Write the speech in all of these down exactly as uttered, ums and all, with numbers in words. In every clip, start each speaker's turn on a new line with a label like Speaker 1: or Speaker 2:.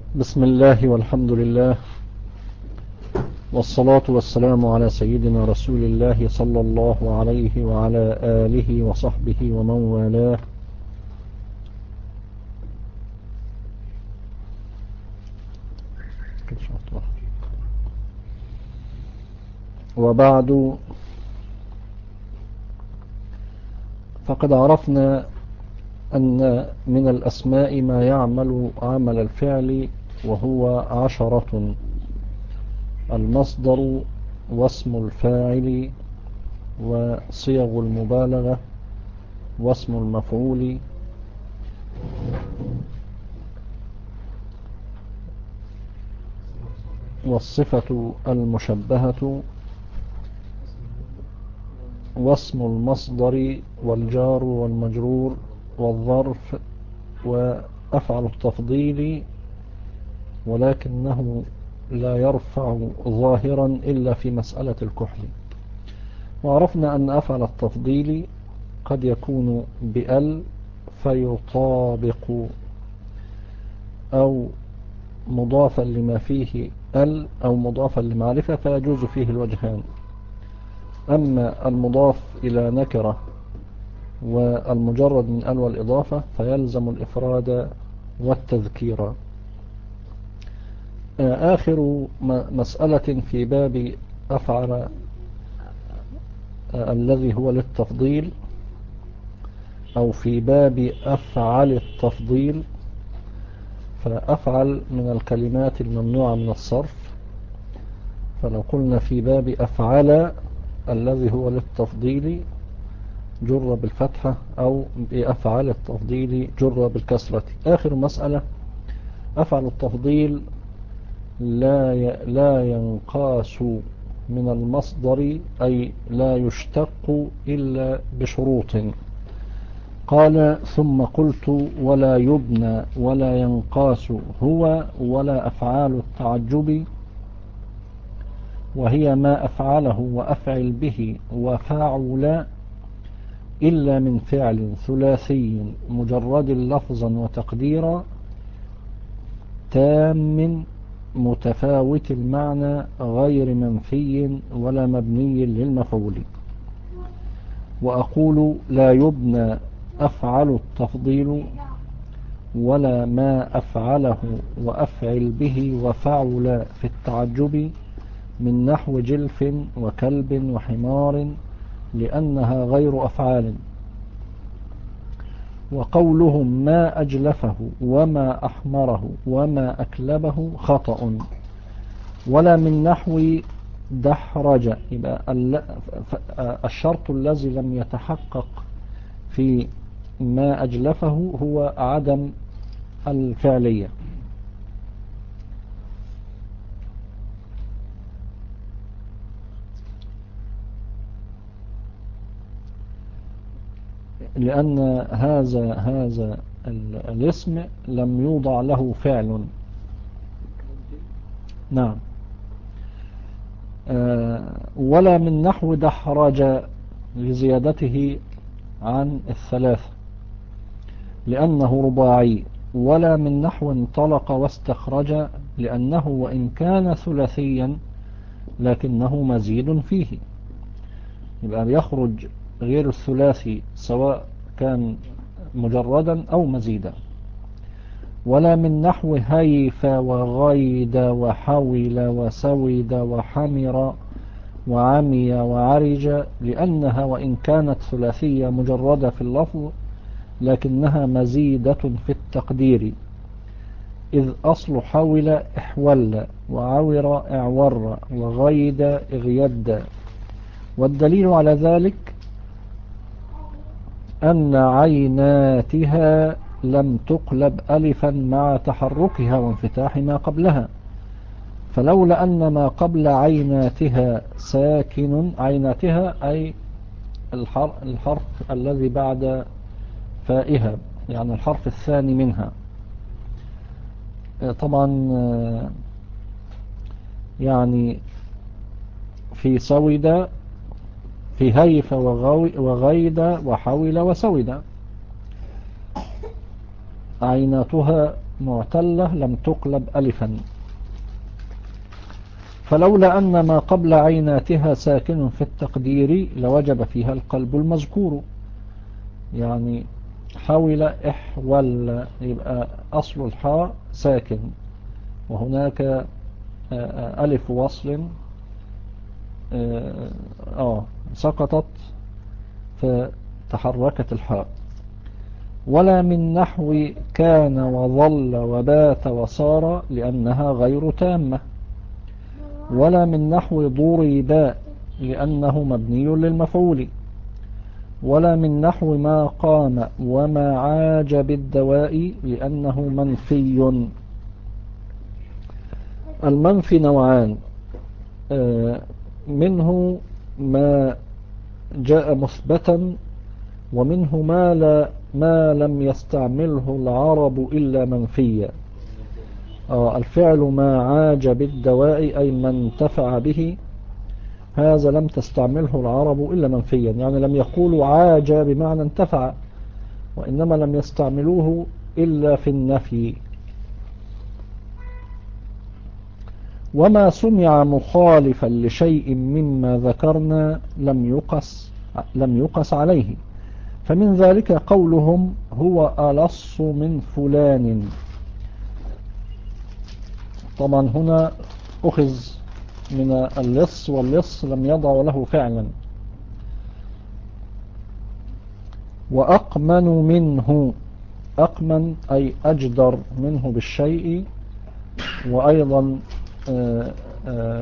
Speaker 1: بسم الله والحمد لله، والصلاة والسلام على سيدنا رسول الله صلى الله عليه وعلى آله وصحبه ومن والاه. وبعد، فقد عرفنا أن من الأسماء ما يعمل عمل الفعل، وهو عشرة: المصدر، واسم الفاعل، وصيغ المبالغة، واسم المفعول، والصفة المشبهة، واسم المصدر، والجار والمجرور، والظرف، وأفعل التفضيل، ولكنه لا يرفع ظاهرا إلا في مسألة الكحل. وعرفنا أن أفعل التفضيل قد يكون بأل فيطابق، أو مضافا لما فيه ال، أو مضافا لمعرفة فيجوز فيه الوجهان. أما المضاف إلى نكرة والمجرد من ال والإضافة فيلزم الإفراد والتذكير. آخر مسألة في باب أفعل الذي هو للتفضيل، أو في باب أفعل التفضيل، فأفعل من الكلمات الممنوعة من الصرف. فلو قلنا في باب أفعل الذي هو للتفضيل جر بالفتحة، أو بأفعل التفضيل جر بالكسرة. آخر مسألة: أفعل التفضيل لا لا ينقاس من المصدر، أي لا يشتق إلا بشروط. قال: ثم قلت: ولا يبنى ولا ينقاس هو ولا أفعال التعجب، وهي ما أفعله وأفعل به وفاعل إلا من فعل ثلاثي مجرد لفظا وتقديرا تام متفاوت المعنى غير منفي ولا مبني للمفعول. وأقول: لا يبنى أفعل التفضيل، ولا ما أفعله وأفعل به وفعل في التعجب، من نحو جلف وكلب وحمار، لأنها غير أفعال. وقولهم ما أجلفه وما أحمره وما أكلبه خطأ. ولا من نحو دحرج، يبقى الشرط الذي لم يتحقق في ما أجلفه هو عدم الفعلية. لأن هذا هذا الاسم لم يوضع له فعل. نعم. ولا من نحو دحرج لزيادته عن الثلاثة لأنه رباعي. ولا من نحو انطلق واستخرج، لأنه وإن كان ثلاثيا لكنه مزيد فيه، يبقى بيخرج غير الثلاثي سواء كان مجردا أو مزيدا. ولا من نحو هيف وغيد وحول وسود وحمر وعمي وعرج، لأنها وإن كانت ثلاثية مجردة في اللفظ لكنها مزيدة في التقدير، إذ أصل حول احول، وعور اعور، وغيد اغيد. والدليل على ذلك أن عيناتها لم تقلب ألفا مع تحركها وانفتاح ما قبلها، فلولا أن ما قبل عيناتها ساكن، عيناتها أي الحرف, الحرف الذي بعد فائها، يعني الحرف الثاني منها. طبعا يعني في سويد، في هيف وغيد وحول وسود، عيناتها معتلة لم تقلب ألفا، فلولا أن ما قبل عيناتها ساكن في التقدير لوجب فيها القلب المذكور. يعني حول إحول، يبقى أصل الحاء ساكن، وهناك ألف وصل آه, آه سقطت فتحركت الحاء. ولا من نحو كان وظل وبات وصار لأنها غير تامة. ولا من نحو ضرب لأنه مبني للمفعول. ولا من نحو ما قام وما عاج بالدواء لأنه منفي. المنفي نوعان، منه ما جاء مثبتا، ومنه ما, لا ما لم يستعمله العرب إلا منفيا. آه الفعل ما عاج بالدواء أي ما انتفع به، هذا لم تستعمله العرب إلا منفيا، يعني لم يقولوا عاج بمعنى انتفع، وإنما لم يستعملوه إلا في النفي. وما سمع مخالفا لشيء مما ذكرنا لم يقس لم يقس عليه، فمن ذلك قولهم هو ألص من فلان. طبعا هنا أخذ من اللص، واللص لم يضع له فعلا. وأقمن منه، أقمن أي أجدر منه بالشيء. وأيضا آآ آآ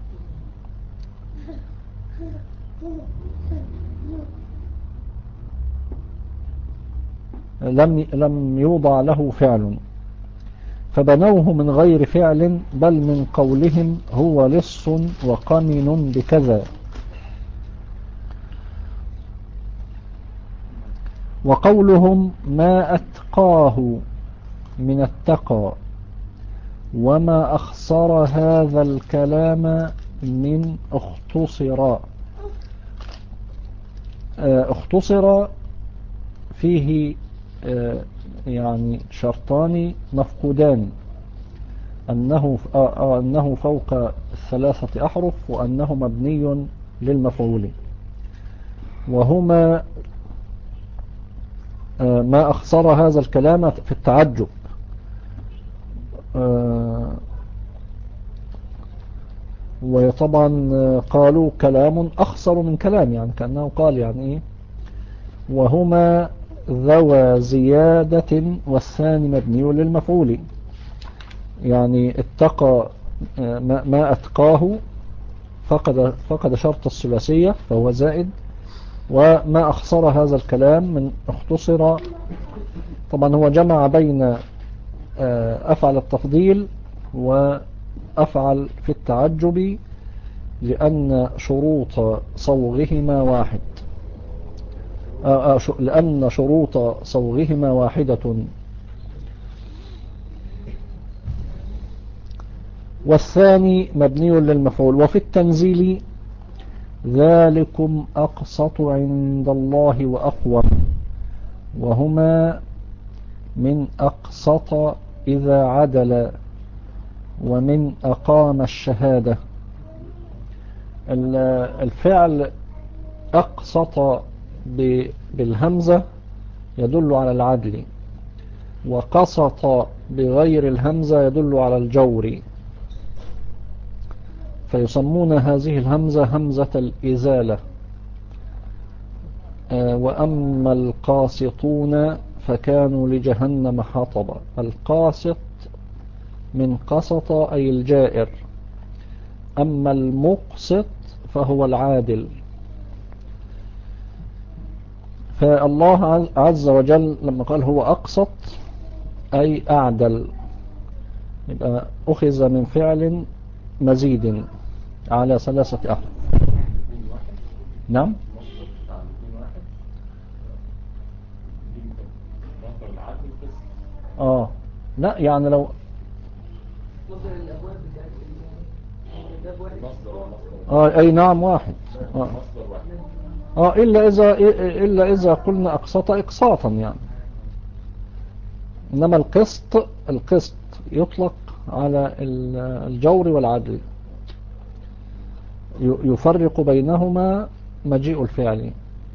Speaker 1: لم لم يوضع له فعل، فبنوه من غير فعل، بل من قولهم هو لص وقمن بكذا. وقولهم ما أتقاه من التقى، وما أخصر هذا الكلام من اختصر. اختصر فيه يعني شرطان مفقودان، أنه, أنه فوق الثلاثة أحرف، وأنه مبني للمفعول. وهما ما أخصر هذا الكلام في التعجب، وطبعا قالوا كلام أخصر من كلام، يعني كأنه قال يعني إيه. وهما ذوى زيادة، والثاني مبني للمفعول. يعني اتقى ما أتقاه فقد, فقد شرط الثلاثية فهو زائد. وما أخصر هذا الكلام من اختصر، طبعا هو جمع بين أفعل التفضيل وأفعل في التعجب، لأن شروط صوغهما واحد لأن شروط صوغهما واحدة. والثاني مبني للمفعول. وفي التنزيل ذلكم أقسط عند الله وأقوم، وهما من أقسط إذا عدل، ومن أقام الشهادة. الفعل أقسط بالهمزة يدل على العدل، وقسط بغير الهمزة يدل على الجور، فيسمون هذه الهمزة همزة الإزالة. وأما القاسطون فكانوا لجهنم حطبا. القاسط من قسط أي الجائر، أما المقسط فهو العادل. فالله عز وجل لما قال هو أقسط أي أعدل، يبقى أخذ من فعل مزيد على ثلاثة أحرف. نعم. آه لا يعني لو آه أي نعم واحد. آه. آه إلا إذا إلا إذا قلنا أقسط إقساطا، يعني إنما القسط القسط يطلق على الجور والعدل، يفرق بينهما مجيء الفعل.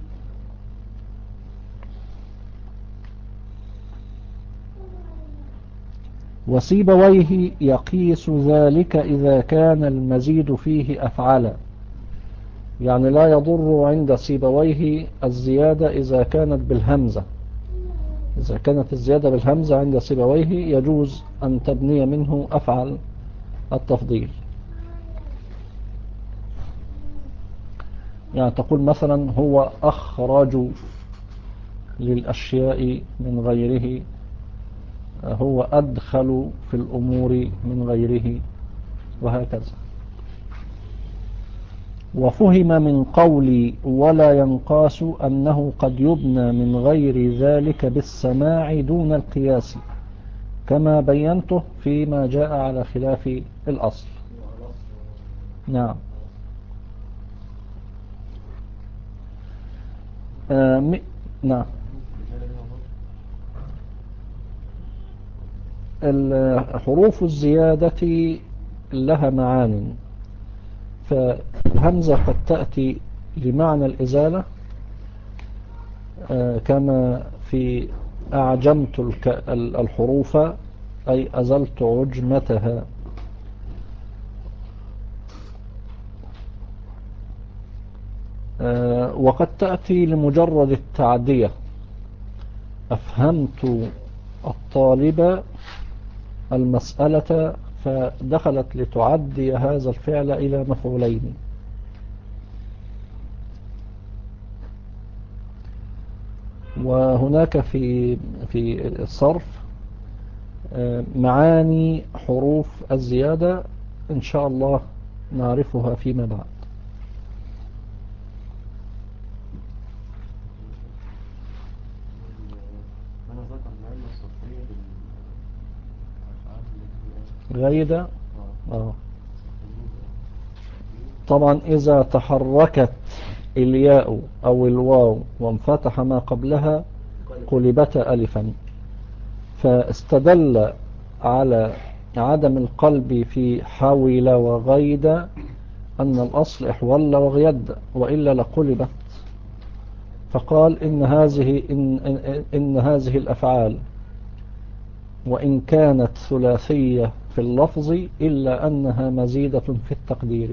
Speaker 1: وسيبويه يقيس ذلك إذا كان المزيد فيه أفعالا، يعني لا يضر عند سيبويه الزيادة إذا كانت بالهمزة. إذا كانت الزيادة بالهمزة عند سيبويه يجوز أن تبني منه أفعل التفضيل. يعني تقول مثلا هو أخرج للأشياء من غيره، هو أدخل في الأمور من غيره، وهكذا. وفهم من قولي ولا ينقاس أنه قد يبنى من غير ذلك بالسماع دون القياس، كما بينته فيما جاء على خلاف الأصل. نعم. آه م... نعم. الحروف الزيادة لها معان، فالهمزة قد تأتي لمعنى الإزالة، آه كما في أعجمت الحروف أي أزلت عجمتها. آه وقد تأتي لمجرد التعدية، أفهمت الطالب المسألة، فدخلت لتعدي هذا الفعل إلى مفعولين. وهناك في في الصرف معاني حروف الزيادة إن شاء الله نعرفها فيما بعد. غيدة آه. طبعا إذا تحركت الياء أو الواو وانفتح ما قبلها قلبتا ألفا، فاستدل على عدم القلب في حاول وغيد أن الأصل إحول وغيد، وإلا لقلبت. فقال إن هذه إن, إن, إن هذه الأفعال وإن كانت ثلاثية في اللفظ إلا أنها مزيدة في التقدير.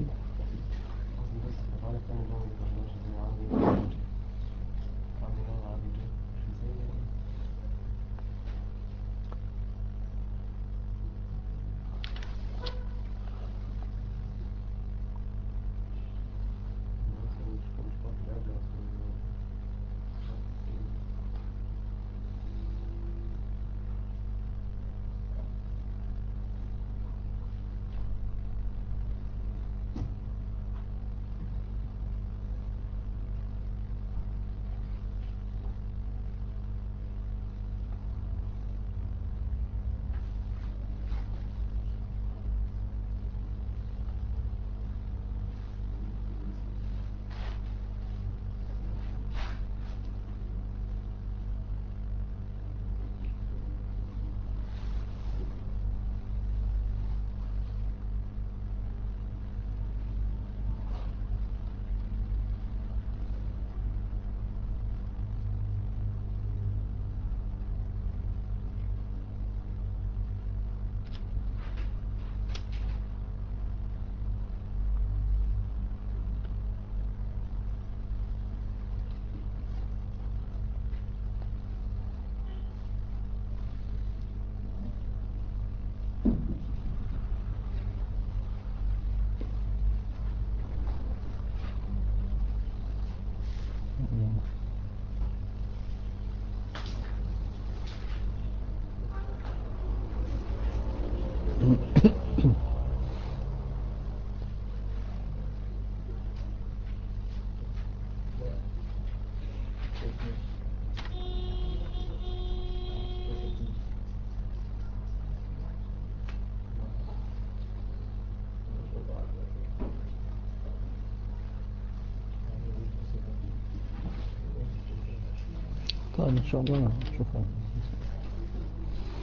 Speaker 1: طيب إن شاء الله نشوفها.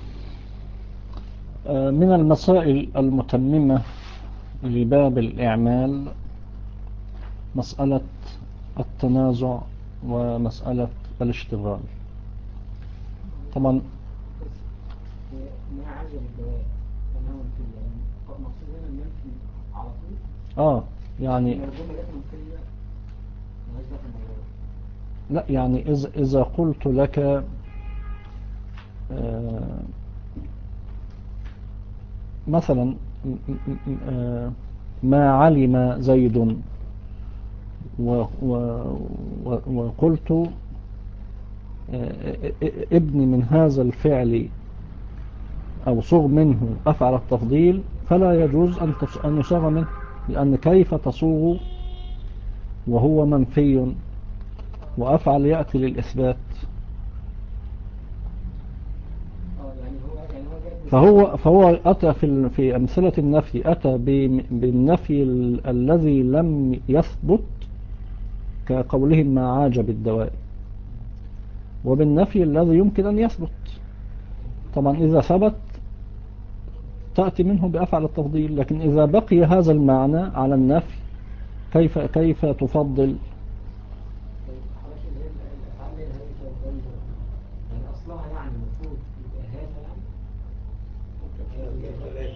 Speaker 1: من المسائل المتممة لباب الإعمال مسألة التنازع ومسألة الاشتغال. طبعا
Speaker 2: ما عجب الجواب تماما في المقصود هنا المنفي على طول.
Speaker 1: اه يعني
Speaker 2: لو الجملة جت منفية مالهاش دخل بالموضوع.
Speaker 1: لا يعني إذا إذا قلت لك آه مثلا م- م- م- آه ما علم زيد و- و- و- وقلت آه، ابني من هذا الفعل أو صغ منه أفعل التفضيل، فلا يجوز أن تص- أن يصغ منه، لأن كيف تصوغ وهو منفي وأفعل يأتي للإثبات.
Speaker 2: اه يعني هو يعني هو جاب
Speaker 1: فهو فهو أتى في ال- في أمثلة النفي أتى بم- بالنفي ال- الذي لم يثبت كقولهم ما عاج بالدواء، وبالنفي الذي يمكن أن يثبت. طبعا إذا ثبت تأتي منه بأفعل التفضيل، لكن إذا بقي هذا المعنى على النفي كيف كيف تفضل؟
Speaker 2: حضرتك اللي هي الأفعال اللي هي هيفا وغيظة يعني أصلها يعني المفروض يبقى هذا يعني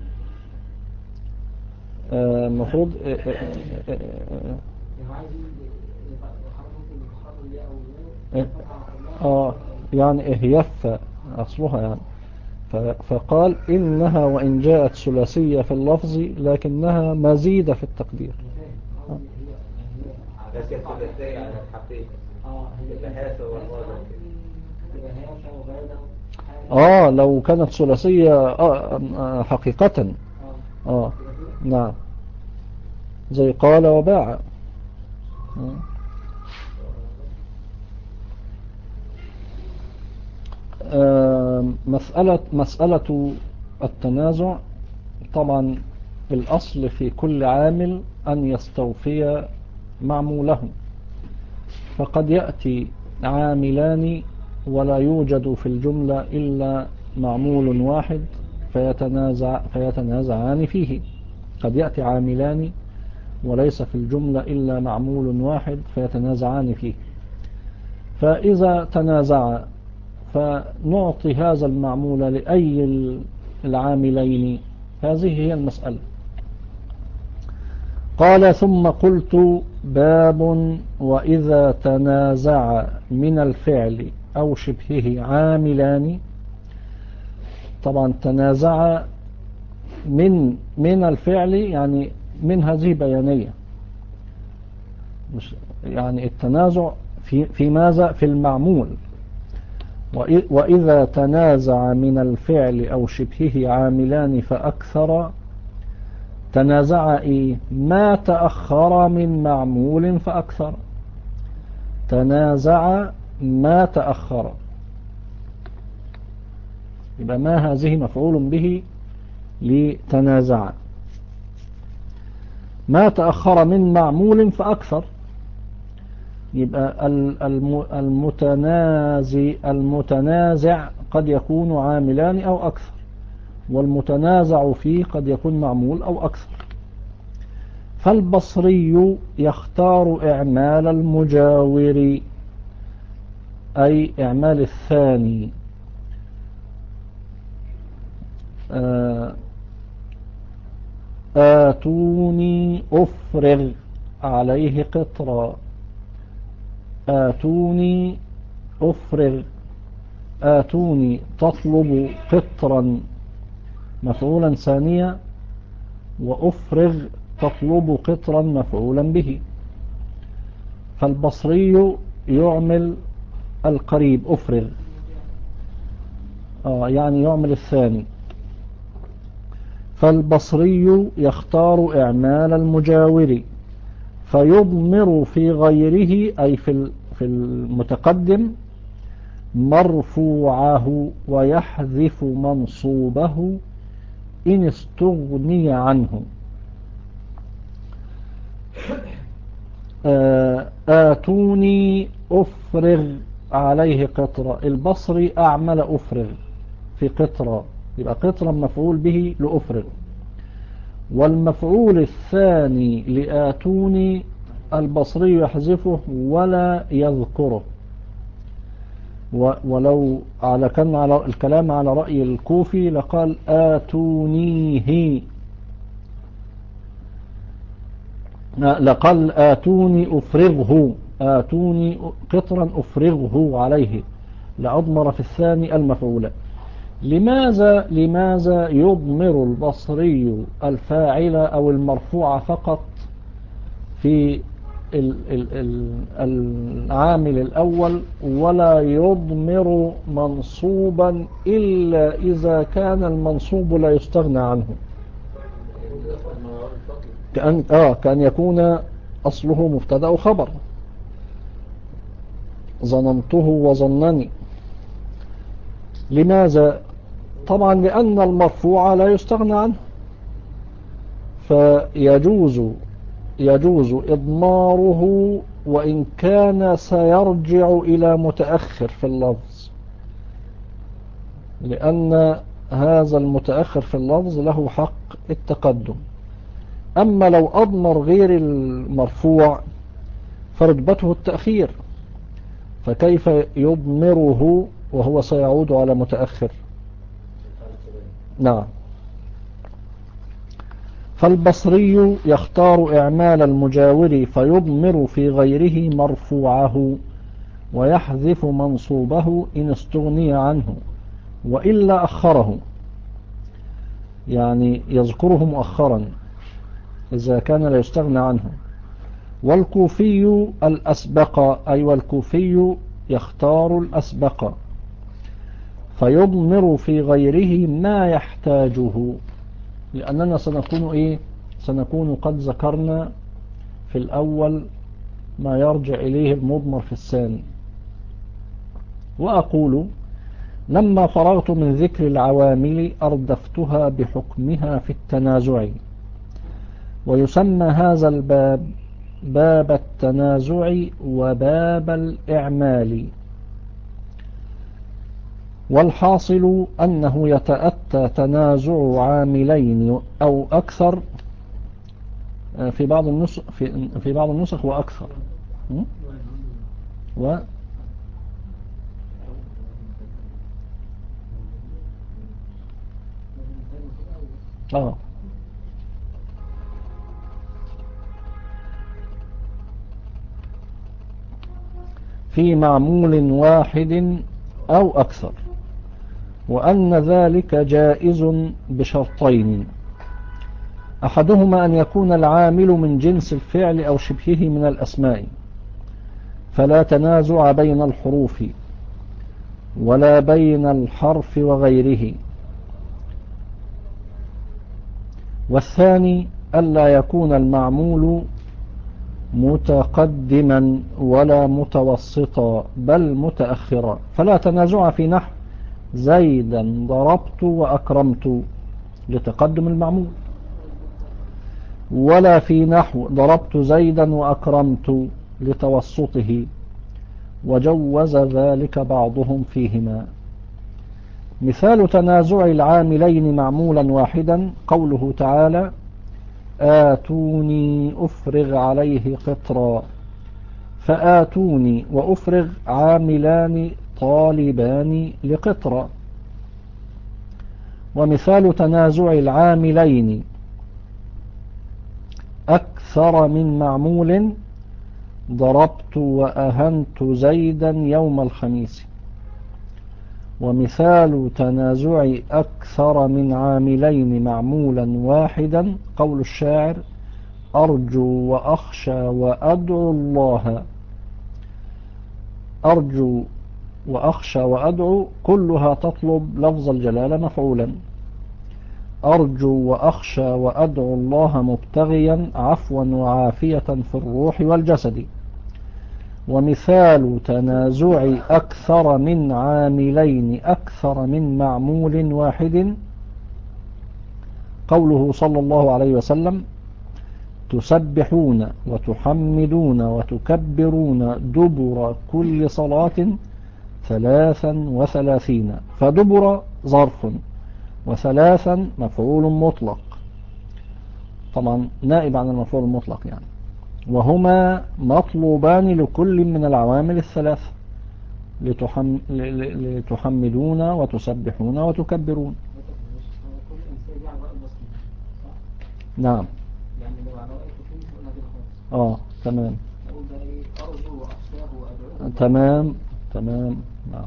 Speaker 1: المفروض
Speaker 2: يعني عايز يحرك ممكن يحرك الياء أو الواو فتحة
Speaker 1: اه يعني اهيف اصلها يعني. ف- فقال انها وان جاءت ثلاثية في اللفظ لكنها مزيدة في التقدير.
Speaker 2: أنا فاهم
Speaker 1: آه.
Speaker 2: قصدي هي يعني هي
Speaker 3: لكن ثلاثية على الحقيقة
Speaker 2: اه هي
Speaker 3: يبقى هذا والغادة
Speaker 2: تبقى هافة وغادة
Speaker 1: اه لو كانت ثلاثية آه آه حقيقة.
Speaker 2: اه
Speaker 1: اه
Speaker 2: تبقى كده
Speaker 1: نعم، زي قال وباع. آه. آه، مسألة مسألة التنازع، طبعا الأصل في كل عامل أن يستوفي معموله، فقد يأتي عاملان ولا يوجد في الجملة إلا معمول واحد فيتنازع فيتنازعان فيه. قد يأتي عاملان وليس في الجملة إلا معمول واحد فيتنازعان فيه، فإذا تنازع فنعطي هذا المعمول لأي العاملين. هذه هي المسألة. قال ثم قلت باب وإذا تنازع من الفعل أو شبهه عاملان. طبعا تنازع من من الفعل يعني من هذه بيانية، مش يعني التنازع في في ماذا؟ في المعمول. وإذا تنازع من الفعل أو شبهه عاملان فأكثر، تنازع إيه؟ ما تأخر من معمول فأكثر. تنازع ما تأخر، يبقى ما هذه مفعول به لتنازع. ما تأخر من معمول فأكثر، يبقى المتنازع المتنازع قد يكون عاملان أو أكثر، والمتنازع فيه قد يكون معمول أو أكثر. فالبصري يختار إعمال المجاور أي إعمال الثاني. آتوني أفرغ عليه قطرا. آتوني أفرغ، آتوني تطلب قطرا مفعولا ثانيا، وأفرغ تطلب قطرا مفعولا به. فالبصري يعمل القريب أفرغ، آه يعني يعمل الثاني. فالبصري يختار إعمال المجاور فيضمر في غيره أي في في المتقدم مرفوعه ويحذف منصوبه إن استغني عنه. آتوني أفرغ عليه قطرة، البصري أعمل أفرغ في قطرة يبقى قطرا مفعول به لأفرغ. والمفعول الثاني لآتوني البصري يحذفه ولا يذكره. ولو على كان على الكلام على رأي الكوفي لقال آتونيه، لقال آتوني أفرغه، آتوني قطرا أفرغه عليه، لأضمر في الثاني المفعول. لماذا لماذا يضمر البصري الفاعل أو المرفوع فقط في ال ال ال العامل الأول، ولا يضمر منصوبا إلا إذا كان المنصوب لا يستغنى عنه؟ كأن, آه كأن يكون أصله مبتدأ وخبر، ظننته وظنني. لماذا؟ طبعا لأن المرفوع لا يستغنى عنه، فيجوز يجوز إضماره وإن كان سيرجع إلى متأخر في اللفظ، لأن هذا المتأخر في اللفظ له حق التقدم. أما لو أضمر غير المرفوع فرتبته التأخير، فكيف يضمره وهو سيعود على متأخر؟ نعم. فالبصري يختار إعمال المجاور فيضمر في غيره مرفوعه ويحذف منصوبه إن استغني عنه، وإلا أخره، يعني يذكره مؤخرا إذا كان لا يستغنى عنه. والكوفي الأسبق، أي والكوفي يختار الأسبق فيضمر في غيره ما يحتاجه، لأننا سنكون إيه سنكون قد ذكرنا في الأول ما يرجع إليه المضمر في الثاني. وأقول لما فرغت من ذكر العوامل أردفتها بحكمها في التنازع، ويسمى هذا الباب باب التنازع وباب الإعمال. والحاصل أنه يتأتى تنازع عاملين أو أكثر في بعض النسخ في, في بعض النسخ وأكثر و آه في معمول واحد أو أكثر، وأن ذلك جائز بشرطين: أحدهما أن يكون العامل من جنس الفعل أو شبهه من الأسماء، فلا تنازع بين الحروف ولا بين الحرف وغيره. والثاني ألا يكون المعمول متقدما ولا متوسطا بل متأخرا، فلا تنازع في نحو زيدا ضربت وأكرمت لتقدم المعمول، ولا في نحو ضربت زيدا وأكرمت لتوسطه، وجوز ذلك بعضهم فيهما. مثال تنازع العاملين معمولا واحدا قوله تعالى آتوني أفرغ عليه قطرا، فآتوني وأفرغ عاملان طالبان لقطرا. ومثال تنازع العاملين أكثر من معمول ضربت وأهنت زيدا يوم الخميس. ومثال تنازع أكثر من عاملين معمولا واحدا قول الشاعر أرجو وأخشى وأدعو الله. أرجو وأخشى وأدعو كلها تطلب لفظ الجلالة مفعولا، أرجو وأخشى وأدعو الله مبتغيا عفوا وعافية في الروح والجسد. ومثال تنازع أكثر من عاملين أكثر من معمول واحد قوله صلى الله عليه وسلم تسبحون وتحمدون وتكبرون دبر كل صلاة ثلاثا وثلاثين، فدبر ظرف وثلاثا مفعول مطلق، طبعا نائب عن المفعول المطلق يعني، وهما مطلوبان لكل من العوامل الثلاثة لتحم... ل- ل- لتحمدون وتسبحون وتكبرون.
Speaker 2: كل الأمثلة دي على رأي المصري صح؟
Speaker 1: نعم.
Speaker 2: يعني لو على رأي الكفرين مش قلنا كده خالص.
Speaker 1: اه تمام.
Speaker 2: نقول بقى إيه أرجو وأخشاه وأدعوه.
Speaker 1: تمام تمام. نعم.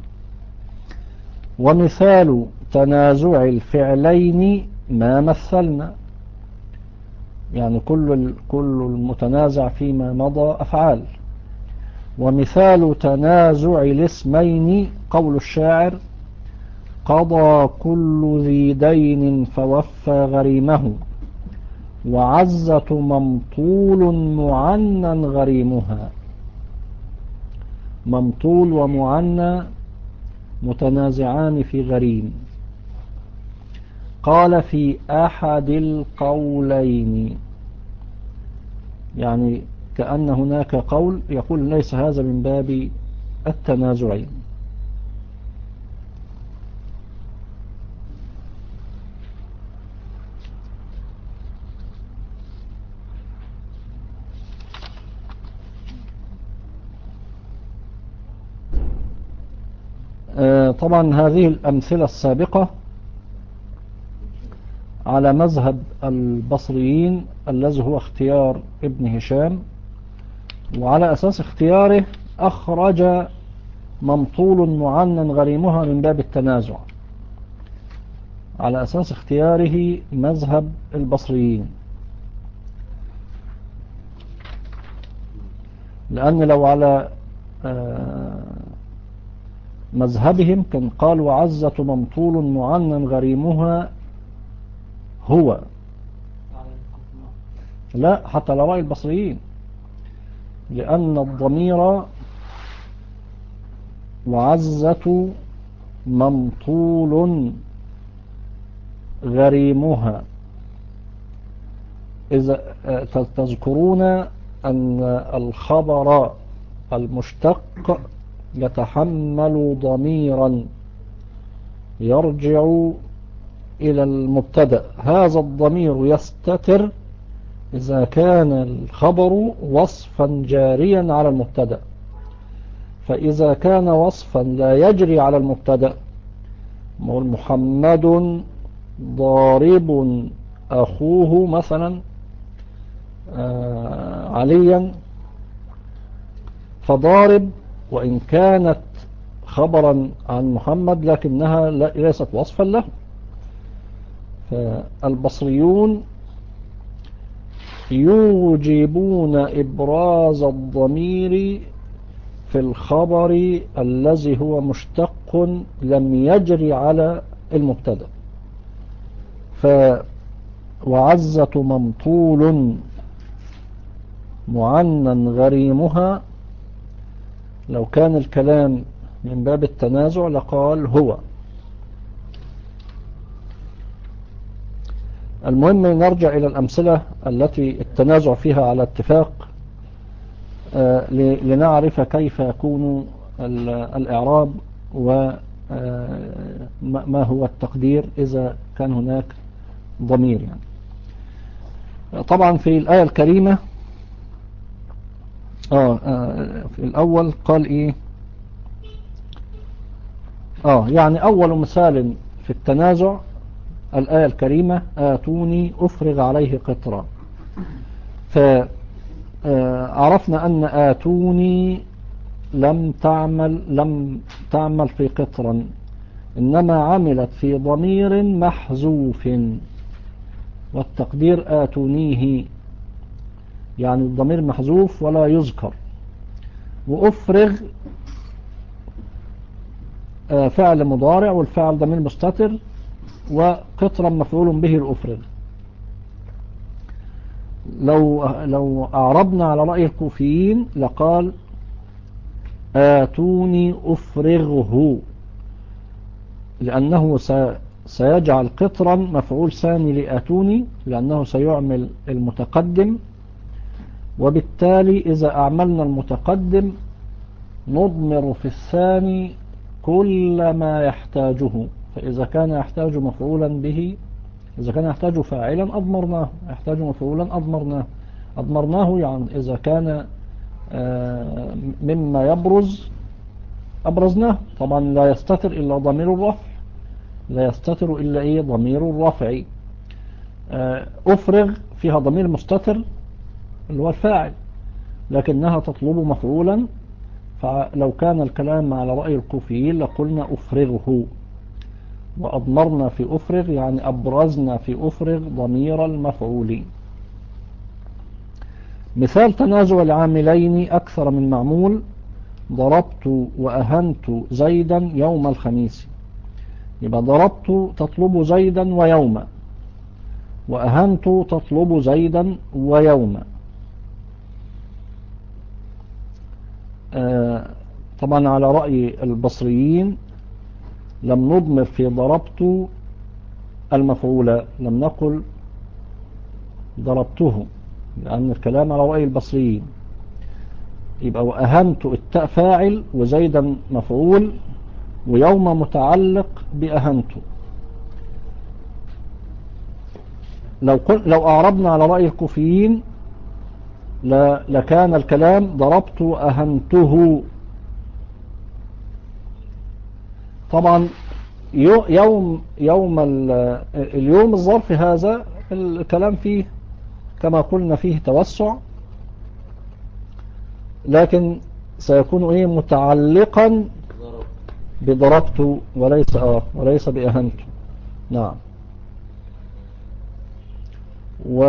Speaker 1: ومثال تنازع الفعلين ما مثلنا، يعني كل ال- كل المتنازع فيما مضى أفعال. ومثال تنازع الاسمين قول الشاعر: قضى كل ذي دين فوفى غريمه، وعزة ممطول معنى غريمها. ممطول ومعنى متنازعان في غريم. قال في أحد القولين، يعني كأن هناك قول يقول ليس هذا من باب التنازعين. آه، طبعا هذه الأمثلة السابقة على مذهب البصريين الذي هو اختيار ابن هشام، وعلى أساس اختياره أخرج ممطول معنى غريمها من باب التنازع، على أساس اختياره مذهب البصريين. لأن لو على آه، مذهبهم كان قال: وعزة ممطول معنى غريمها هو. لا، حتى على رأي البصريين، لأن الضمير وعزة ممطول غريمها. إذا تذكرون أن الخبر المشتق يتحمل ضميرا يرجع إلى المبتدأ، هذا الضمير يستتر إذا كان الخبر وصفا جاريا على المبتدأ. فإذا كان وصفا لا يجري على المبتدأ، محمد ضارب أخوه مثلا آه عليا، فضارب وإن كانت خبرا عن محمد لكنها ليست وصفا له. فالبصريون يوجبون إبراز الضمير في الخبر الذي هو مشتق لم يجري على المبتدأ. فوعزة ممطول معنى غريمها، لو كان الكلام من باب التنازع لقال هو. المهم نرجع إلى الأمثلة التي التنازع فيها على اتفاق لنعرف كيف يكون الإعراب وما هو التقدير إذا كان هناك ضمير. يعني طبعا في الآية الكريمة آه في الأول قال إيه آه يعني أول مثال في التنازع الآية الكريمة: آتوني أفرغ عليه قطرا. فعرفنا أن آتوني لم تعمل لم تعمل في قطرا، إنما عملت في ضمير محذوف، والتقدير آتونيه، يعني الضمير محذوف ولا يذكر. وأفرغ فعل مضارع، والفعل ضمير مستتر، وقطرا مفعول به الأفرغ. لو لو أعربنا على رأي الكوفيين لقال: آتوني أفرغه، لأنه سيجعل قطرا مفعول ثاني لآتوني، لأنه سيعمل المتقدم، وبالتالي إذا أعملنا المتقدم نضمر في الثاني كل ما يحتاجه، فإذا كان يحتاج مفعولا به، إذا كان يحتاج فاعلا أضمرناه، يحتاج مفعولا أضمرناه. أضمرناه يعني إذا كان آه، مما يبرز أبرزناه. طبعا لا يستتر إلا ضمير الرفع، لا يستتر إلا إيه ضمير الرفع. آه، أفرغ فيها ضمير مستتر اللي هو الفاعل، لكنها تطلب مفعولا. فلو كان الكلام على رأي الكوفيين لقلنا أفرغه، وأضمرنا في أفرغ يعني أبرزنا في أفرغ ضمير المفعول. مثال تنازع العاملين أكثر من معمول: ضربت وأهنت زيدا يوم الخميس. يبقى ضربت تطلب زيدا ويوما، وأهنت تطلب زيدا ويوما. آه طبعا على رأي البصريين لم نضمر في ضربت المفعول، لم نقل ضربته، لأن الكلام على رأي البصريين. يبقى وأهنت التاء فاعل وزيدا مفعول ويوم متعلق بأهنت. لو قل لو أعربنا على رأي الكوفيين لكان الكلام ضربت أهنته. طبعا يوم يوم اليوم الظرف هذا الكلام فيه كما قلنا فيه توسع، لكن سيكون ايه متعلقا بضربت وليس اه وليس بأهنت. نعم. و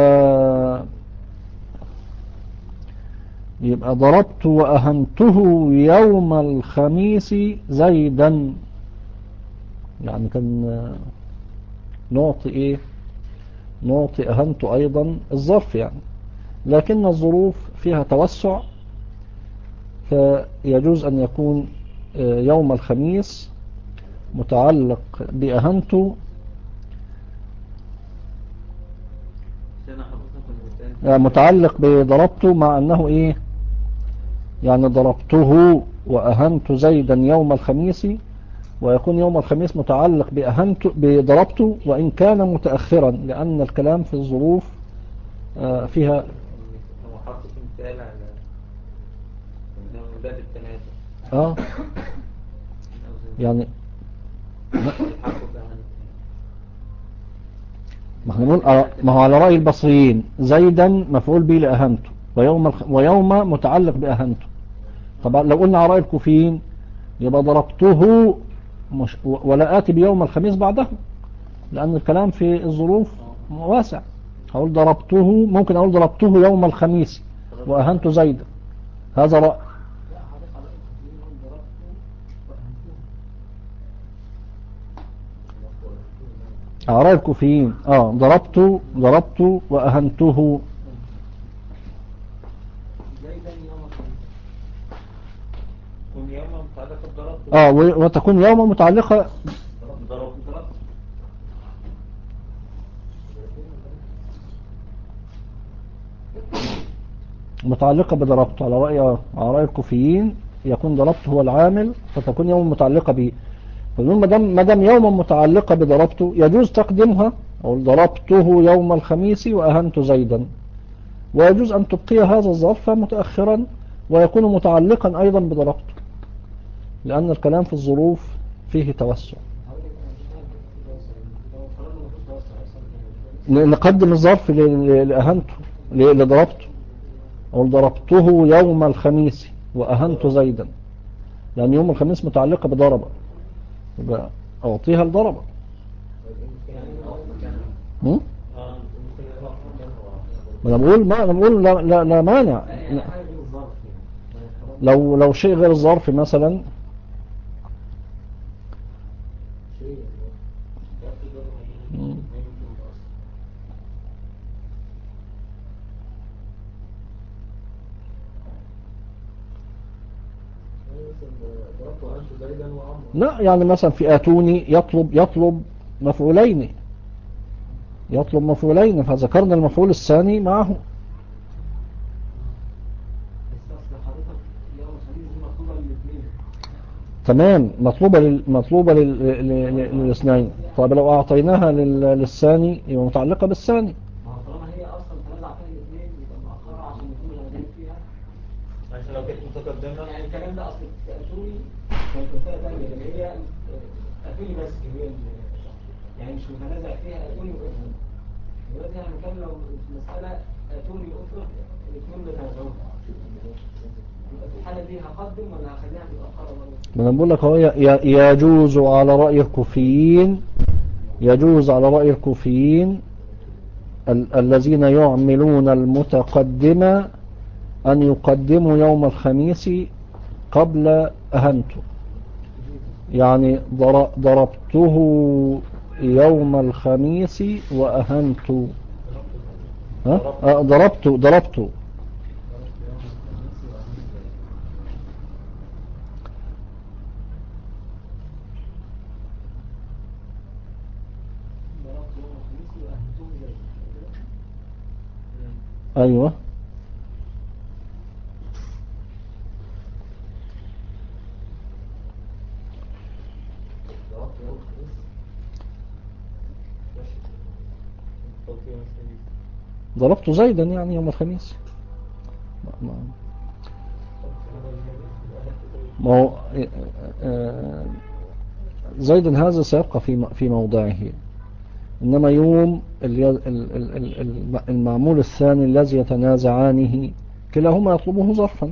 Speaker 1: يبقى ضربت وأهنته يوم الخميس زيدا، يعني كان نعطي ايه نعطي أهنت أيضا الظرف يعني، لكن الظروف فيها توسع، فيجوز أن يكون يوم الخميس متعلق بأهنت متعلق بضربته، مع أنه إيه يعني ضربته وأهنت زيدا يوم الخميس، ويكون يوم الخميس متعلق بأهنت بضربته وإن كان متأخرا، لأن الكلام في الظروف فيها
Speaker 3: هو حاطط مثال على من باب التنازل.
Speaker 1: اه يعني ما احنا نقول آه ما هو على رأي البصريين زيدا مفعول به لأهنته، ويوم الخ... ويوم متعلق بأهنته. طبعا لو قلنا على رأي الكوفيين يبقى ضربته مش... ولا آتي بيوم الخميس بعده، لأن الكلام في الظروف واسع. هقول ضربته، ممكن أقول ضربته يوم الخميس وأهنت زيدا، هذا رأي. على رأي الكوفيين اه ضربت ضربت وأهنته اه وتكون يوم متعلقة متعلقة بضربت. على رأي على رأي الكوفيين يكون ضربت هو العامل، فتكون يوم متعلقة به. فنقول ما دام ما دام يوم متعلقة بضربته يجوز تقديمها، أو ضربته يوم الخميس وأهنت زيدا، ويجوز أن تبقي هذا الظرف متأخرا ويكون متعلقا أيضا بضربته، لأن الكلام في الظروف فيه توسع. نقدم الظرف لأهنته لضربته، أو ضربته يوم الخميس وأهنت زيدا، لأن يوم الخميس متعلقة بضربة، يبقى أعطيها الضربة. ما أنا بقول ما أنا بقول لا, لا, لا مانع. لو لو شيء غير الظرف مثلا لا، يعني مثلا في آتوني يطلب يطلب مفعولين يطلب مفعولين فذكرنا المفعول الثاني معه. تمام، مطلوبة لل... مطلوبة لل... لل... للاثنين. طيب لو أعطيناها لل... للثاني يبقى متعلقة بالثاني.
Speaker 2: ما هو طالما هي اصلا تنازع فيها الاثنين يبقى مؤخرة عشان يكونوا غالبين فيها.
Speaker 3: عشان لو كانت متقدمة
Speaker 2: يعني الكلام ده اصل اتوني كانت مسألة ثانية اللي هي اتوني بس هي ال- يعني مش متنازع فيها اتوني وافرض. دلوقتي احنا بنتكلم لو المسألة اتوني وافرض الاثنين بيتنازعون، يبقى في الحالة دي هقدم ولا هخليها متأخرة برضه؟
Speaker 1: ما أنا بقول لك هو ي... ي- يجوز على رأي الكوفيين، يجوز على رأي الكوفيين ال... الذين يعملون المتقدمة أن يقدموا يوم الخميس قبل أهنته. يعني ضر- ضربته يوم الخميس وأهنت. ها؟ آه، ضربته ضربته
Speaker 2: ضربت يوم الخميس وأهلتهم زي كده.
Speaker 1: أيوة.
Speaker 3: ضربت يوم الخميس ماشي. ضربت يوم الخميس
Speaker 1: ضربته زيدا يعني يوم الخميس. ما- ما- ما هو آه، زيدا هذا سيبقى في في موضعه، إنما يوم ال- ال- ال- ال- ال- المعمول الثاني الذي يتنازعانه كلاهما يطلبه ظرفا،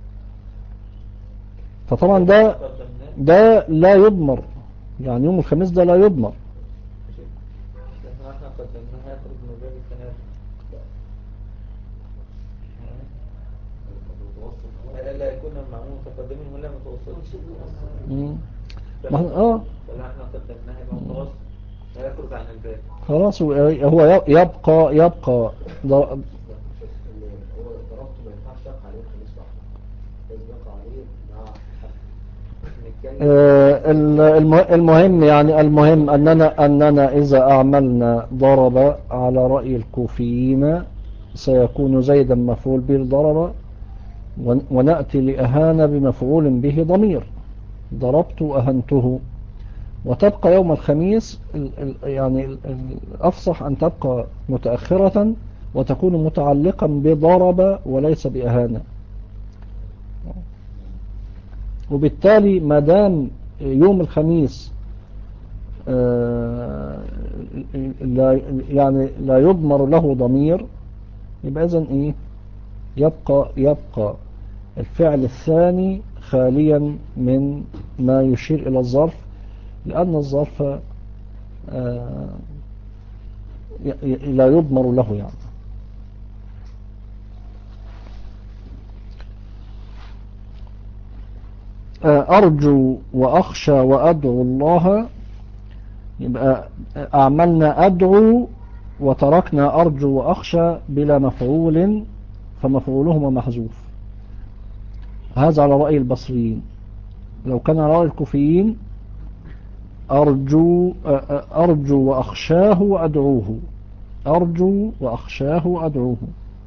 Speaker 1: فطبعا ده ده لا يضمر. يعني يوم الخميس ده لا يضمر.
Speaker 3: احنا احنا قدمناها يخرج من باب التنازل. لا يكون المعمول متقدمين ولا متوسطين.
Speaker 1: مم. ما احنا- اه
Speaker 3: فلا احنا قدمناها يبقى متوسط لا يخرج عن الباب.
Speaker 1: خلاص، هو هو يبقى يبقى ضر-
Speaker 2: اللي هو ضربته ما ينفعش يقع عليه الخميس لوحده، لازم يقع عليه مع نتكلم.
Speaker 1: آه، ال- الم- المهم يعني المهم أننا أننا إذا أعملنا ضرب على رأي الكوفيين سيكون زيدا مفعول به ضرب، ون- ونأتي لأهان بمفعول به ضمير، ضربت أهنته، وتبقى يوم الخميس ال- ال- يعني ال- الأفصح أن تبقى متأخرة وتكون متعلقا بضرب وليس بأهانة. وبالتالي ما دام يوم الخميس آه، لا يعني لا يضمر له ضمير، يبقى إذن إيه؟ يبقى يبقى الفعل الثاني خاليا من ما يشير إلى الظرف، لأن الظرف آه، ي- ي- لا يضمر له يعني. آه، أرجو وأخشى وأدعو الله، يبقى أعملنا أدعو وتركنا أرجو وأخشى بلا مفعول، فمفعولهما محذوف. هذا على رأي البصريين. لو كان على رأي الكوفيين أرجو أرجو وأخشاه وأدعوه، أرجو وأخشاه وأدعوه.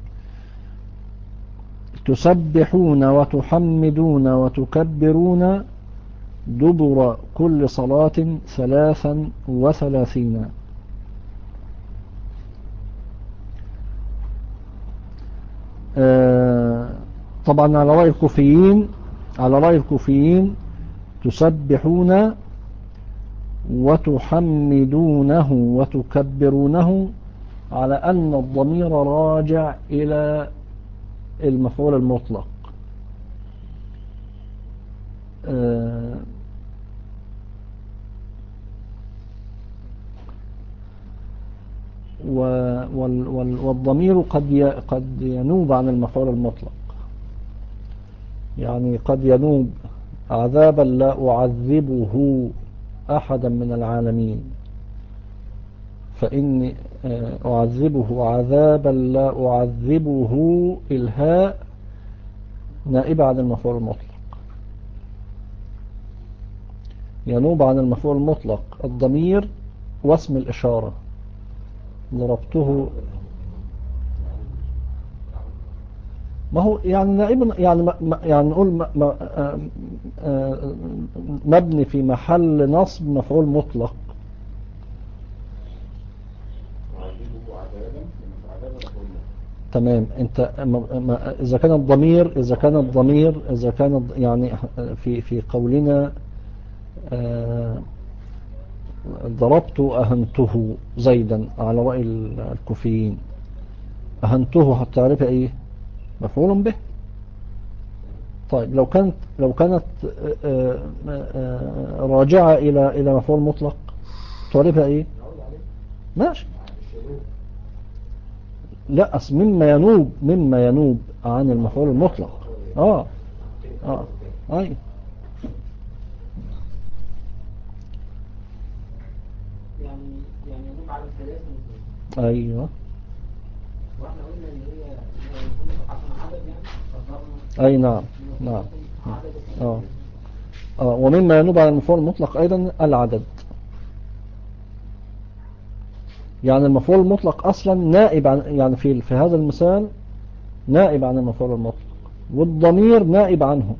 Speaker 1: تسبحون وتحمدون وتكبرون دبر كل صلاة ثلاثا وثلاثين. آه، طبعا على رأي الكوفيين على رأي الكوفيين تسبحون وتحمدونه وتكبرونه على أن الضمير راجع إلى المفعول المطلق. آه، وال- وال- والضمير قد ي- قد ينوب عن المفعول المطلق، يعني قد ينوب عذابا لا أعذبه أحدا من العالمين، فإني آه، أعذبه عذابا لا أعذبه الهاء نائبة عن المفعول المطلق، ينوب عن المفعول المطلق الضمير واسم الإشارة. ضربته ما هو يعني نائب يعني ما ما- يعني نقول ما ما آه، آه، مبني في محل نصب مفعول مطلق.
Speaker 4: وعجبه عذابا عذابا كله.
Speaker 1: تمام. انت ما- ما- اذا كان الضمير اذا كان الضمير اذا كان الض- يعني في في قولنا آه، ضربت أهنته زيدا على رأي الكوفيين، أهنته حتى تعرف ايه؟ مفعول به. طيب لو كانت لو كانت آه، آه، راجعة إلى إلى مفعول مطلق تعرفها إيه؟ ماشي. لا، أصل مما ينوب مما ينوب عن المفعول المطلق. اه اه اي.
Speaker 2: يعني يعني ينوب على الثلاثة من
Speaker 1: ايوه.
Speaker 2: واحنا قلنا ان هي هي يكون عشان عدد يعني فضلنا
Speaker 1: اي نعم نعم.
Speaker 2: عدد
Speaker 1: اه اه ومما ينوب على المفعول المطلق ايضا العدد. يعني المفعول المطلق اصلا نائب عن، يعني في في هذا المثال نائب عن المفعول المطلق، والضمير نائب عنه.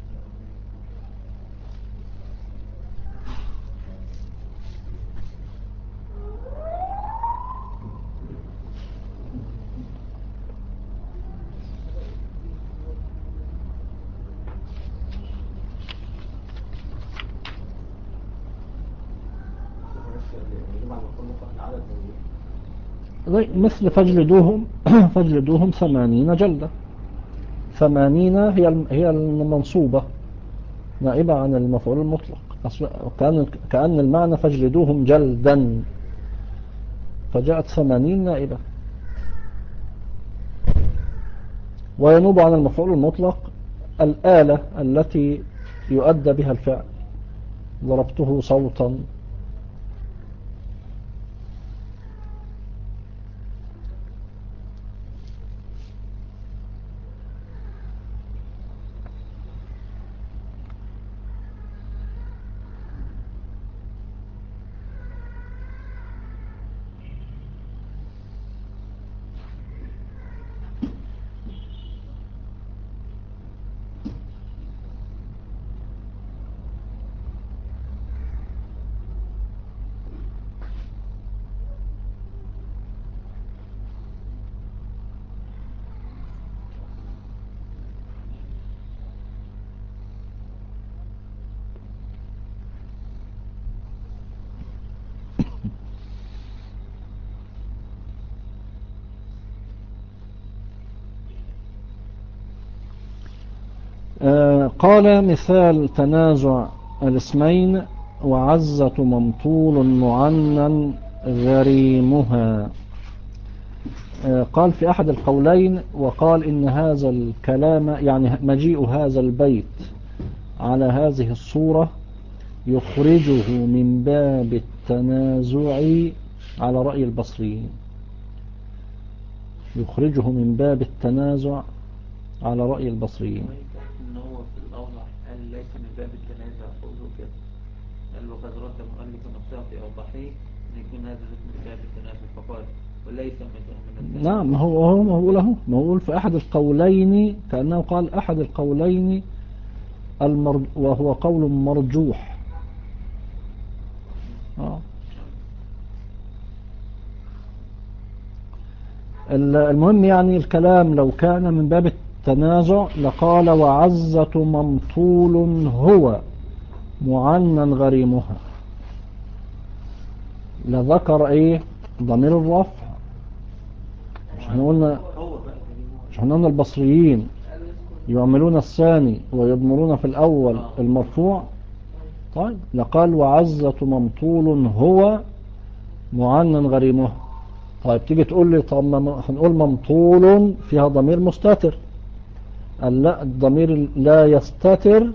Speaker 1: زي- مثل فاجلدوهم فاجلدوهم ثمانين جلدة. ثمانين هي الم- هي المنصوبة نائبة عن المفعول المطلق. أصل كأن كأن المعنى فاجلدوهم جلدا، فجاءت ثمانين نائبة. وينوب عن المفعول المطلق الآلة التي يؤدى بها الفعل. ضربته صوتا. آه قال مثال تنازع الاسمين: وعزة ممطول معنى غريمها. آه قال في أحد القولين، وقال إن هذا الكلام يعني مجيء هذا البيت على هذه الصورة يخرجه من باب التنازع على رأي البصريين. يخرجه من باب التنازع على رأي البصريين.
Speaker 3: ان هو في الاوضح قال ليس من باب التنازع قوله كده، قال وقد رد مؤلف النصيحة في اوضحه ان يكون هذا من باب التنازع، فقال وليس من من التنازع.
Speaker 1: نعم. هو هو ما هو له ما هو في أحد القولين، كأنه قال أحد القولين المرج وهو قول مرجوح. آه. المهم يعني الكلام لو كان من باب التنازع لقال وعزة ممطول هو معنى غريمها، لذكر ايه؟ ضمير الرفع. مش احنا قلنا مش احنا قلنا البصريين يعملون الثاني ويضمرون في الأول المرفوع. طيب لقال وعزة ممطول هو معنى غريمها. طيب تيجي تقول لي طب ما هنقول ممطول فيها ضمير مستتر. قال لا، الضمير لا يستتر،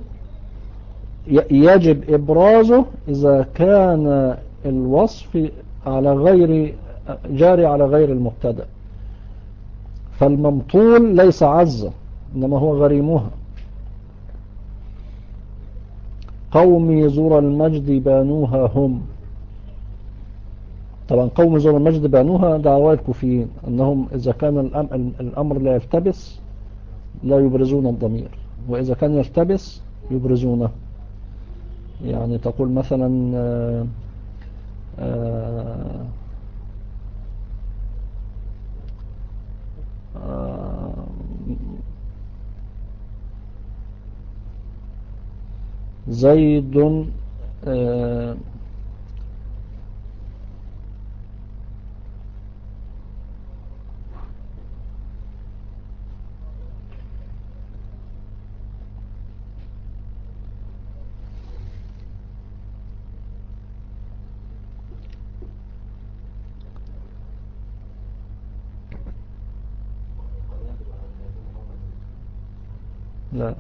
Speaker 1: يجب إبرازه إذا كان الوصف على غير جاري على غير المبتدأ. فالممطول ليس عزة إنما هو غريمها. قومي زور المجد بانوها هم. طبعا قوم زور المجد بانوها دعوى الكوفيين أنهم إذا كان الأمر لا يلتبس لا يبرزون الضمير، وإذا كان يلتبس يبرزونه. يعني تقول مثلا آه، آه، آه، زيد آه، لا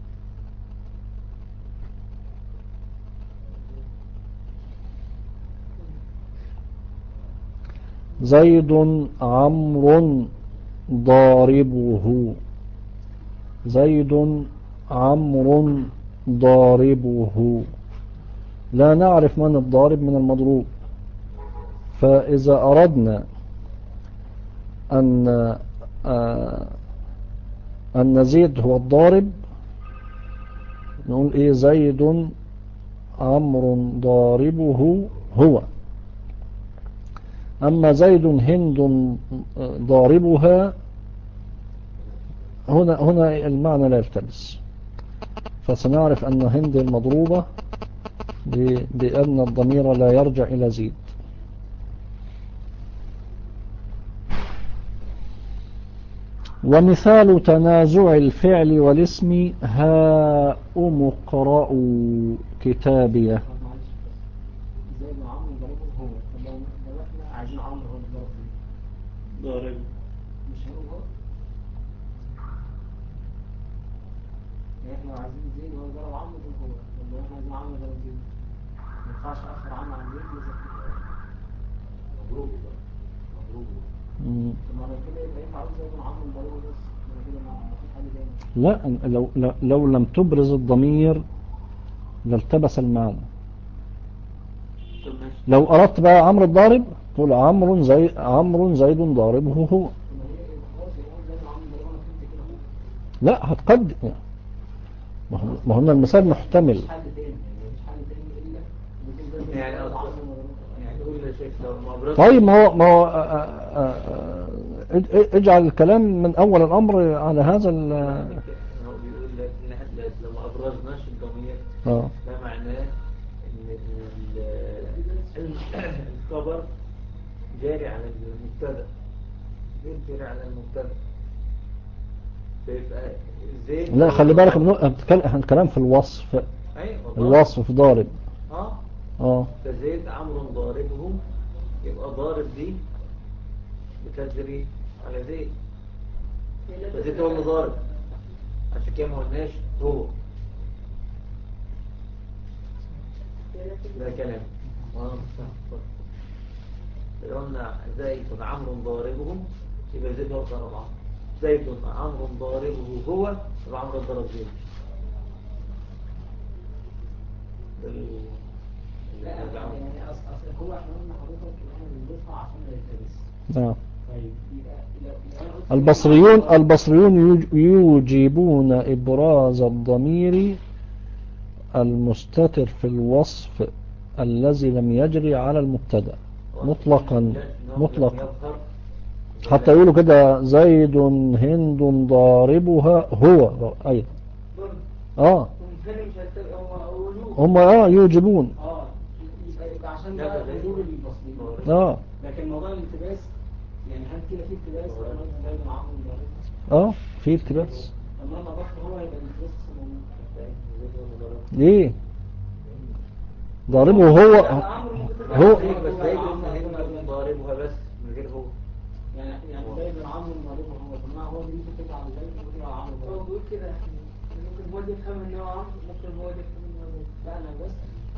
Speaker 1: زيد عمرو ضاربه، زيد عمرو ضاربه، لا نعرف من الضارب من المضروب. فإذا أردنا أن آه، أن زيد هو الضارب نقول إيه؟ زيد عمرو ضاربه هو. أما زيد هند ضاربها، هنا هنا المعنى لا يلتبس. فسنعرف أن هند المضروبة بأن الضمير لا يرجع إلى زيد. ومثال تنازع الفعل والاسم هاؤم اقرأوا كتابيه.
Speaker 2: زي ما عمرو ضربه هو، طب لو لو احنا عايزين عمرو هو اللي ضرب زيد،
Speaker 3: ضارب.
Speaker 2: مش هنقول هو؟ يعني احنا لو عايزين زيد هو ضرب عمرو نقول هو، طب لو احنا عايزين عمرو ضرب زيد ما ينفعش اخر عمرو عن زيد لازم
Speaker 4: مضروب بقى مضروب.
Speaker 1: مم.
Speaker 2: طب ما لو كده يبقى ينفع اقول زي ما عمرو ضربه بس، ما كده ما فيش حل تاني.
Speaker 1: لا، لو, لو, لو لم تبرز الضمير لالتبس المعنى.
Speaker 3: طب ماشي.
Speaker 1: لو أردت بقى عمرو الضارب تقول عمرو زي عمرو زيد ضاربه هو.
Speaker 2: طب ما هي خلاص يبقى زي ما عمرو ضربه انا فهمت كده هو.
Speaker 1: لا، هتقدم. ما هو ما هو المثال محتمل.
Speaker 2: مفيش حل تاني، يعني مفيش حل تاني الا إن يكون زي ما
Speaker 3: يعني
Speaker 2: ضرب
Speaker 3: أصلا
Speaker 2: عمرو ما ضربه.
Speaker 3: يعني قول يا شيخ لو ما أبرزش.
Speaker 1: طيب ما هو ما هو آه، آه، آه، اج- اجعل الكلام من أول الأمر على هذا ال
Speaker 3: هو بيقول لك إن إحنا لو ما أبرزناش الضمير
Speaker 1: اه
Speaker 3: ده معناه إن إن ال- الخبر جاري على المبتدأ، غير جاري على المبتدأ، فيبقى زيد
Speaker 1: لا،
Speaker 3: هو
Speaker 1: خلي
Speaker 3: اللي
Speaker 1: بالك
Speaker 3: ضارب.
Speaker 1: من بتكلم الكلام في الوصف.
Speaker 3: أيوة ضارب.
Speaker 1: الوصف ضارب.
Speaker 3: اه
Speaker 1: اه
Speaker 3: فزيد عمرو ضاربه، يبقى ضارب دي بتجري على زيد، فزيد هو اللي ضارب، عشان كده ما قلناش هو. ده كلام وانا مستحق. لو قلنا زيد عمرو ضاربه يبقى زيد هو ضرب عمرو، زيد عمرو ضاربه هو يبقى عمرو ضرب زيد. ده ال-
Speaker 2: لا
Speaker 3: اللي
Speaker 2: يعني
Speaker 3: عمرو.
Speaker 2: يعني اصل اصل هو احنا قلنا حضرتك ان احنا بنضيفها عشان ما يلتبس.
Speaker 1: نعم.
Speaker 2: طيب يبقى لو لو انا قلت
Speaker 1: البصريون
Speaker 2: زي ما
Speaker 1: البصريون يوج- يوجبون إبراز الضمير المستتر في الوصف الذي لم يجري على المبتدأ مطلقا
Speaker 3: لا، إنه لم
Speaker 1: مطلقا.
Speaker 3: يظهر.
Speaker 1: حتى يقولوا كده زيد هند ضاربها هو أيضا. اه
Speaker 2: والثاني مش هيلتبس هو وجوب.
Speaker 1: هم اه يوجبون.
Speaker 2: اه يبقى يبقى عشان
Speaker 3: لا،
Speaker 2: ده
Speaker 3: ده زي-
Speaker 2: وجوب البصريين.
Speaker 1: اه
Speaker 2: لكن موضوع الالتباس يعني هل كده في التباس لو انا قلت زي ما عمرو ضربه؟
Speaker 1: اه في التباس.
Speaker 2: لما انا ضفت هو هيبقى الالتباس موجود.
Speaker 3: زيد هو اللي ضرب.
Speaker 1: ليه ضاربه هو هو
Speaker 3: زيد بس زيد قلنا هند ضاربها بس من غير هو.
Speaker 2: يعني يعني زي بن عمرو ضربه هو، طب ما هو دي ممكن تبقى على زيد وممكن على عمرو هو بيقول كده يعني ممكن هو اللي يفهم ان هو عمرو، ممكن هو اللي يفهم ان هو زيد. لا انا بس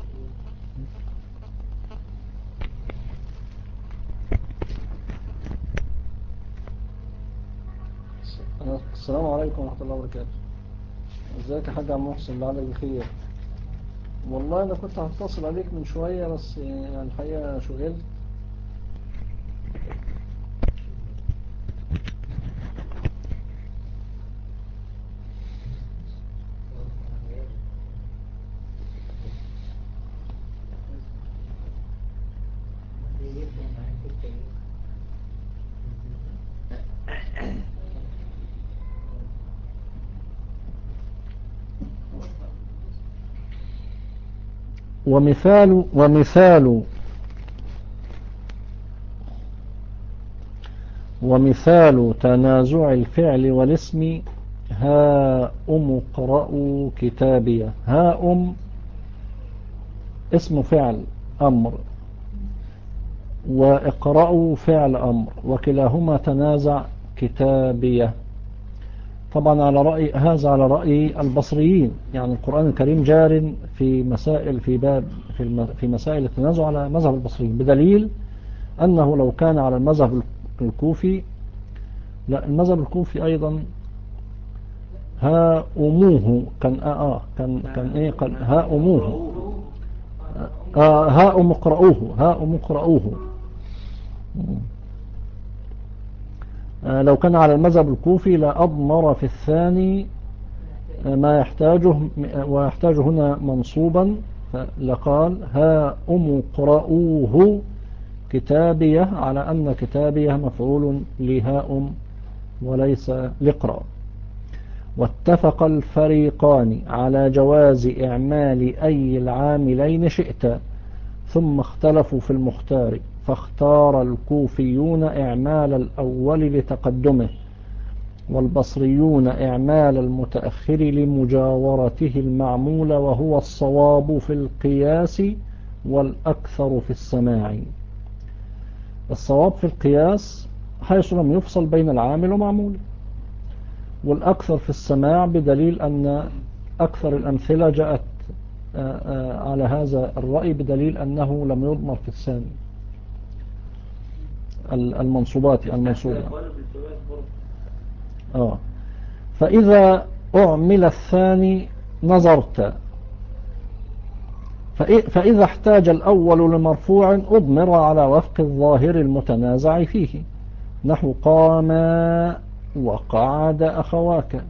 Speaker 1: السلام عليكم ورحمة الله وبركاته. ازيك يا حاج عم محسن؟ لعلك بخير. والله انا كنت هتصل عليك من شوية بس يعني الحقيقة شغلت. ومثال ومثال ومثال تنازع الفعل والاسم هاؤم اقرأوا كتابيه. هاؤم اسم فعل أمر، واقرأوا فعل أمر، وكلاهما تنازع كتابيه. طبعا على رأي هذا على رأي البصريين، يعني القرآن الكريم جار في مسائل في باب في, الم في مسائل التنازع على مذهب البصريين، بدليل أنه لو كان على المذهب الكوفي، لا المذهب الكوفي أيضا ها أموه كان آه كان كان إيه قال ها أموه آه ها أم اقرأوه ها أم اقرأوه. آه لو كان على المذهب الكوفي لا أضمر في الثاني ما يحتاجه، ويحتاج هنا منصوبا، لقال ها أم اقرأوه كتابيه، على أن كتابيه مفعول لها أم وليس لقرأ. واتفق الفريقان على جواز إعمال أي العاملين شئت، ثم اختلفوا في المختار، فاختار الكوفيون إعمال الأول لتقدمه، والبصريون إعمال المتأخر لمجاورته المعمول، وهو الصواب في القياس والأكثر في السماع. الصواب في القياس حيث لم يفصل بين العامل ومعمول، والأكثر في السماع بدليل أن أكثر الأمثلة جاءت على هذا الرأي، بدليل أنه لم يضمر في الثاني المنصوبات المنصوبة. آه فإذا أعمل الثاني نظرت، فإذا احتاج الأول لمرفوع أضمر على وفق الظاهر المتنازع فيه، نحو قام وقعد أخواك،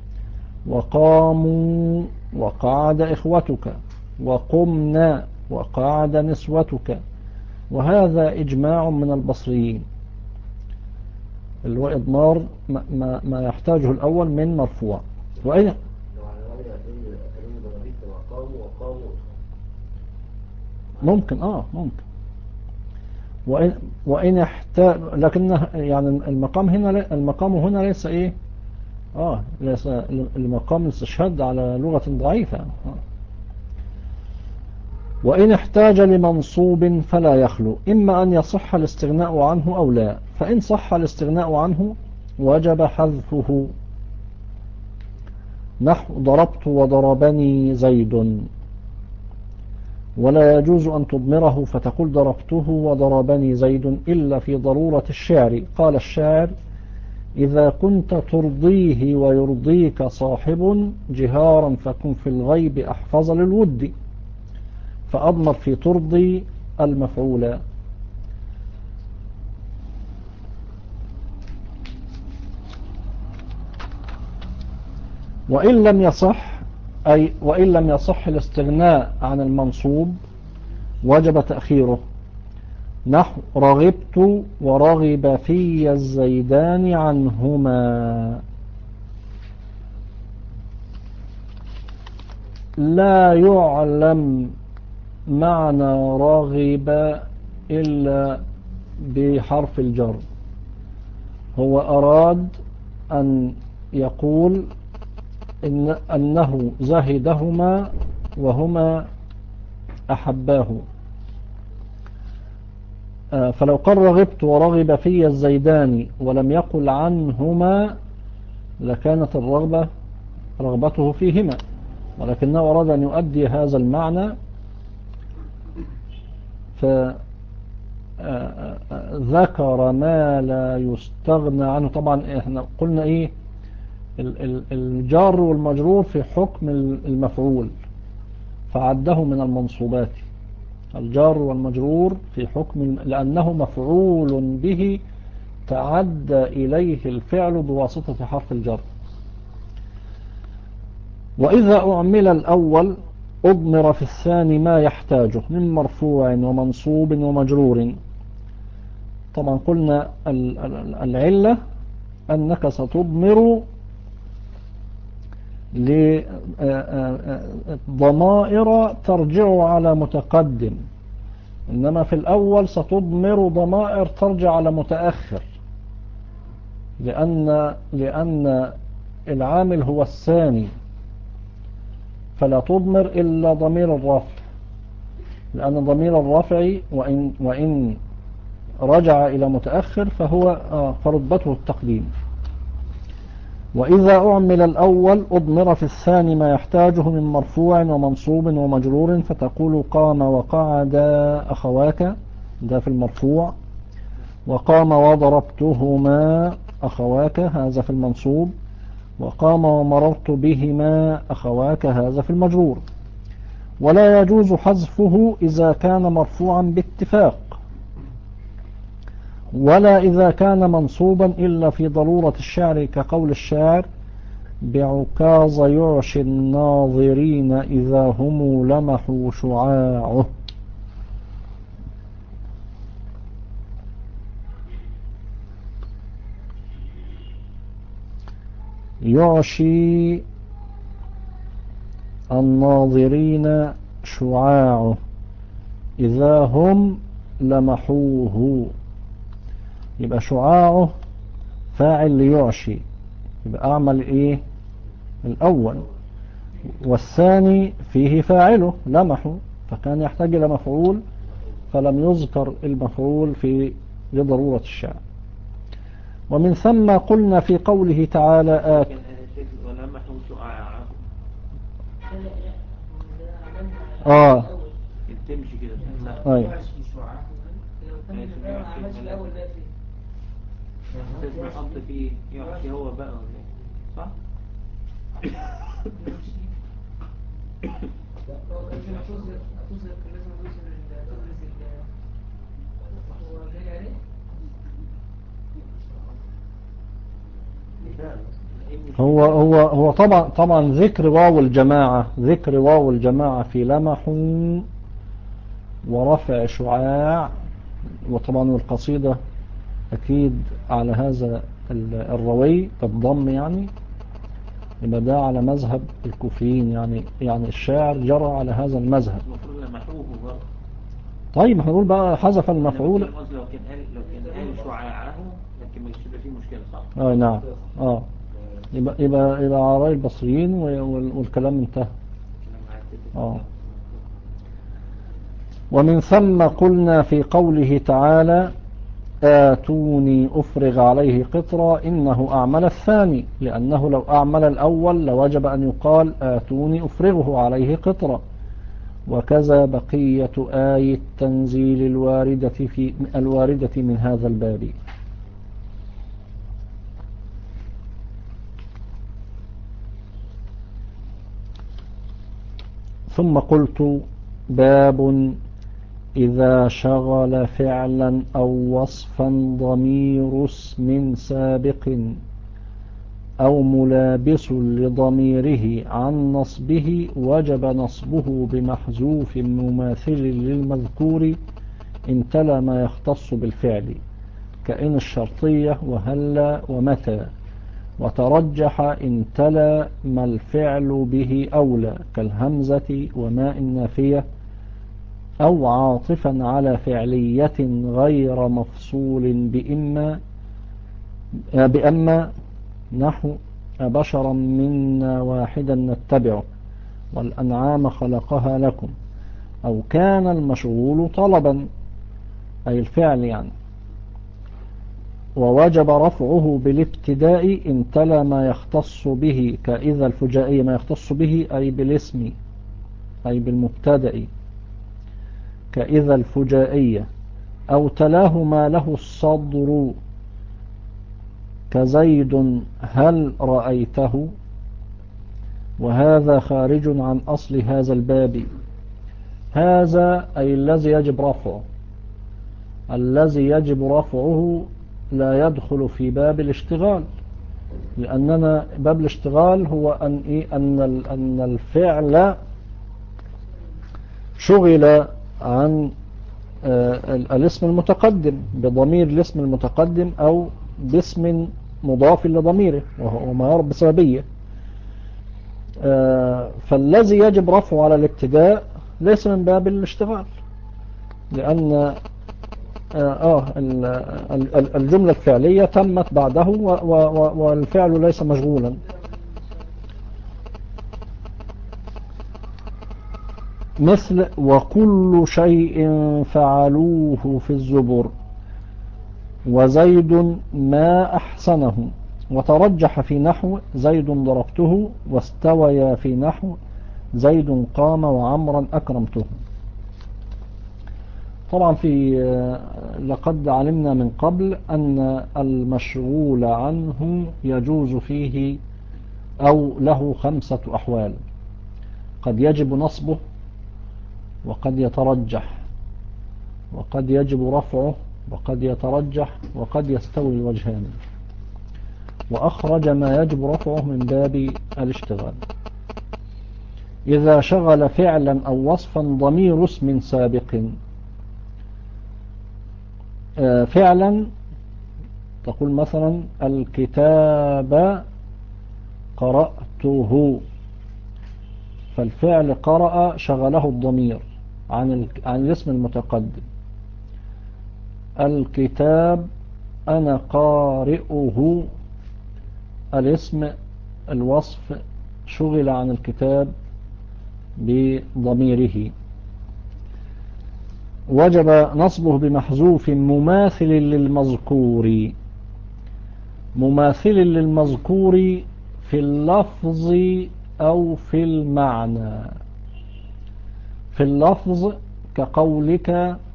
Speaker 1: وقاموا وقعد إخوتك، وقمنا وقعد نسوتك. وهذا إجماع من البصريين، اللي هو إضمار ما, ما, ما يحتاجه الأول من مرفوع. وإن
Speaker 4: لو على رأي أتم أتم ضربيت وقاموا وقاموا
Speaker 1: ممكن آه ممكن وإن وإن احتاج، لكن يعني المقام هنا المقام هنا ليس إيه آه ليس المقام الاستشهاد على لغة ضعيفة. آه. وإن احتاج لمنصوب فلا يخلو، إما أن يصح الاستغناء عنه أو لا، فإن صح الاستغناء عنه وجب حذفه، نحو ضربت وضربني زيد، ولا يجوز أن تضمره فتقول ضربته وضربني زيد إلا في ضرورة الشعر. قال الشاعر: إذا كنت ترضيه ويرضيك صاحب جهارا فكن في الغيب أحفظ للود، فأضمر في ترضي المفعول. وإن لم يصح أي وإن لم يصح الاستغناء عن المنصوب وجب تأخيره، نحو رغبت ورغب في الزيدان عنهما. لا يعلم معنى رغب إلا بحرف الجر. هو أراد أن يقول إن أنه زهدهما وهما أحباه، فلو قال رغبت ورغب في الزيدان ولم يقل عنهما لكانت الرغبة رغبته فيهما، ولكنه أراد أن يؤدي هذا المعنى فذكر ما لا يستغنى عنه. طبعا احنا قلنا ايه الجار والمجرور في حكم المفعول فعده من المنصوبات، الجار والمجرور في حكم لأنه مفعول به تعدى إليه الفعل بواسطة حرف الجر. وإذا أعمل الأول أضمر في الثاني ما يحتاجه من مرفوع ومنصوب ومجرور. طبعا قلنا العلة أنك ستضمر لضمائر ترجع على متقدم، إنما في الأول ستضمر ضمائر ترجع على متأخر، لأن لأن العامل هو الثاني، فلا تضمر إلا ضمير الرفع، لأن ضمير الرفع وإن, وإن رجع إلى متأخر فهو فرتبته التقديم. وإذا أعمل الأول أضمر في الثاني ما يحتاجه من مرفوع ومنصوب ومجرور، فتقول قام وقعد أخواك، ده في المرفوع، وقام وضربتهما أخواك، هذا في المنصوب، وقام ومررت بهما أخواك، هذا في المجرور. ولا يجوز حذفه إذا كان مرفوعا باتفاق، ولا إذا كان منصوبا إلا في ضرورة الشعر، كقول الشاعر: بعكاظ يعشي الناظرين إذا هم لمحوا شعاعه. يعشي الناظرين شعاعه إذا هم لمحوه، يبقى شعاعه فاعل ليعشي، يبقى أعمل إيه الأول، والثاني فيه فاعله لمحه، فكان يحتاج إلى مفعول فلم يذكر المفعول في لضرورة الشعر. ومن ثم قلنا في قوله تعالى آت
Speaker 3: ولمحوا شعاعه،
Speaker 1: آه
Speaker 3: تمشي كده.
Speaker 1: أي
Speaker 2: ما عملش الأول ده فيه
Speaker 3: تسمع حط فيه يحشي هو بقى، صح؟
Speaker 2: هو كان في محفوظ محفوظ كان لازم يدوس تدرس هو جاي عليه
Speaker 1: هو هو هو طبعا طبعا ذكر واو الجماعة، ذكر واو الجماعة في لمح ورفع شعاع، وطبعا القصيدة أكيد على هذا الروي بالضم، يعني يبقى ده على مذهب الكوفيين، يعني يعني الشاعر جرى على هذا المذهب. طيب احنا نقول بقى حذف المفعول.
Speaker 3: لو كان قال لو كان قال شعاعه لكن مش هيبقى فيه مشكلة، صح؟
Speaker 1: اه نعم اه يبقى يبقى يبقى عراء البصريين والكلام انتهى. اه ومن ثم قلنا في قوله تعالى آتوني أفرغ عليه قطرا، إنه أعمل الثاني، لأنه لو أعمل الأول لوجب أن يقال آتوني أفرغه عليه قطرا. وكذا بقية آية التنزيل الواردة في الواردة من هذا الباب. ثم قلت باب إذا شغل فعلا أو وصفا ضمير اسم سابق أو ملابس لضميره عن نصبه وجب نصبه بمحذوف مماثل للمذكور إن تلا ما يختص بالفعل، كإن الشرطية وهلا ومتى، وترجح إن تلا ما الفعل به أولى كالهمزة وما النافية، أو عاطفا على فعلية غير مفصول بإما بأما نحو بشرا منا واحدا نتبعه والأنعام خلقها لكم، أو كان المشغول طلبا أي الفعل يعني، ووجب رفعه بالابتداء إن تلا ما يختص به كإذا الفجائية، ما يختص به أي بالاسم أي بالمبتدأ كإذا الفجائية، أو تلاه ما له الصدر كزيد هل رأيته، وهذا خارج عن أصل هذا الباب. هذا أي الذي يجب رفعه، الذي يجب رفعه لا يدخل في باب الاشتغال، لأننا باب الاشتغال هو أن, إيه أن, أن الفعل شغل عن آه الاسم المتقدم بضمير الاسم المتقدم أو باسم مضاف لضميره وما يرب بسببية. آه، فالذي يجب رفعه على الابتداء ليس من باب الاشتغال، لأن آه آه ال- ال- الجملة الفعلية تمت بعده و- و- والفعل ليس مشغولا. مثل وكل شيء فعلوه في الزبر وزيد ما أحسنه، وترجح في نحو زيد ضربته، واستويا في نحو زيد قام وعمرا أكرمته. طبعا في لقد علمنا من قبل أن المشغول عنه يجوز فيه أو له خمسة أحوال: قد يجب نصبه، وقد يترجح، وقد يجب رفعه، وقد يترجح، وقد يستوي الوجهان. وأخرج ما يجب رفعه من باب الاشتغال: إذا شغل فعلا أو وصفا ضمير اسم سابق. فعلا تقول مثلا الكتاب قرأته، فالفعل قرأ شغله الضمير عن عن الاسم المتقدم. الكتاب أنا قارئه، الاسم الوصف شغل عن الكتاب بضميره. وجب نصبه بمحذوف مماثل للمذكور. مماثل للمذكور في اللفظ أو في المعنى. في اللفظ كقولك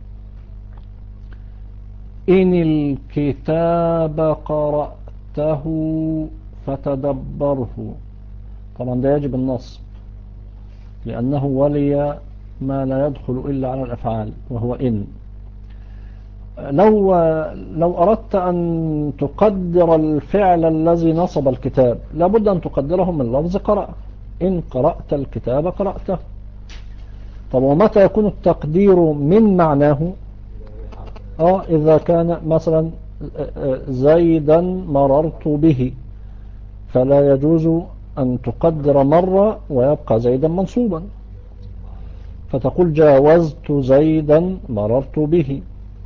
Speaker 1: إن الكتاب قرأته فتدبره، طبعا ده يجب النصب لأنه ولي ما لا يدخل إلا على الأفعال وهو إن. لو لو أردت أن تقدر الفعل الذي نصب الكتاب لابد أن تقدره من لفظ قرأ. إن قرأت الكتاب قرأته. طب ومتى يكون التقدير من معناه؟ آه إذا كان مثلا زيدا مررت به، فلا يجوز أن تقدر مرة ويبقى زيدا منصوبا، فتقول جاوزت زيدا مررت به.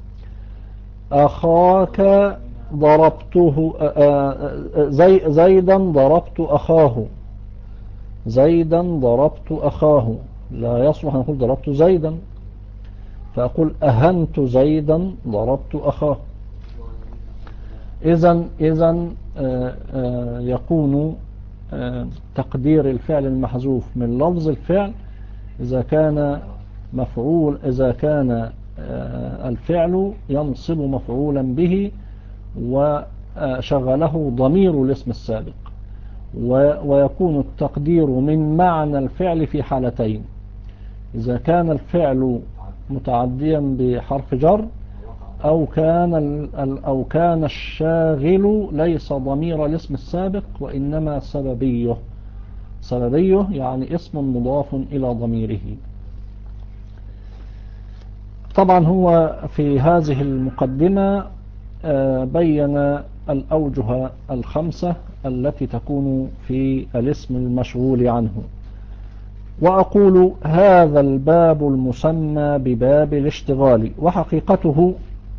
Speaker 1: أخاك ضربته، زي زيدا ضربت أخاه. زيدا ضربت أخاه لا يصلح أن أقول ضربت زيدا، فأقول أهنت زيدا ضربت أخاه. إذن إذن يكون تقدير الفعل المحذوف من لفظ الفعل إذا كان مفعول إذا كان الفعل ينصب مفعولا به وشغله ضمير الاسم السابق. ويكون التقدير من معنى الفعل في حالتين: إذا كان الفعل متعديا بحرف جر، أو كان أو كان الشاغل ليس ضمير الاسم السابق وإنما سببيه. سببيه يعني اسم مضاف إلى ضميره. طبعا هو في هذه المقدمة بين الأوجه الخمسة التي تكون في الاسم المشغول عنه. وأقول هذا الباب المسمى بباب الاشتغال، وحقيقته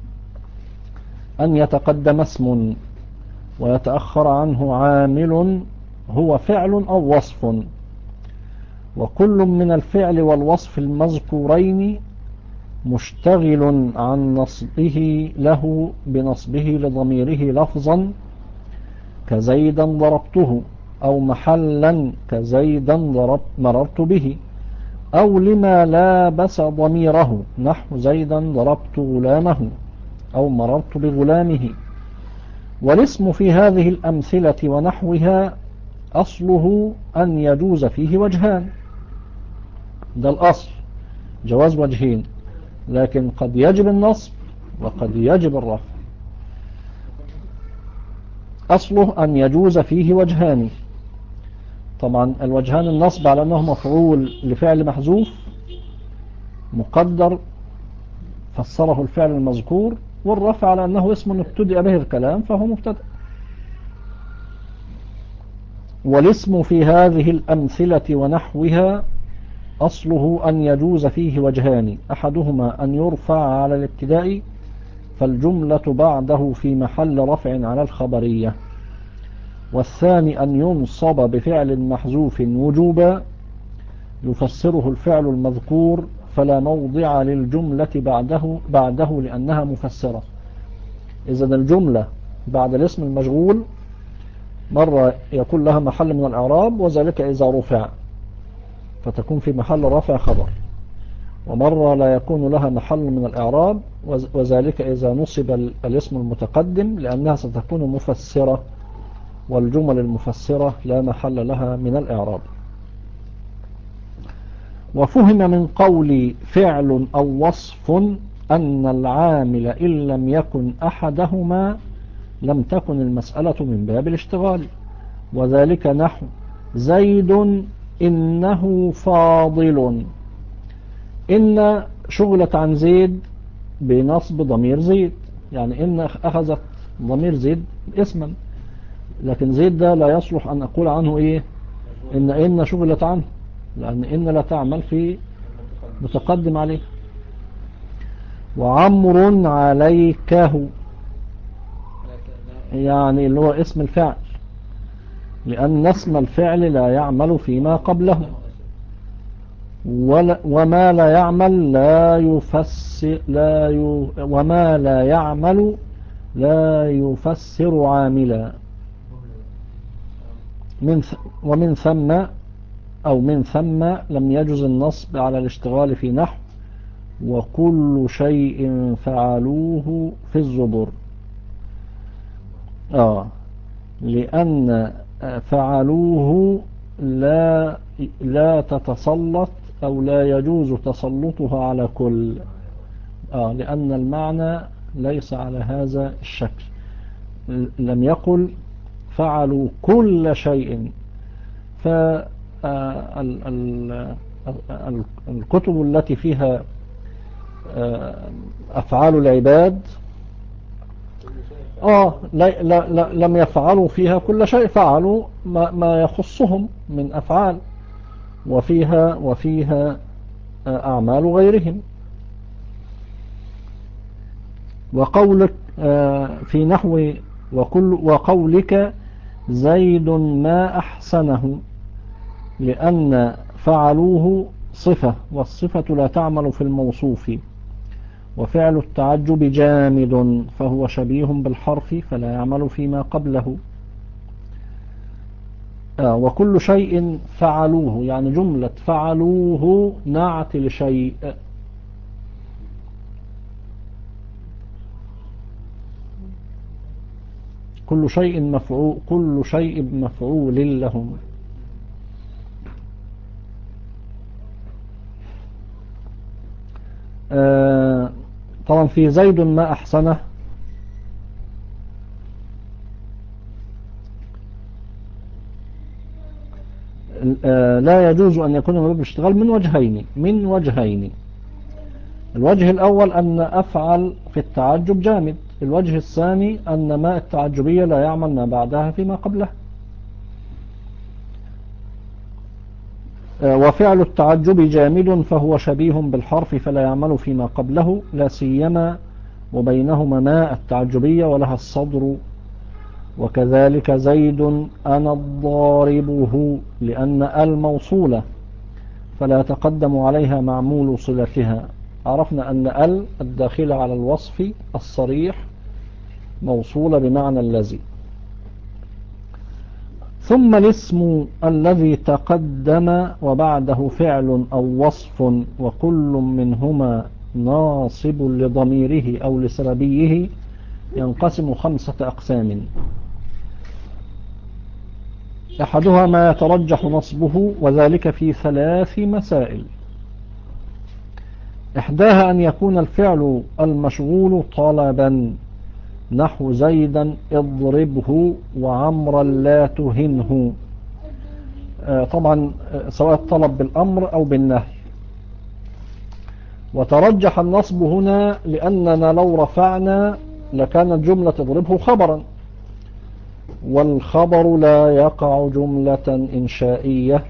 Speaker 1: أن يتقدم اسم ويتأخر عنه عامل هو فعل أو وصف، وكل من الفعل والوصف المذكورين مشتغل عن نصبه له بنصبه لضميره لفظا كزيدا ضربته، أو محلا كزيدا ضرب مررت به، أو لما لابس ضميره نحو زيدا ضربت غلامه أو مررت بغلامه. والاسم في هذه الأمثلة ونحوها أصله أن يجوز فيه وجهان، ده الأصل جواز وجهين، لكن قد يجب النصب وقد يجب الرفع. أصله أن يجوز فيه وجهان. طبعا الوجهان النصب على أنه مفعول لفعل محذوف مقدر فسره الفعل المذكور، والرفع على أنه اسم ابتدأ به الكلام فهو مبتدأ. والاسم في هذه الأمثلة ونحوها أصله أن يجوز فيه وجهان، أحدهما أن يرفع على الابتداء فالجملة بعده في محل رفع على الخبرية، والثاني أن ينصب بفعل محذوف وجوبا يفسره الفعل المذكور فلا موضع للجملة بعده, بعده لأنها مفسرة. إذن الجملة بعد الاسم المشغول مرة يكون لها محل من الإعراب وذلك إذا رفع فتكون في محل رفع خبر، ومرة لا يكون لها محل من الإعراب وذلك إذا نصب الاسم المتقدم لأنها ستكون مفسرة، والجمل المفسرة لا محل لها من الإعراب. وفهم من قول فعل أو وصف أن العامل إن لم يكن أحدهما لم تكن المسألة من باب الاشتغال، وذلك نحو زيد إنه فاضل. إن شغلت عن زيد بنصب ضمير زيد، يعني إن أخذت ضمير زيد اسما، لكن زيد ده لا يصلح أن أقول عنه إيه إن إن شغلت عنه، لأن إن لا تعمل في متقدم عليه. وعمر عليكه يعني اللي هو اسم الفعل، لأن اسم الفعل لا يعمل فيما قبله، وما لا يعمل لا يفسر لا ي... وما لا يعمل لا يفسر عاملا. من ث... ومن ثم أو من ثم لم يجز النصب على الاشتغال في نحو وكل شيء فعلوه في الزبر. آه لأن فعلوه لا لا تتسلط أو لا يجوز تسلطها على كل، آه لأن المعنى ليس على هذا الشكل. لم يقل فعلوا كل شيء. فالكتب التي فيها أفعال العباد آه لا لا لا لم يفعلوا فيها كل شيء، فعلوا ما, ما يخصهم من أفعال، وفيها وفيها أعمال غيرهم. وقولك في نحو وكل وقولك زيد ما أحسنه، لأن فعلوه صفة والصفة لا تعمل في الموصوف، وفعل التعجب جامد فهو شبيه بالحرف فلا يعمل فيما قبله. آه وكل شيء فعلوه يعني جملة فعلوه نعت لشيء، كل شيء مفعول كل شيء مفعول لهم. آه طبعا في زيد ما أحسنه آه لا يجوز أن يكون من باب الاشتغال من وجهين من وجهين الوجه الأول أن أفعل في التعجب جامد، الوجه الثاني أن ما التعجبية لا يعمل ما بعدها فيما قبله. آه وفعل التعجب جامد فهو شبيه بالحرف فلا يعمل فيما قبله، لا سيما وبينهما ما التعجبية ولها الصدر. وكذلك زيد أنا الضاربه، لأن الموصولة فلا يتقدم عليها معمول صلتها. عرفنا أن ال الداخلة على الوصف الصريح موصولة بمعنى الذي. ثم الاسم الذي تقدم وبعده فعل أو وصف وكل منهما ناصب لضميره أو لسببيه ينقسم خمسة أقسام. أحدها ما يترجح نصبه وذلك في ثلاث مسائل. إحداها أن يكون الفعل المشغول طلبا نحو زيدا اضربه وعمرا لا تهنه، طبعا سواء الطلب بالأمر أو بالنهي. وترجح النصب هنا لأننا لو رفعنا لكانت جملة اضربه خبرا، والخبر لا يقع جملة إنشائية.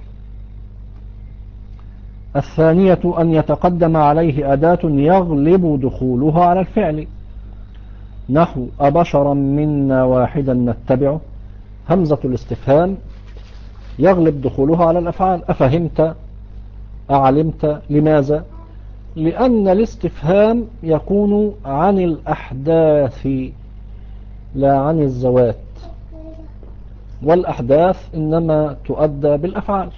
Speaker 1: الثانية أن يتقدم عليه أداة يغلب دخولها على الفعل، نحو أبشرا منا واحدا نتبعه. همزة الاستفهام يغلب دخولها على الأفعال. أفهمت، أعلمت. لماذا؟ لأن الاستفهام يكون عن الأحداث لا عن الذوات، والأحداث إنما تؤدى بالأفعال.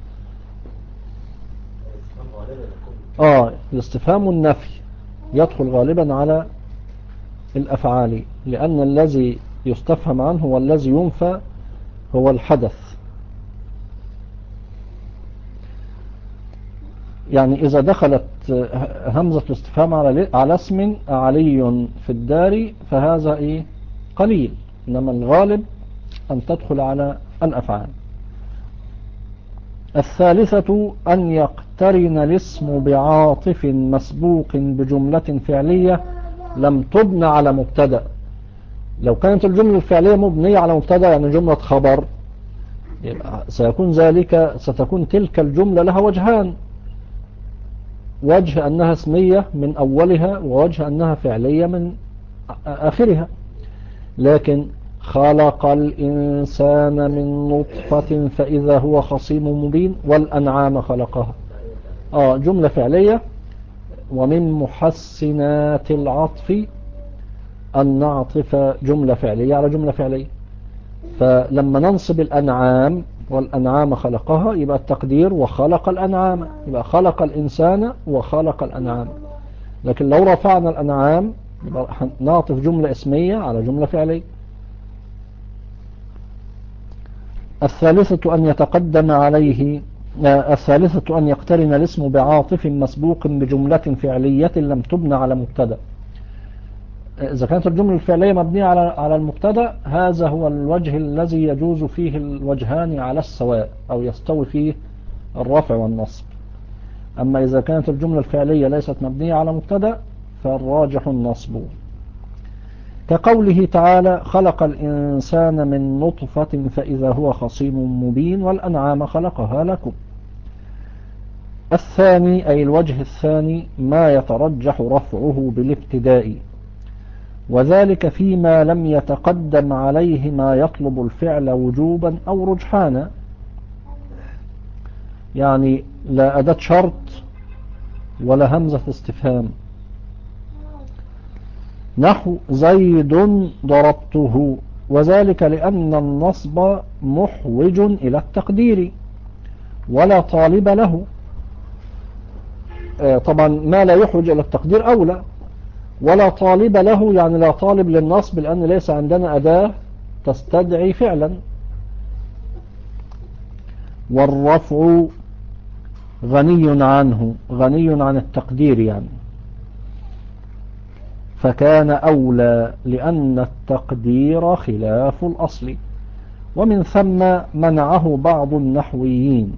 Speaker 1: آه الاستفهام النفي يدخل غالبا على الأفعال، لأن الذي يستفهم عنه والذي ينفى هو الحدث. يعني إذا دخلت همزة الاستفهام على على اسم علي في الدار فهذا إيه؟ قليل، إنما الغالب أن تدخل على الأفعال. الثالثة أن يقترن الاسم بعاطف مسبوق بجملة فعلية لم تبنى على مبتدأ. لو كانت الجملة الفعلية مبنية على مبتدأ يعني جملة خبر، يبقى سيكون ذلك ستكون تلك الجملة لها وجهان: وجه أنها اسمية من أولها، ووجه أنها فعلية من آخرها. لكن خلق الإنسان من نطفة فإذا هو خصيم مبين والأنعام خلقها، آه جملة فعلية. ومن محسنات العطف أن نعطف جملة فعلية على جملة فعلية. فلما ننصب الأنعام والأنعام خلقها يبقى التقدير وخلق الأنعام، يبقى خلق الإنسان وخلق الأنعام. لكن لو رفعنا الأنعام يبقى نعطف جملة اسمية على جملة فعلية. الثالثة أن يتقدم عليه الثالثة أن يقترن الاسم بعاطف مسبوق بجملة فعلية لم تبنى على مبتدأ. إذا كانت الجملة الفعلية مبنية على على المبتدأ هذا هو الوجه الذي يجوز فيه الوجهان على السواء أو يستوي فيه الرفع والنصب. أما إذا كانت الجملة الفعلية ليست مبنية على مبتدأ فالراجح النصب، كقوله تعالى: خلق الإنسان من نطفة فإذا هو خصيم مبين والأنعام خلقها لكم. الثاني أي الوجه الثاني ما يترجح رفعه بالابتداء، وذلك فيما لم يتقدم عليه ما يطلب الفعل وجوبا أو رجحانا. يعني لا أداة شرط ولا همزة استفهام، نحو زيد ضربته، وذلك لأن النصب محوج إلى التقدير ولا طالب له. طبعا ما لا يحوج إلى التقدير أولى، ولا طالب له يعني لا طالب للنصب لأن ليس عندنا أداة تستدعي فعلا. والرفع غني عنه، غني عن التقدير يعني، فكان أولى لأن التقدير خلاف الأصل. ومن ثم منعه بعض النحويين،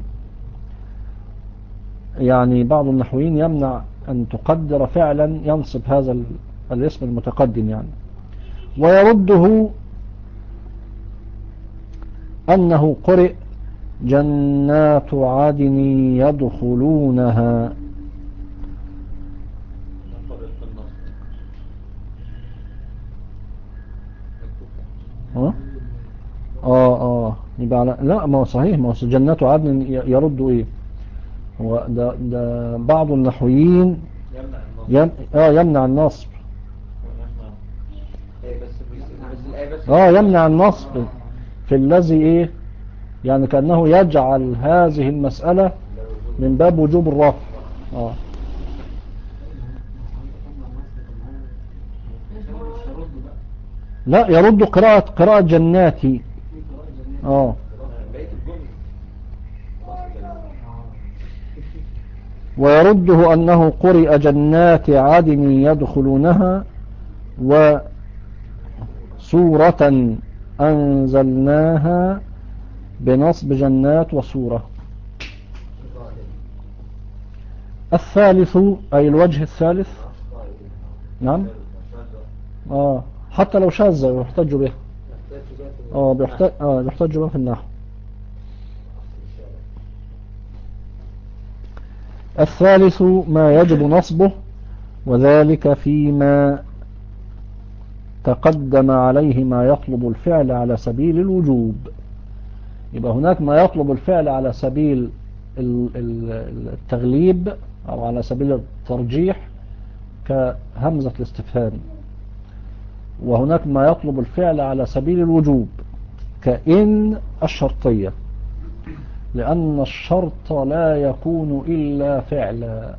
Speaker 1: يعني بعض النحويين يمنع أن تقدر فعلا ينصب هذا الاسم المتقدم يعني. ويرده أنه قرئ جنات عدن يدخلونها. اه اه اه يبقى على... لا ما هو صحيح، ما هو جنات عدن يرد ايه؟ هو ده ده بعض النحويين يم... اه يمنع النصب. اه يمنع النصب في الذي ايه، يعني كأنه يجعل هذه المسألة من باب وجوب الرفع. اه لا يرد قراءة قراءة جناتي. اه ويرده أنه قرئ جنات عدن يدخلونها، وسورة أنزلناها بنصب جنات وسورة. الثالث أي الوجه الثالث، نعم، آه حتى لو شاذ يحتج به. اه بيحتاج اه بيحتاج بقى في النحو. الثالث ما يجب نصبه، وذلك فيما تقدم عليه ما يطلب الفعل على سبيل الوجوب. يبقى هناك ما يطلب الفعل على سبيل ال- ال- التغليب أو على سبيل الترجيح كهمزة الاستفهام، وهناك ما يطلب الفعل على سبيل الوجوب كإن الشرطية، لأن الشرط لا يكون إلا فعلا.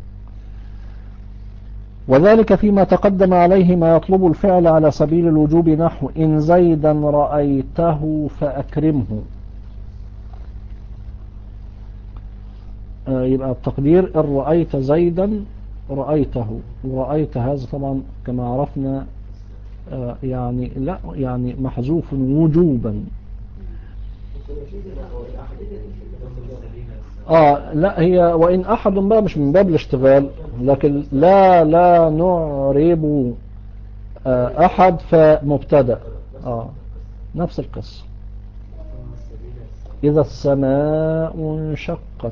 Speaker 1: وذلك فيما تقدم عليه ما يطلب الفعل على سبيل الوجوب، نحو إن زيدا رأيته فأكرمه. آه يبقى التقدير إن رأيت زيدا رأيته، ورأيت هذا طبعا كما عرفنا آه يعني لا يعني محذوف وجوبا. اه لا هي وإن أحد بقى مش من باب الاشتغال، لكن لا لا نعرب آه أحد فمبتدأ. اه نفس القصة. إذا السماء انشقت.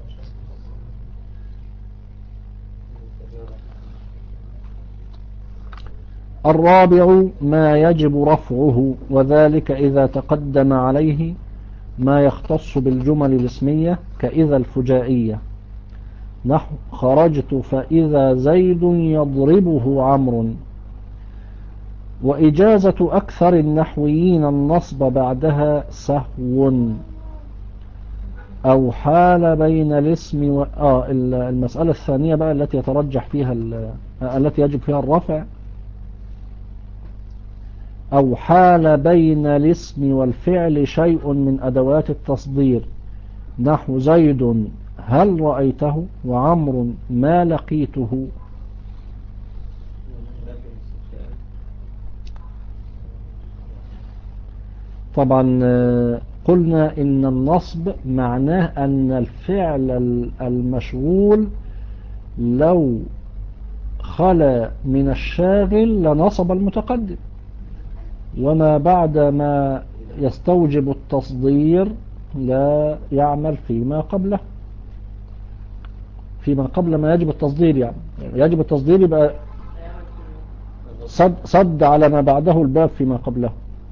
Speaker 1: الرابع ما يجب رفعه، وذلك إذا تقدم عليه ما يختص بالجمل الاسمية كإذا الفجائية، نحو خرجت فإذا زيد يضربه عمرو. وإجازة أكثر النحويين النصب بعدها سهو أو حال بين الاسم و... آه المسألة الثانية بقى التي يترجح فيها ال... التي يجب فيها الرفع، أو حال بين الاسم والفعل شيء من أدوات التصدير، نحو زيد هل رأيته وعمر ما لقيته. طبعا قلنا إن النصب معناه أن الفعل المشغول لو خلا من الشاغل لنصب المتقدم، وما بعد ما يستوجب التصدير لا يعمل فيما قبله، فيما قبل ما يجب التصدير. يعني يجب التصدير يبقى صد, صد على ما بعده الباب فيما قبله.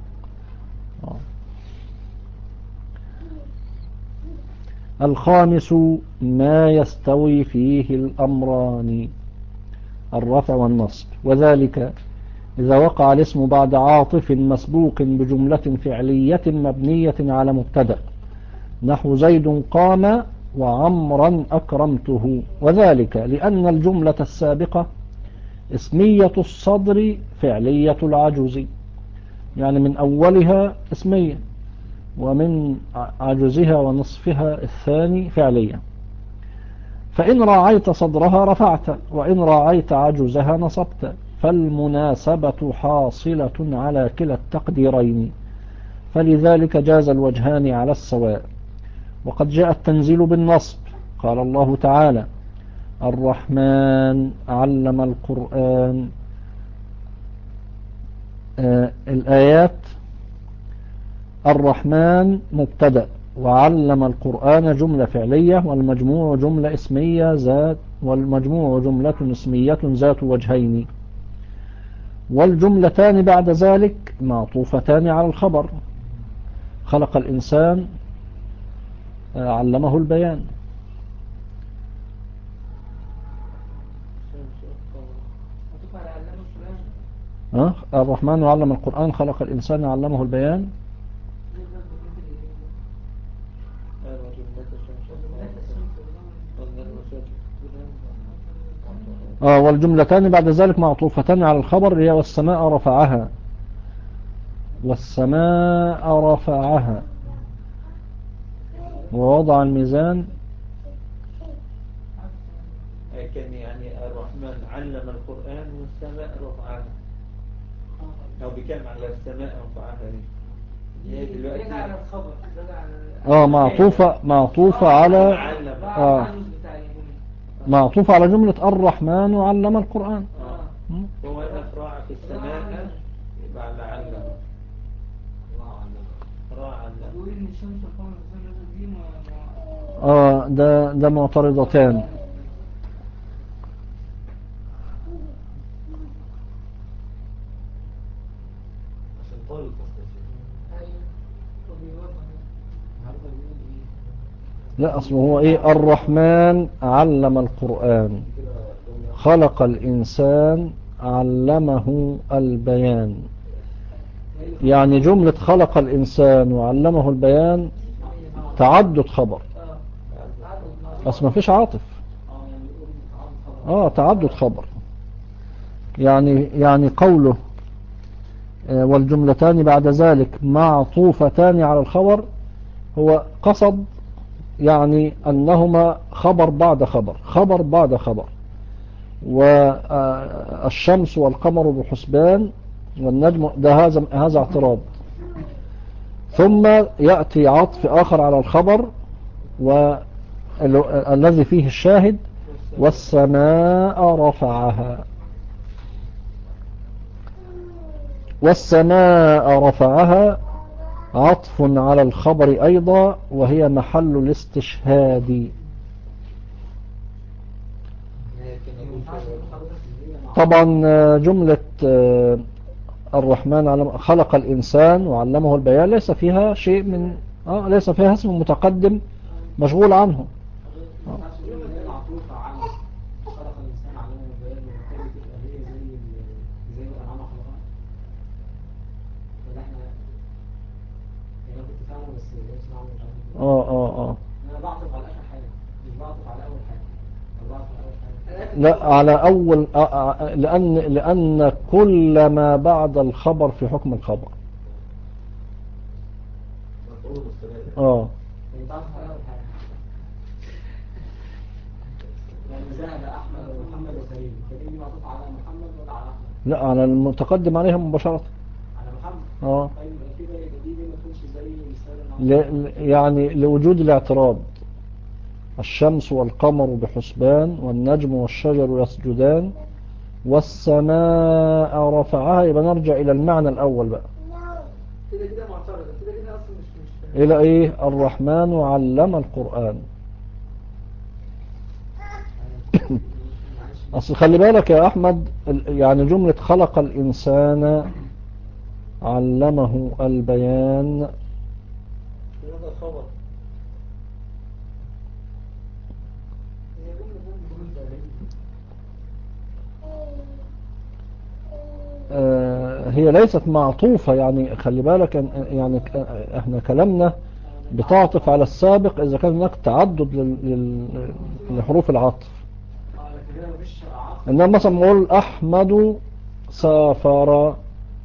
Speaker 1: الخامس ما يستوي فيه الأمران، الرفع والنصب، وذلك إذا وقع الاسم بعد عاطف مسبوق بجملة فعلية مبنية على مبتدأ، نحو زيد قام وعمرا أكرمته، وذلك لأن الجملة السابقة اسمية الصدر فعلية العجز، يعني من أولها اسمية ومن عجزها ونصفها الثاني فعلية، فإن راعيت صدرها رفعت وإن راعيت عجزها نصبت، فالمناسبة حاصلة على كلا التقديرين، فلذلك جاز الوجهان على السواء. وقد جاء التنزيل بالنصب، قال الله تعالى الرحمن علم القرآن. آه الآيات الرحمن مبتدأ وعلم القرآن جملة فعلية، والمجموع جملة اسمية ذات والمجموع جملة اسمية ذات وجهين، والجملتان بعد ذلك معطوفتان على الخبر، خلق الإنسان علمه البيان. أه؟ الرحمن علم القرآن خلق الإنسان علمه البيان. آه والجملتان بعد ذلك معطوفتان على الخبر، هي والسماء رفعها، والسماء رفعها ووضع الميزان.
Speaker 3: كان يعني الرحمن علم القرآن والسماء رفعها، أو بكام على السماء رفعها دي هي دلوقتي
Speaker 2: على الخبر
Speaker 1: اه معطوفة معطوفة على اه معطوفة على جملة الرحمن علم القرآن.
Speaker 3: اه هو أفرع في السماء يبقى على علم.
Speaker 5: الشمس والقمر والزمن دي ما-
Speaker 1: اه ده ده معترضتان.
Speaker 4: عشان طال الفصل.
Speaker 5: أيوة. وبيوضح
Speaker 2: النهارده بيقول ايه؟
Speaker 1: لا اصله هو ايه، الرحمن علم القرآن،
Speaker 4: كده جملة.
Speaker 1: خلق الإنسان، علمه البيان. يعني جملة خلق الإنسان وعلمه البيان تعدد خبر،
Speaker 5: اه عدد
Speaker 1: بس ما فيش عاطف.
Speaker 2: اه يعني يقول تعرض خبر.
Speaker 1: اه تعدد خبر. يعني يعني قوله آه، والجملتان بعد ذلك معطوفتان على الخبر، هو قصد يعني أنهما خبر بعد خبر، خبر بعد خبر. والشمس والقمر بحسبان والنجم، ده هذا هذا اعتراض. ثم يأتي عطف آخر على الخبر والذي فيه الشاهد، والسماء رفعها. والسماء رفعها عطف على الخبر أيضا، وهي محل الاستشهاد. طبعا جملة الرحمن علم خلق الإنسان وعلمه البيان ليس فيها شيء من آه ليس فيها اسم متقدم مشغول عنه.
Speaker 2: ما ينفعش نقول ان هي معطوفه على خلق الانسان علمه البيان وبالتالي تبقى هي زي ال- زي الانعام خلقها. ولا احنا يعني انا كنت فاهمه بس لقيت معنى مش عارف.
Speaker 1: اه اه اه
Speaker 2: انا بعطف على اخر حاجه، مش بعطف على اول حاجه. انا بعطف على اول حاجه.
Speaker 1: لا على أول آه آه لأن لأن كل ما بعد الخبر في حكم الخبر.
Speaker 4: مفعول مستمر.
Speaker 1: اه
Speaker 2: يعني بعطف على اول حاجه. يعني ذهب احمد ومحمد وكريم، كريم دي معطوف على محمد ولا على احمد؟
Speaker 1: لا على المتقدم عليها مباشرة.
Speaker 2: على محمد.
Speaker 1: اه
Speaker 2: طيب يبقى كده يبقى دي دي ما تكونش زي مثال
Speaker 1: ل... ل- يعني لوجود الاعتراض. الشمس والقمر بحسبان والنجم والشجر يسجدان والسماء رفعها، يبقى نرجع إلى المعنى الأول بقى،
Speaker 5: كده كده معترضة، كده كده أصلا مش مش فاهم.
Speaker 1: إلى إيه، الرحمن علم القرآن. أصل خلي بالك يا أحمد، ال- يعني جملة خلق الإنسان علمه البيان،
Speaker 4: هذا خبر.
Speaker 5: هي جملة جملة
Speaker 1: آه، هي ليست معطوفة. يعني خلي بالك إن- يعني ك- احنا كلامنا بتعطف على السابق إذا كان هناك تعدد لل- لل- لحروف العطف.
Speaker 2: اه لكن هنا مفيش عطف.
Speaker 1: إنما مثلا نقول أحمد سافر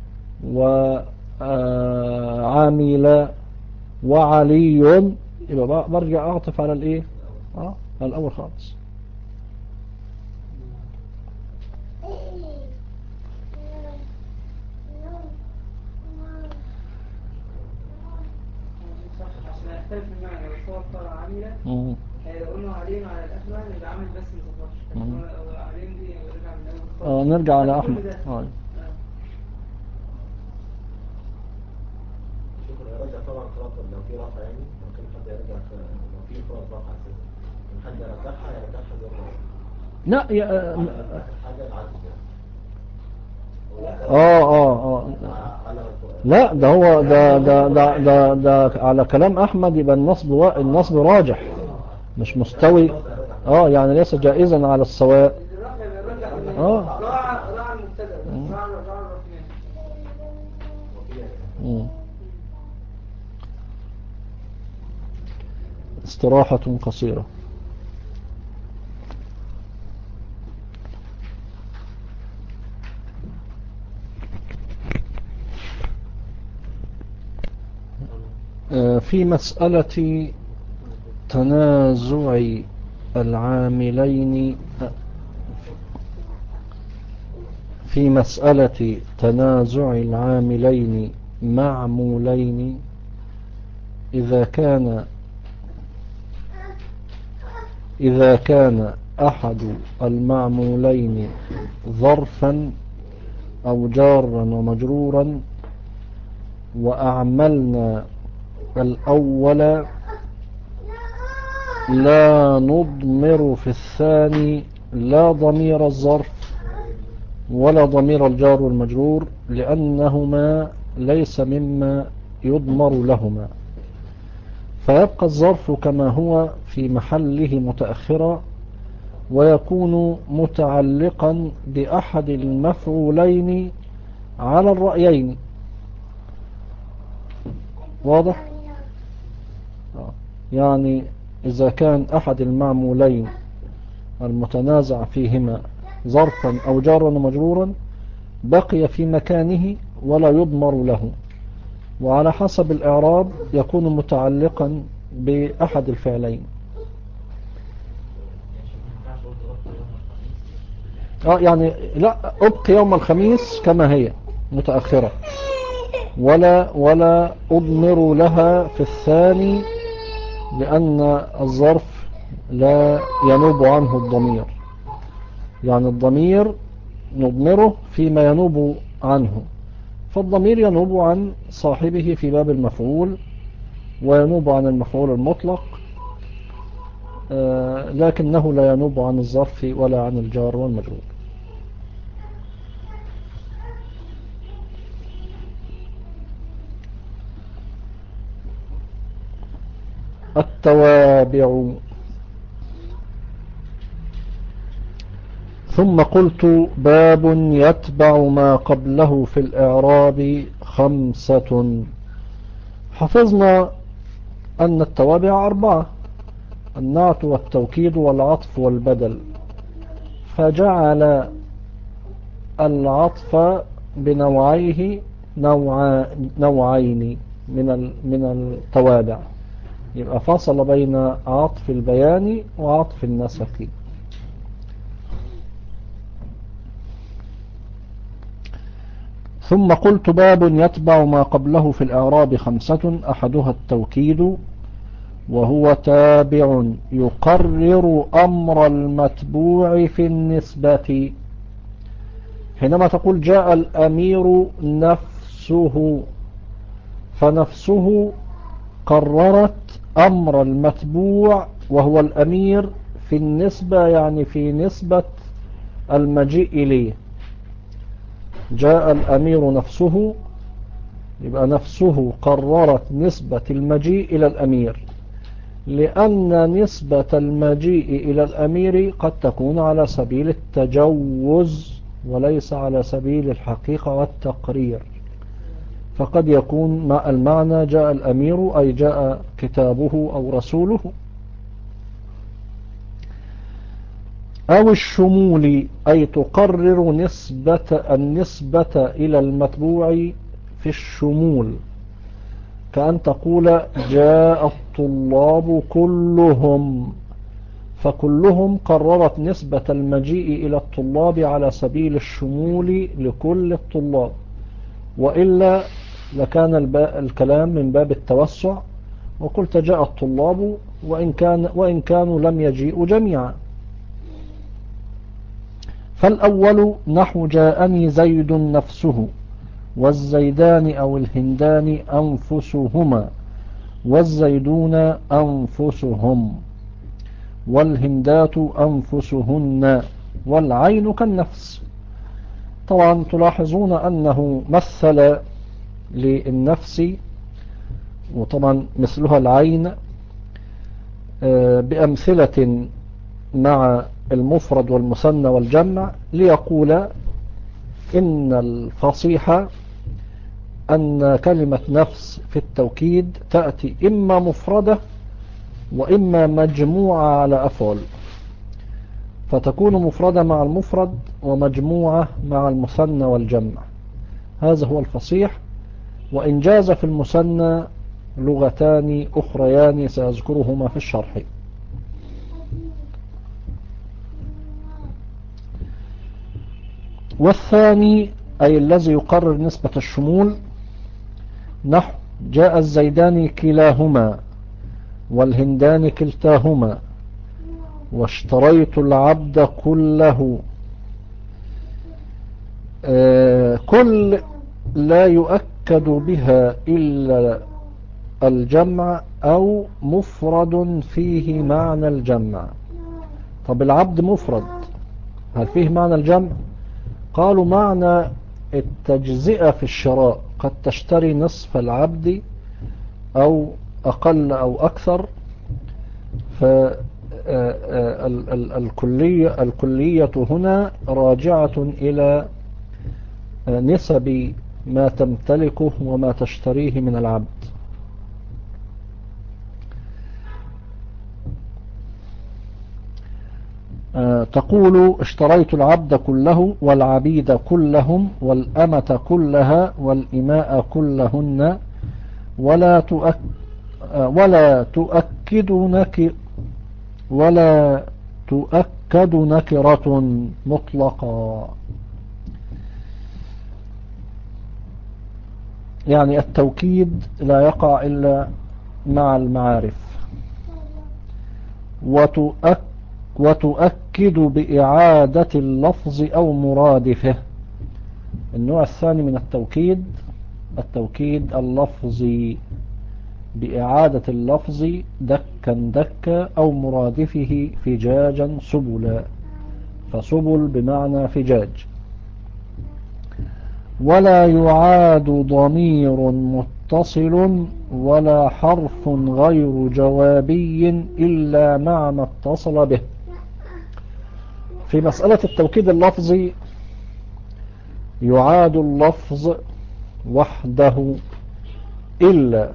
Speaker 1: وعامل وعلي، يبقى بقى برجع أعطف على الإيه، اه على الأول خالص.
Speaker 5: صح عشان يختلف المعنى. بس هو اختار عاملة،
Speaker 1: مم.
Speaker 5: لو قلنا عليم على الأكمل يبقى عامل بس ما تظهرش.
Speaker 1: مم.
Speaker 5: لكن هو عليم دي يرجع من الأول خالص.
Speaker 1: اه نرجع على
Speaker 5: كل
Speaker 1: أحمد.
Speaker 5: ده.
Speaker 1: آه.
Speaker 5: آه.
Speaker 4: شكرا. يرجع طبعا خلاص لو في رفع، يعني لو كان حد يرجع لو في خلاص رفع اساسا، ان حد يرجعها يرجعها زي ما
Speaker 1: لا يا
Speaker 4: على اخر حاجه العدل يعني.
Speaker 1: اه اه اه
Speaker 4: على القرآن.
Speaker 1: لا ده هو ده ده ده ده, ده على كلام احمد يبقى النصب وا- النصب راجح مش مستوي. اه يعني ليس جائزا على السواء.
Speaker 5: الرفع يبقى الرفع من
Speaker 1: آه.
Speaker 5: راعى راعى المبتدأ بس.
Speaker 1: مم.
Speaker 5: راعى راعى الرحمن.
Speaker 1: مم. استراحة قصيرة. آه، في مسألة تنازع العاملين في مسألة تنازع العاملين معمولين، إذا كان إذا كان أحد المعمولين ظرفا أو جارا ومجرورا، وأعملنا الأول لا نضمر في الثاني لا ضمير الظرف ولا ضمير الجار والمجرور لأنهما ليس مما يضمر لهما، فيبقى الظرف كما هو في محله متأخرا، ويكون متعلقا بأحد المفعولين على الرأيين. واضح؟ يعني إذا كان أحد المعمولين المتنازع فيهما ظرفا أو جارا ومجرورا بقي في مكانه ولا يضمر له، وعلى حسب الإعراب يكون متعلقا بأحد الفعلين. اه يعني لا، ابقي يوم الخميس كما هي متأخرة، ولا ولا أضمر لها في الثاني لأن الظرف لا ينوب عنه الضمير، يعني الضمير نضمره فيما ينوب عنه، فالضمير ينوب عن صاحبه في باب المفعول وينوب عن المفعول المطلق، آه لكنه لا ينوب عن الظرف ولا عن الجار والمجرور. التوابع. ثم قلت باب يتبع ما قبله في الإعراب خمسة. حفظنا أن التوابع أربعة: النعت والتوكيد والعطف والبدل، فجعل العطف بنوعيه نوع نوعين من من التوابع، يبقى فصل بين عطف البيان وعطف النسق. ثم قلت باب يتبع ما قبله في الإعراب خمسة: أحدها التوكيد، وهو تابع يقرر أمر المتبوع في النسبة. حينما تقول جاء الأمير نفسه، فنفسه قررت أمر المتبوع وهو الأمير في النسبة، يعني في نسبة المجيء إليه. جاء الأمير نفسه، يبقى نفسه قررت نسبة المجيء إلى الأمير، لأن نسبة المجيء إلى الأمير قد تكون على سبيل التجوز وليس على سبيل الحقيقة والتقرير، فقد يكون مع المعنى جاء الأمير أي جاء كتابه أو رسوله، أو الشمول أي تقرر نسبة النسبة إلى المتبوع في الشمول، كأن تقول جاء الطلاب كلهم، فكلهم قررت نسبة المجيء إلى الطلاب على سبيل الشمول لكل الطلاب، وإلا لكان الكلام من باب التوسع وقلت جاء الطلاب وإن, كان وإن كانوا لم يجيئوا جميعا. فالأول نحو جاءني زيد نفسه، والزيدان أو الهندان أنفسهما، والزيدون أنفسهم، والهندات أنفسهن، والعين كالنفس. طبعا تلاحظون أنه مثل للنفس، وطبعا مثلها العين، بأمثلة مع المفرد والمثنى والجمع، ليقول إن الفصيحة أن كلمة نفس في التوكيد تأتي إما مفردة وإما مجموعة على أفعل، فتكون مفردة مع المفرد ومجموعة مع المثنى والجمع. هذا هو الفصيح، وإن جاز في المثنى لغتان أخريان سأذكرهما في الشرح. والثاني أي الذي يقرر نسبة الشمول نحو جاء الزيدان كلاهما، والهندان كلتاهما، واشتريت العبد كله. آه كل لا يؤكد بها إلا الجمع أو مفرد فيه معنى الجمع. طب العبد مفرد، هل فيه معنى الجمع؟ قالوا معنى التجزئة في الشراء، قد تشتري نصف العبد أو أقل أو أكثر. فالكلية الكلية هنا راجعة إلى نسب ما تمتلكه وما تشتريه من العبد. تقول اشتريت العبد كله والعبيد كلهم والأمة كلها والإماء كلهن، ولا تؤك ولا تؤكد نك ولا تؤكد نكرة مطلقا. يعني التوكيد لا يقع إلا مع المعارف. وتؤكد وتؤكد بإعادة اللفظ أو مرادفه. النوع الثاني من التوكيد التوكيد اللفظي بإعادة اللفظ دكا دكا أو مرادفه فجاجا سبلا، فسبل بمعنى فجاج. ولا يعاد ضمير متصل ولا حرف غير جوابي إلا مع ما اتصل به. في مسألة التوكيد اللفظي يعاد اللفظ وحده إلا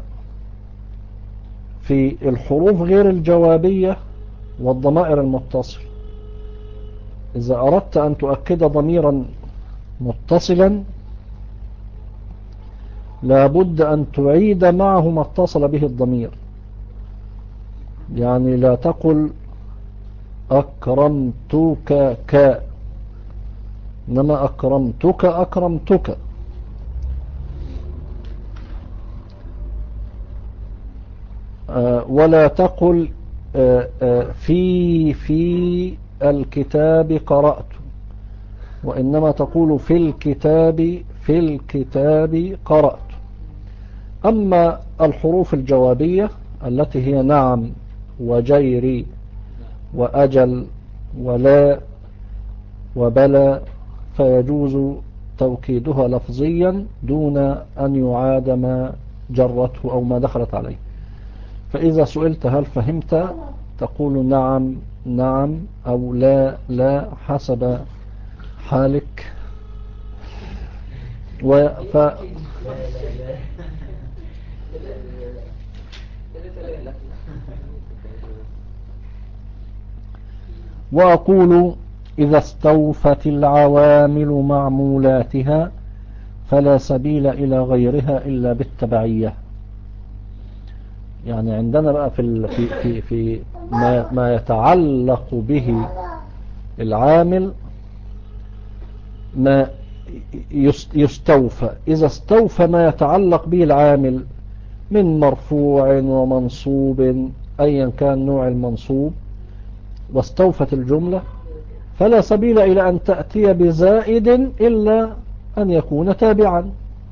Speaker 1: في الحروف غير الجوابية والضمائر المتصل. إذا أردت أن تؤكد ضميرا متصلا لابد أن تعيد معه ما اتصل به الضمير. يعني لا تقل أكرمتك ك، إنما أكرمتك أكرمتك. آه ولا تقل آه آه في في الكتاب قرأت، وإنما تقول في الكتاب في الكتاب قرأت. أما الحروف الجوابية التي هي نعم وجيري وأجل ولا وبلا فيجوز توكيدها لفظيا دون أن يعاد ما جرته أو ما دخلت عليه. فإذا سئلت هل فهمت تقول نعم نعم أو لا لا حسب حالك. وف... وأقول إذا استوفت العوامل معمولاتها فلا سبيل إلى غيرها إلا بالتبعية. يعني عندنا بقى في في في, في ما, ما يتعلق به العامل ما يستوفى. إذا استوفى ما يتعلق به العامل من مرفوع ومنصوب أيا كان نوع المنصوب واستوفت الجملة فلا سبيل إلى أن تأتي بزائد إلا أن يكون تابعا.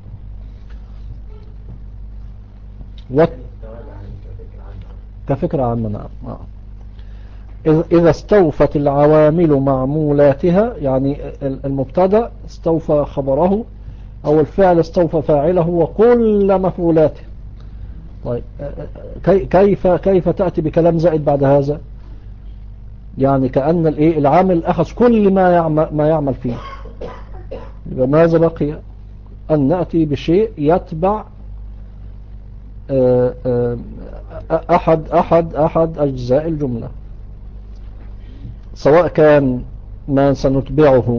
Speaker 1: و... كفكرة عامة. نعم. إذا استوفت العوامل معمولاتها يعني المبتدا استوفى خبره أو الفعل استوفى فاعله وكل مفعولاته. طيب كيف كيف تأتي بكلام زائد بعد هذا؟ يعني كأن الايه العامل أخذ كل ما يعمل ما يعمل فيه. يبقى ماذا بقي؟ أن نأتي بشيء يتبع أحد أحد أحد أجزاء الجملة، سواء كان ما سنتبعه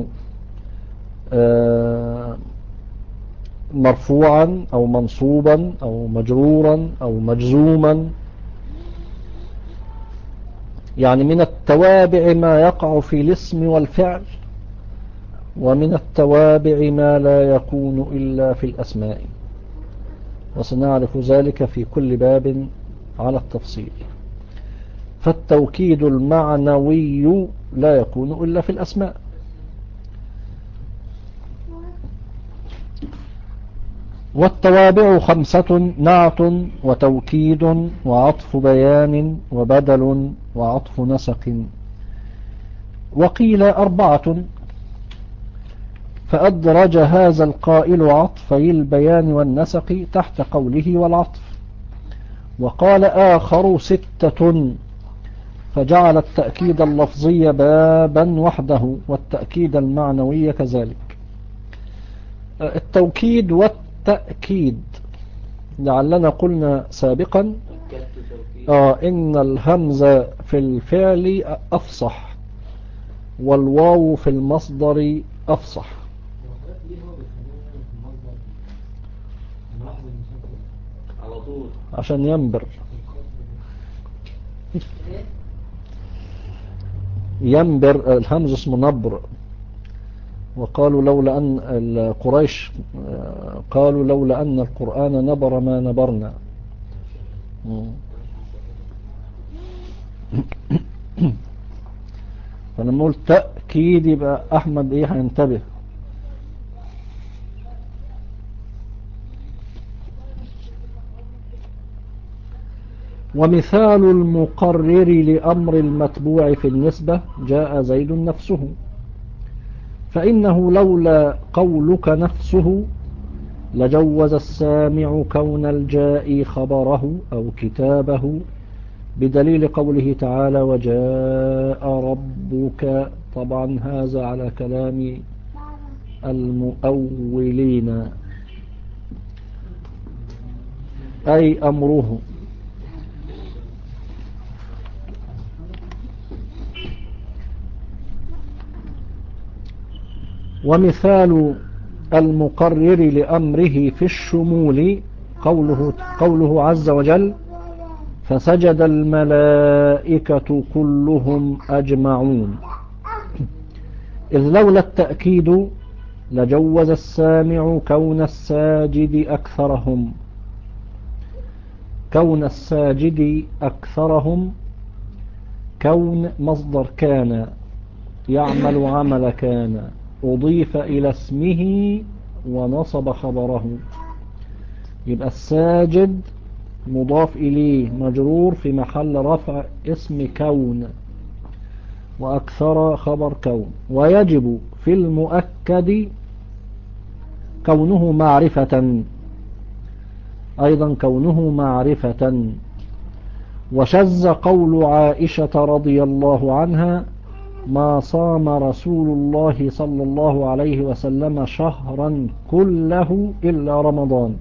Speaker 1: مرفوعا أو منصوبا أو مجرورا أو مجزوما. يعني من التوابع ما يقع في الاسم والفعل، ومن التوابع ما لا يكون إلا في الأسماء، وسنعرف ذلك في كل باب على التفصيل. فالتوكيد المعنوي لا يكون إلا في الأسماء. والتوابع خمسة: نعت وتوكيد وعطف بيان وبدل وعطف نسق. وقيل أربعة، فأدرج هذا القائل عطفي البيان والنسق تحت قوله والعطف. وقال آخر ستة، فجعل التأكيد اللفظي بابا وحده والتأكيد المعنوي كذلك. التوكيد والتأكيد لعلنا قلنا سابقا
Speaker 3: أكدت توكيد.
Speaker 1: آه إن الهمزة في الفعل أفصح والواو في المصدر أفصح.
Speaker 2: ليه هو بيخلينا في المصدر نلاحظ المشاكل
Speaker 3: على طول.
Speaker 1: عشان ينبر ينبر الهمز اسمه نبر. وقالوا لولا أن القريش قالوا لولا أن القرآن نبر ما نبرنا. فلما قلت تأكيد يبقى أحمد إيه هينتبه. ومثال المقرر لأمر المتبوع في النسبة جاء زيد نفسه، فإنه لولا قولك نفسه لجوز السامع كون الجاء خبره أو كتابه، بدليل قوله تعالى وجاء ربك. طبعا هذا على كلام المؤولين، أي أمره. ومثال المقرر لأمره في الشمول قوله, قوله عز وجل فسجد الملائكة كلهم أجمعون، إذ لولا التأكيد لجوز السامع كون الساجد أكثرهم. كون الساجد أكثرهم كون مصدر كان يعمل عمل كان أضيف إلى اسمه ونصب خبره، يبقى الساجد مضاف إليه مجرور في محل رفع اسم كون، وأكثر خبر كون. ويجب في المؤكد كونه معرفة، أيضا كونه معرفة. وشذ قول عائشة رضي الله عنها ما صام رسول الله صلى الله عليه وسلم شهرا كله إلا رمضان.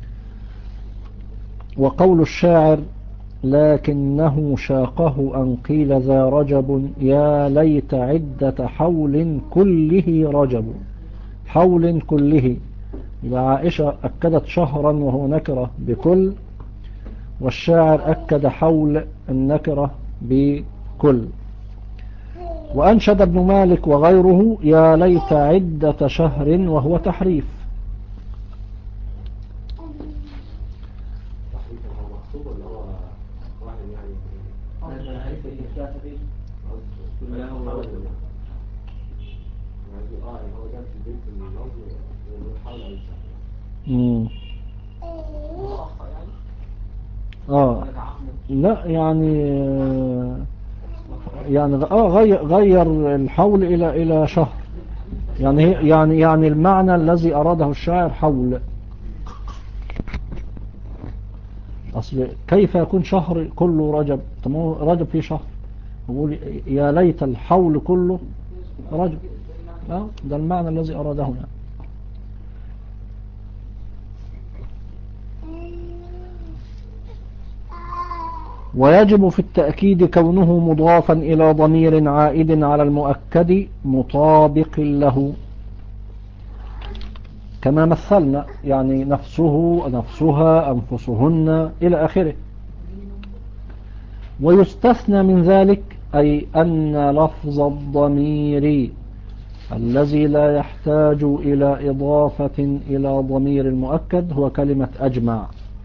Speaker 1: وقول الشاعر لكنه شاقه أن قيل ذا رجب يا ليت عدة حول كله رجب. حول كله، يبقى عائشة أكدت شهرا وهو نكرة بكل، والشاعر أكد حول النكرة بكل. وأنشد ابن مالك وغيره يا ليت عدة شهر وهو تحريف.
Speaker 4: تحريف هو محسوب ولا هو واحد يعني
Speaker 3: هذا عارف الإفتاء دي كلها هو
Speaker 4: يعني اه يعني هو جاب في البيت النظم ويحاول على الشهر.
Speaker 1: مم. اه لا يعني يعني اه غير, غير الحول الى الى شهر، يعني يعني يعني المعنى الذي اراده الشاعر حول. اصل كيف يكون شهر كله رجب؟ طب رجب فيه شهر، يقول يا ليت الحول كله رجب. اه ده المعنى الذي اراده يعني. ويجب في التأكيد كونه مضافا إلى ضمير عائد على المؤكد مطابق له، كما مثلنا يعني نفسه نفسها أنفسهن إلى آخره. ويستثنى من ذلك أي أن لفظ الضمير الذي لا يحتاج إلى إضافة إلى ضمير المؤكد هو كلمة أجمع.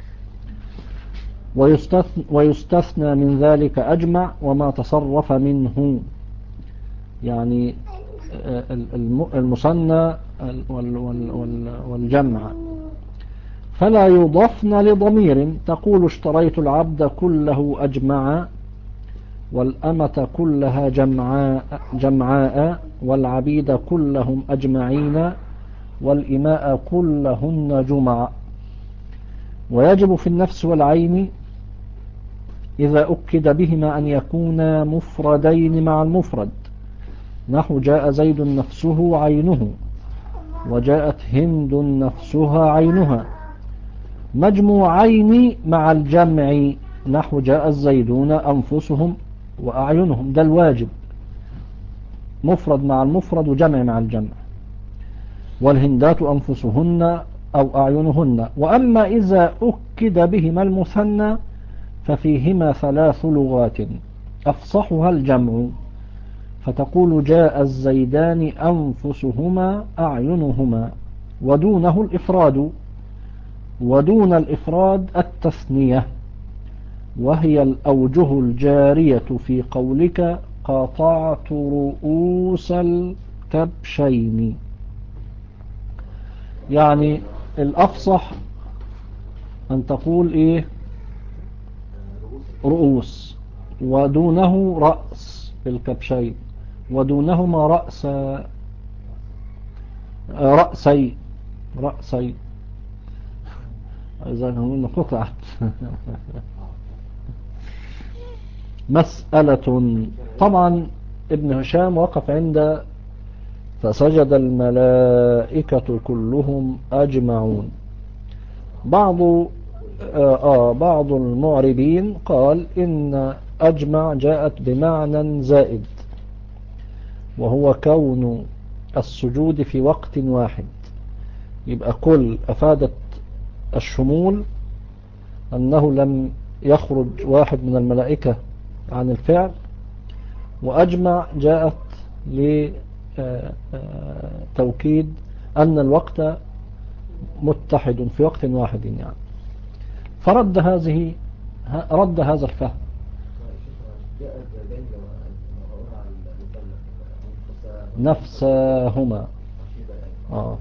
Speaker 1: ويستثنى, ويستثنى من ذلك أجمع وما تصرف منه، يعني المثنى والجمع. فلا يضفن لضمير، تقول اشتريت العبد كله أجمع، والأمة كلها جمعاء, جمعاء والعبيد كلهم أجمعين، والإماء كلهن جمع. ويجب في النفس والعين إذا أكد بهما أن يكونا مفردين مع المفرد، نحو جاء زيد نفسه عينه، وجاءت هند نفسها عينها. مجموعين مع الجمع، نحو جاء الزيدون أنفسهم وأعينهم، ده الواجب، مفرد مع المفرد وجمع مع الجمع. والهندات أنفسهن أو أعينهن. وأما إذا أكد بهما المثنى ففيهما ثلاث لغات، أفصحها الجمع، فتقول جاء الزيدان أنفسهما أعينهما، ودونه الإفراد، ودون الإفراد التثنية، وهي الأوجه الجارية في قولك قاطعت رؤوس الكبشين. يعني الأفصح أن تقول إيه رؤوس، ودونه رأس الكبشين، ودونهما رأس رأسي رأسي إذا هم قطعت. مسألة. طبعا ابن هشام وقف عند فسجد الملائكة كلهم أجمعون. بعض آه, آه بعض المعربين قال إن أجمع جاءت بمعنى زائد، وهو كون السجود في وقت واحد. يبقى كل أفادت الشمول، أنه لم يخرج واحد من الملائكة عن الفعل، وأجمع جاءت لتوكيد أن الوقت متحد في وقت واحد يعني. فرد هذه رد هذا الفهم. نفسهما آه.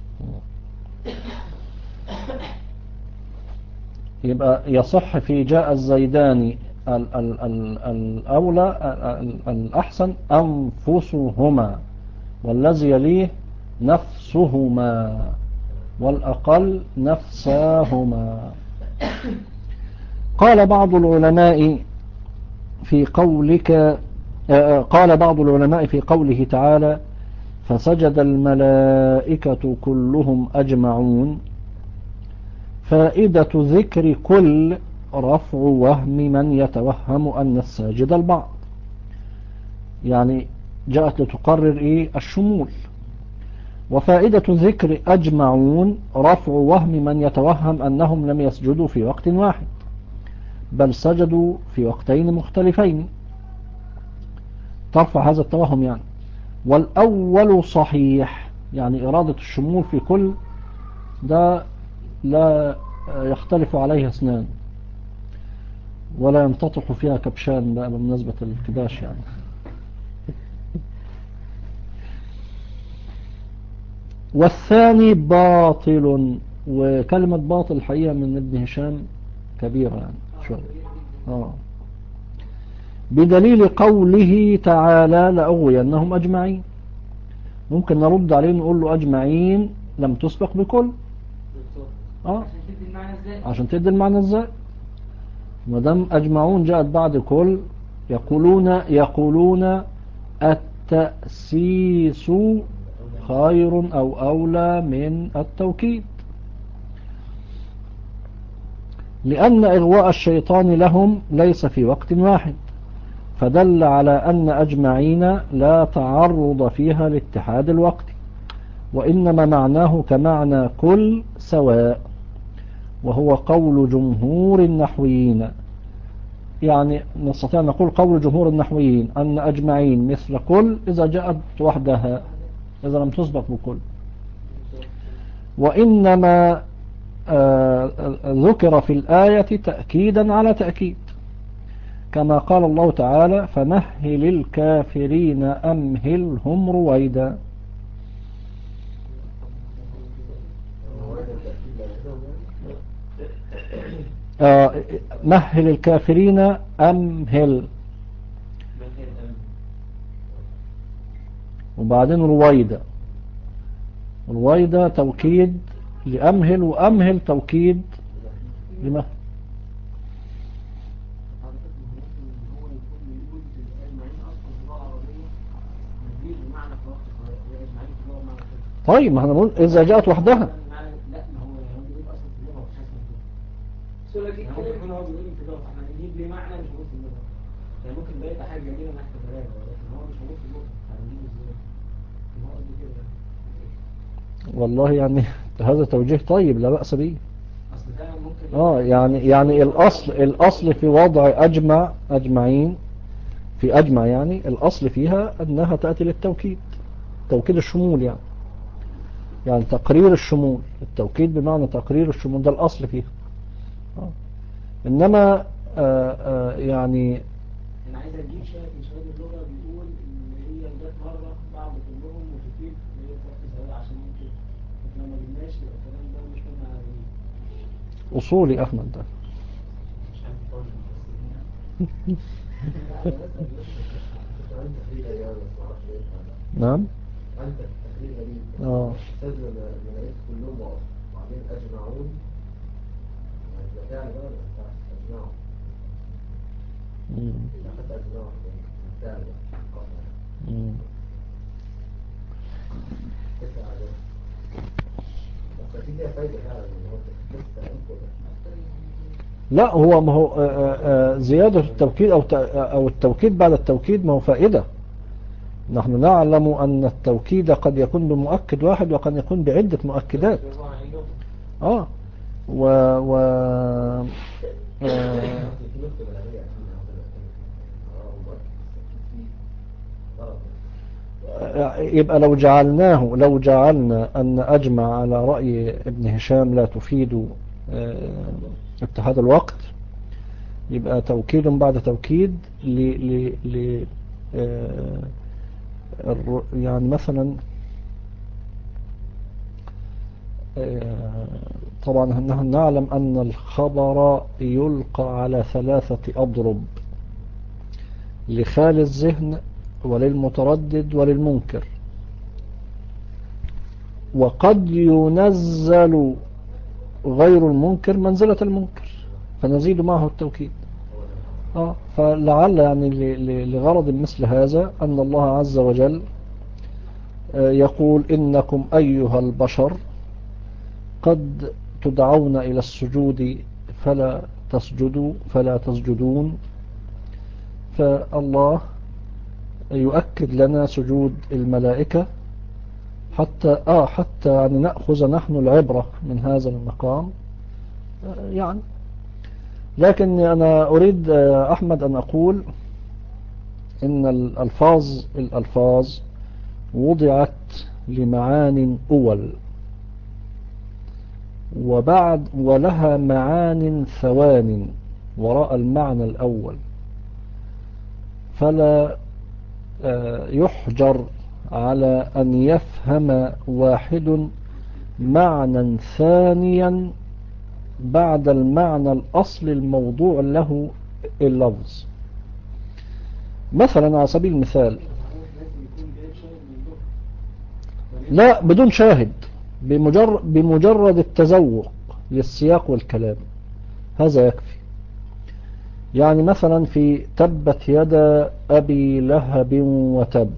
Speaker 1: يبقى يصح في جاء الزيدان ال ال ال الأولى الأحسن أنفسهما، والذي يليه نفسهما، والأقل نفساهما. قال بعض العلماء في قولك قال بعض العلماء في قوله تعالى فسجد الملائكة كلهم أجمعون، فائدة ذكر كل رفع وهم من يتوهم أن الساجد البعض، يعني جاءت لتقرر إيه الشمول. وفائدة ذكر أجمعون رفع وهم من يتوهم أنهم لم يسجدوا في وقت واحد، بل سجدوا في وقتين مختلفين، ترفع هذا التوهم يعني. والأول صحيح، يعني إرادة الشمول في كل ده لا يختلف عليه اثنان، ولا ينتطح فيها كبشان بقى بمناسبة الكباش يعني. والثاني باطل، وكلمة باطل الحقيقة من ابن هشام كبيرة يعني شوية آه. بدليل قوله تعالى لأغوينهم أجمعين. ممكن نرد عليه نقول له أجمعين لم تسبق بكل آه. عشان تدي المعنى ازاي. مدام أجمعون جاءت بعد كل، يقولون يقولون التأسيس خير أو أولى من التوكيد، لأن إغواء الشيطان لهم ليس في وقت واحد، فدل على أن أجمعين لا تعرض فيها لاتحاد الوقت، وإنما معناه كمعنى كل سواء، وهو قول جمهور النحويين. يعني نستطيع أن نقول قول جمهور النحويين أن أجمعين مثل كل إذا جاءت وحدها، إذا لم تسبق بكل. وإنما آه ذكر في الآية تأكيدا على تأكيد، كما قال الله تعالى فمهل الكافرين أمهلهم رويدا. آه مهل الكافرين أمهل،
Speaker 3: بخير أمن.
Speaker 1: وبعدين رويدة. رويدة توكيد لأمهل، وأمهل توكيد لمهل.
Speaker 2: حضرتك ممكن ان هو يكون بيقول اجمعين اصلا في اللغه العربيه مدين بمعنى في وقت القراءه، هي اجمعين في اللغه بمعنى كده.
Speaker 1: طيب ما احنا بنقول إذا جاءت وحدها.
Speaker 2: لا ما هو هو بيقول اصلا في اللغه مش اسمه كده.
Speaker 5: سؤال لك
Speaker 2: يعني ممكن يكون هو بيقول في اللغه فاحنا بنجيب ليه معنى مش موجود في اللغه. يعني ممكن ده يبقى حاجه جميله ناحيه البلاغه ولكن هو مش موجود في اللغه فهنجيبه ازاي؟ ما هو قصدي كده.
Speaker 1: والله يعني هذا توجيه طيب لا بأس به.
Speaker 2: اصل ده ممكن
Speaker 1: اه يعني يعني الأصل الأصل في وضع أجمع أجمعين في أجمع، يعني الأصل فيها أنها تأتي للتوكيد، توكيد الشمول يعني، يعني تقرير الشمول، التوكيد بمعنى تقرير الشمول ده الأصل فيها. آه. إنما آه آه يعني
Speaker 2: انا عايز اجيب شاهد من شهادة اللغه بيقول ان هي جت مره بعض كلهم وتفيد ان هي وقت زوايا عشان يمكن لكن لما جبناش يبقى الكلام ده مش من عادي.
Speaker 1: أصولي أحمد ده.
Speaker 2: مش عارف اقول المفسرين.
Speaker 4: عن تحليل أيام بس ما أعرفش إيه هذا.
Speaker 1: نعم.
Speaker 4: عن تحليل غريب.
Speaker 1: اه
Speaker 4: أستاذ الملاك كلهم وقف وبعدين أجمعون. يعني ده فعل بقى ما ينفعش أجمعون.
Speaker 1: مم.
Speaker 4: لا حتى أجمعون فعل قطع.
Speaker 1: مم.
Speaker 4: كيف أعلم؟ بس أكيد ليها فايدة فعلا إن هو تكتب أنكر.
Speaker 1: لا هو ما هو آه، آه، آه، زيادة التوكيد أو ت- أو التوكيد بعد التوكيد ما هو فائدة. نحن نعلم أن التوكيد قد يكون بمؤكد واحد وقد يكون بعدة مؤكدات. اه و و آه،
Speaker 4: في نقطة بلاغية أكيد هذا آه مؤكد بس في غلط.
Speaker 1: يبقى لو جعلناه لو جعلنا أن أجمع على رأي ابن هشام لا تفيد آه، اتحاد الوقت، يبقى توكيد بعد توكيد ل ل ل آه، الر- يعني مثلا آه، طبعا نحن نعلم أن الخبر يلقى على ثلاثة أضرب: لخال الذهن وللمتردد وللمنكر، وقد ينزل غير المنكر منزلة المنكر فنزيد معه التوكيد. آه فلعل يعني ل- ل- لغرض مثل هذا أن الله عز وجل آه، يقول إنكم أيها البشر قد تدعون إلى السجود فلا تسجدوا فلا تسجدون، فالله يؤكد لنا سجود الملائكة حتى آه حتى يعني نأخذ نحن العبرة من هذا المقام. آه يعني لكن أنا أريد آه أحمد أن أقول إن الألفاظ الألفاظ وضعت لمعان أول، وبعد ولها معان ثوان وراء المعنى الأول، فلا آه، يحجر على أن يفهم واحد معنى ثانيا بعد المعنى الأصل الموضوع له اللفظ. مثلا على سبيل المثال،
Speaker 2: لازم يكون جايب شاهد من اللغه.
Speaker 1: لا بدون شاهد، بمجرد, بمجرد التذوق للسياق والكلام هذا يكفي. يعني مثلا في تبت يدا أبي لهب وتب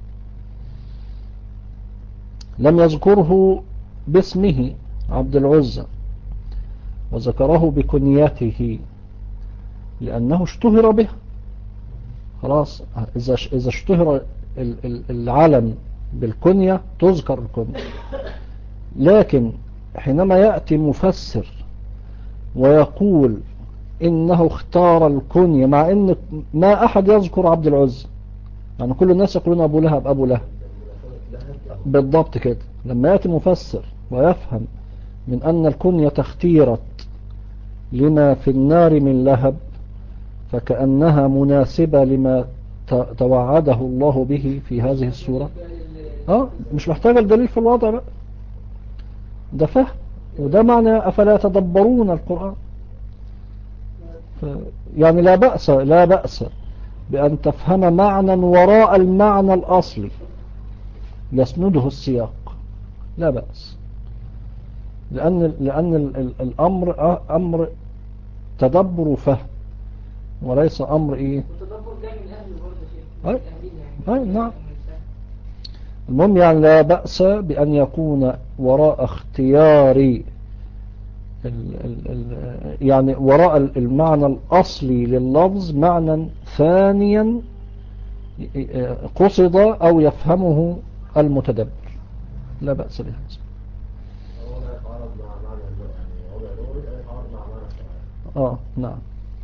Speaker 1: لم يذكره باسمه عبد العزى وذكره بكنيته لأنه اشتهر به. خلاص إذا إذا اشتهر العلم بالكنية تذكر الكنية. لكن حينما يأتي مفسر ويقول إنه اختار الكنية مع إن ما أحد يذكر عبد العزى، يعني كل الناس يقولون أبو لهب أبو لهب بالضبط كده، لما يأتي مفسر ويفهم من أن الكنية اختيرت لما في النار من لهب فكأنها مناسبة لما توعده الله به في هذه السورة. اه مش محتاج الدليل في الوضع بقى، ده فهم. وده معنى أفلا يتدبرون القرآن. يعني لا بأس لا بأس بأن تفهم معنى وراء المعنى الأصلي يسنده السياق، لا بأس، لأن لأن الأمر أمر تدبر وفهم وليس أمر إيه.
Speaker 5: والتدبر جاي من أهل برضه شيء
Speaker 1: أي.
Speaker 5: من أهلين يعني
Speaker 1: أي نعم. المهم يعني لا بأس بأن يكون وراء اختيار ال ال ال يعني وراء المعنى الأصلي لللفظ معنى ثانيا قصد أو يفهمه المتدبر، لا بأس بهذا.
Speaker 4: هو لا يتعارض مع معنى اللغة، يعني وضع لغوي لا يتعارض مع معنى الشرعي.
Speaker 1: آه نعم.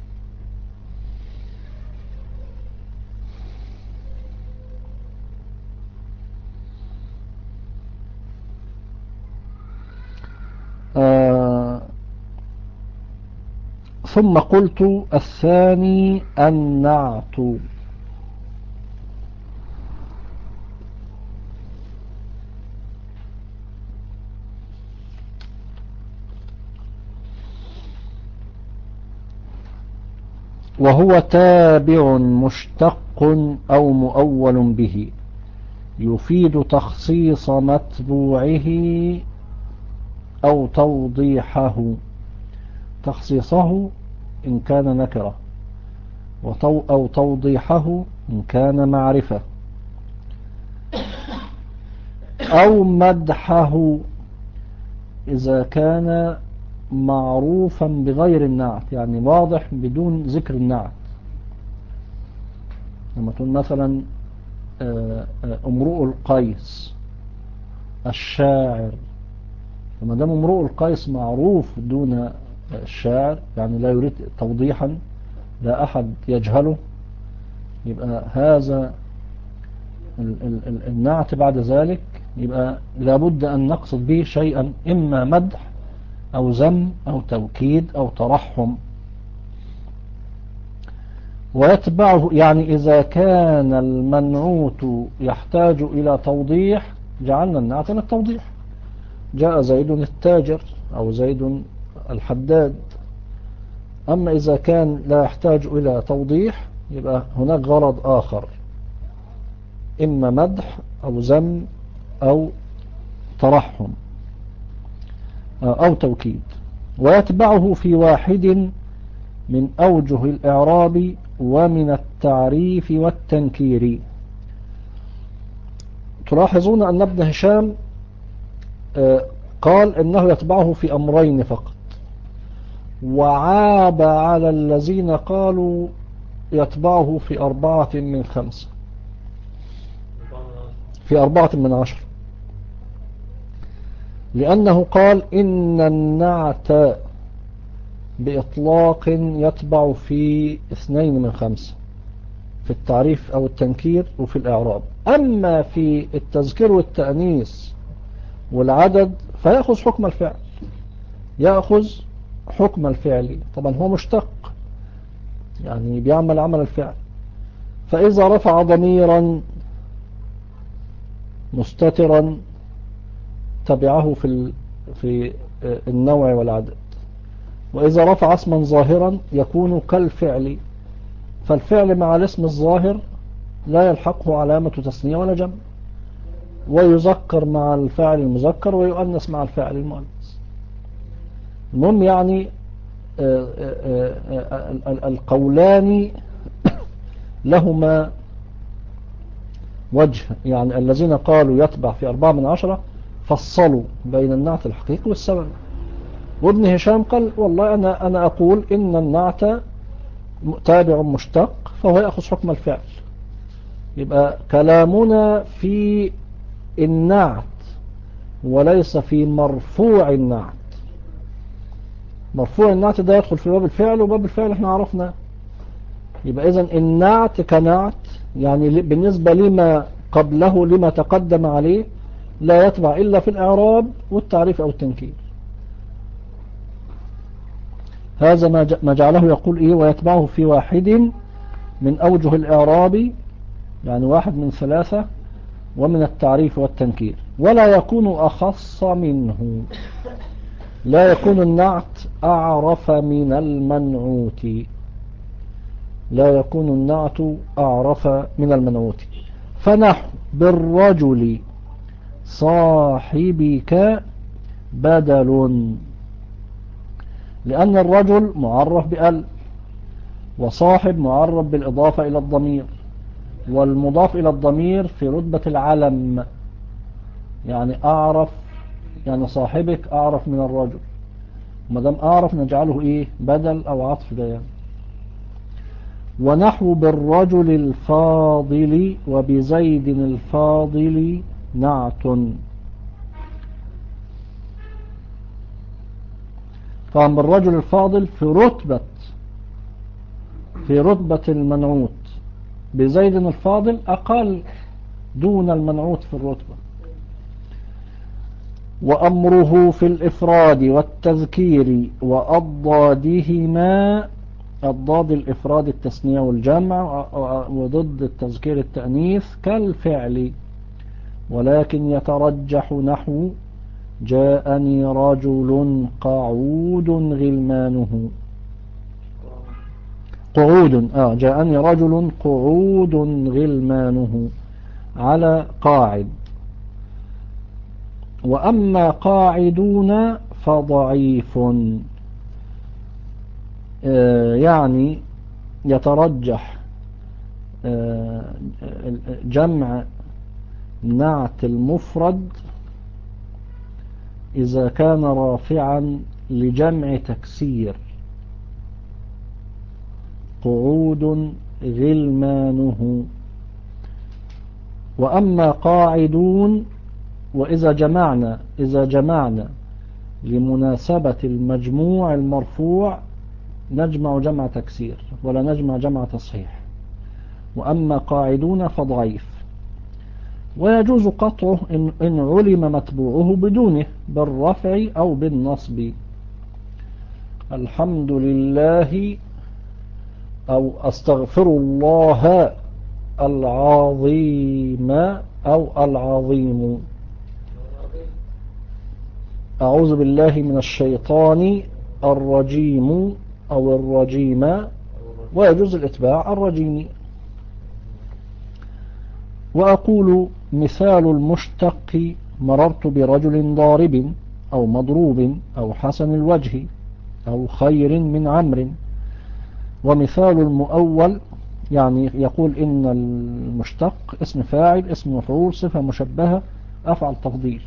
Speaker 1: آه ثم قلت الثاني النعت. وهو تابع مشتق أو مؤول به يفيد تخصيص متبوعه أو توضيحه. تخصيصه إن كان نكرة، أو توضيحه إن كان معرفة، أو مدحه إذا كان معروفا بغير النعت، يعني واضح بدون ذكر النعت. لما تقول مثلا امرؤ القيس الشاعر، لما دام امرؤ القيس معروف دون الشاعر، يعني لا يريد توضيحا، لا أحد يجهله، يبقى هذا النعت بعد ذلك يبقى لابد أن نقصد به شيئا إما مدح أو ذم أو توكيد أو ترحم. ويتبعه، يعني إذا كان المنعوت يحتاج إلى توضيح جعلنا النعت للتوضيح. جاء زيد التاجر أو زيد الحداد. أما إذا كان لا يحتاج إلى توضيح يبقى هناك غرض آخر، إما مدح أو ذم أو ترحم أو توكيد. ويتبعه في واحد من أوجه الإعراب ومن التعريف والتنكير. تلاحظون أن ابن هشام قال إنه يتبعه في أمرين فقط، وعاب على الذين قالوا يتبعه في أربعة من خمسة، في أربعة من عشر، لأنه قال إن النعت بإطلاق يتبع في اثنين من خمسة، في التعريف أو التنكير وفي الإعراب. أما في التذكير والتأنيث والعدد فيأخذ حكم الفعل، يأخذ حكم الفعل. طبعا هو مشتق، يعني بيعمل عمل الفعل. فإذا رفع ضميرا مستترا تبعه في في النوع والعدد، وإذا رفع اسما ظاهرا يكون كالفعل، فالفعل مع الاسم الظاهر لا يلحقه علامة تثنية ولا جمع، ويذكر مع الفاعل المذكر ويؤنث مع الفاعل المؤنث. المهم يعني القولان لهما وجه، يعني الذين قالوا يتبع في أربعة من عشرة فصلوا بين النعت الحقيقي والسبب. وابن هشام قال والله أنا, أنا أقول إن النعت تابع مشتق فهو يأخذ حكم الفعل. يبقى كلامنا في النعت وليس في مرفوع النعت. مرفوع النعت ده يدخل في باب الفعل، وباب الفعل احنا عرفنا. يبقى إذن النعت كنعت، يعني بالنسبة لما قبله لما تقدم عليه لا يتبع إلا في الإعراب والتعريف أو التنكير. هذا ما جعله يقول إيه ويتبعه في واحد من أوجه الإعراب، يعني واحد من ثلاثة، ومن التعريف والتنكير، ولا يكون أخص منه. لا يكون النعت أعرف من المنعوت، لا يكون النعت أعرف من المنعوت. فنحو بالرجل صاحبك بدل، لأن الرجل معرف بأل، وصاحب معرف بالإضافة إلى الضمير، والمضاف إلى الضمير في رتبة العلم، يعني أعرف، يعني صاحبك أعرف من الرجل، ما دام أعرف نجعله إيه بدل أو عطف بيان. ونحو بالرجل الفاضل وبزيد الفاضل نعت. طبعا بالرجل الفاضل في رتبة في رتبة المنعوت، بزيد الفاضل أقل دون المنعوت في الرتبة. وأمره في الإفراد والتذكير وأضدادهما، الضاد الإفراد التثنية والجمع، وضد التذكير التأنيث كالفعل، ولكن يترجح نحو جاءني رجل قعود غلمانه، قعود آه جاءني رجل قعود غلمانه على قاعد. وأما قاعدون فضعيف، آه يعني يترجح آه جمع نعت المفرد إذا كان رافعا لجمع تكسير، قعود غلمانه. وأما قاعدون، وإذا جمعنا إذا جمعنا لمناسبة المجموع المرفوع نجمع جمع تكسير ولا نجمع جمع تصحيح. وأما قاعدون فضعيف، ويجوز قطعه إن, إن علم متبوعه بدونه بالرفع أو بالنصب. الحمد لله أو أستغفر الله العظيم أو العظيم، أعوذ بالله من الشيطان الرجيم أو الرجيم، ويجوز الإتباع الرجيم. وأقول مثال المشتق مررت برجل ضارب أو مضروب أو حسن الوجه أو خير من عمرو. ومثال المؤول يعني يقول إن المشتق اسم فاعل اسم مفعول صفة مشبهة أفعل تفضيل.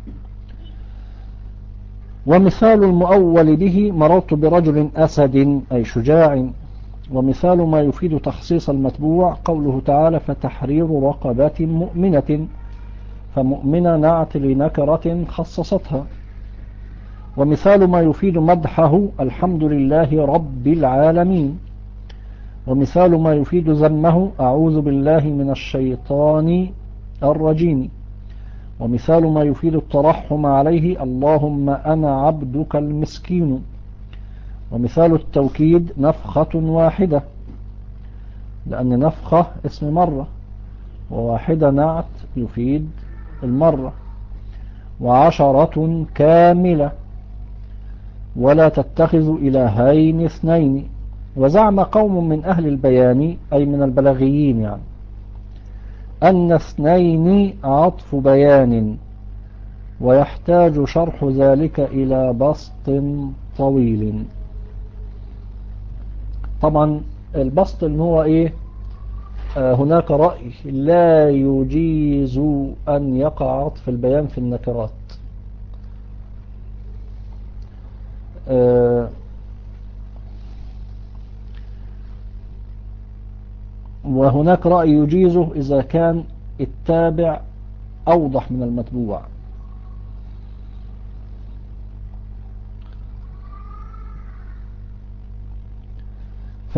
Speaker 1: ومثال المؤول به مررت برجل أسد أي شجاع. ومثال ما يفيد تخصيص المتبوع قوله تعالى فتحرير رقبة مؤمنة، فمؤمنة نعت لنكرة خصصتها. ومثال ما يفيد مدحه الحمد لله رب العالمين. ومثال ما يفيد ذمه أعوذ بالله من الشيطان الرجيم. ومثال ما يفيد الترحم عليه اللهم أنا عبدك المسكين. ومثال التوكيد نفخة واحدة، لأن نفخة اسم مرة وواحدة نعت يفيد المرة. وعشرة كاملة، ولا تتخذوا إلهين اثنين. وزعم قوم من أهل البيان أي من البلاغيين يعني أن اثنين عطف بيان، ويحتاج شرح ذلك إلى بسط طويل. طبعا البسط اللي هو إيه، آه هناك رأي لا يجيز أن يقع عطف البيان في النكرات، آه وهناك رأي يجيزه إذا كان التابع أوضح من المتبوع. ف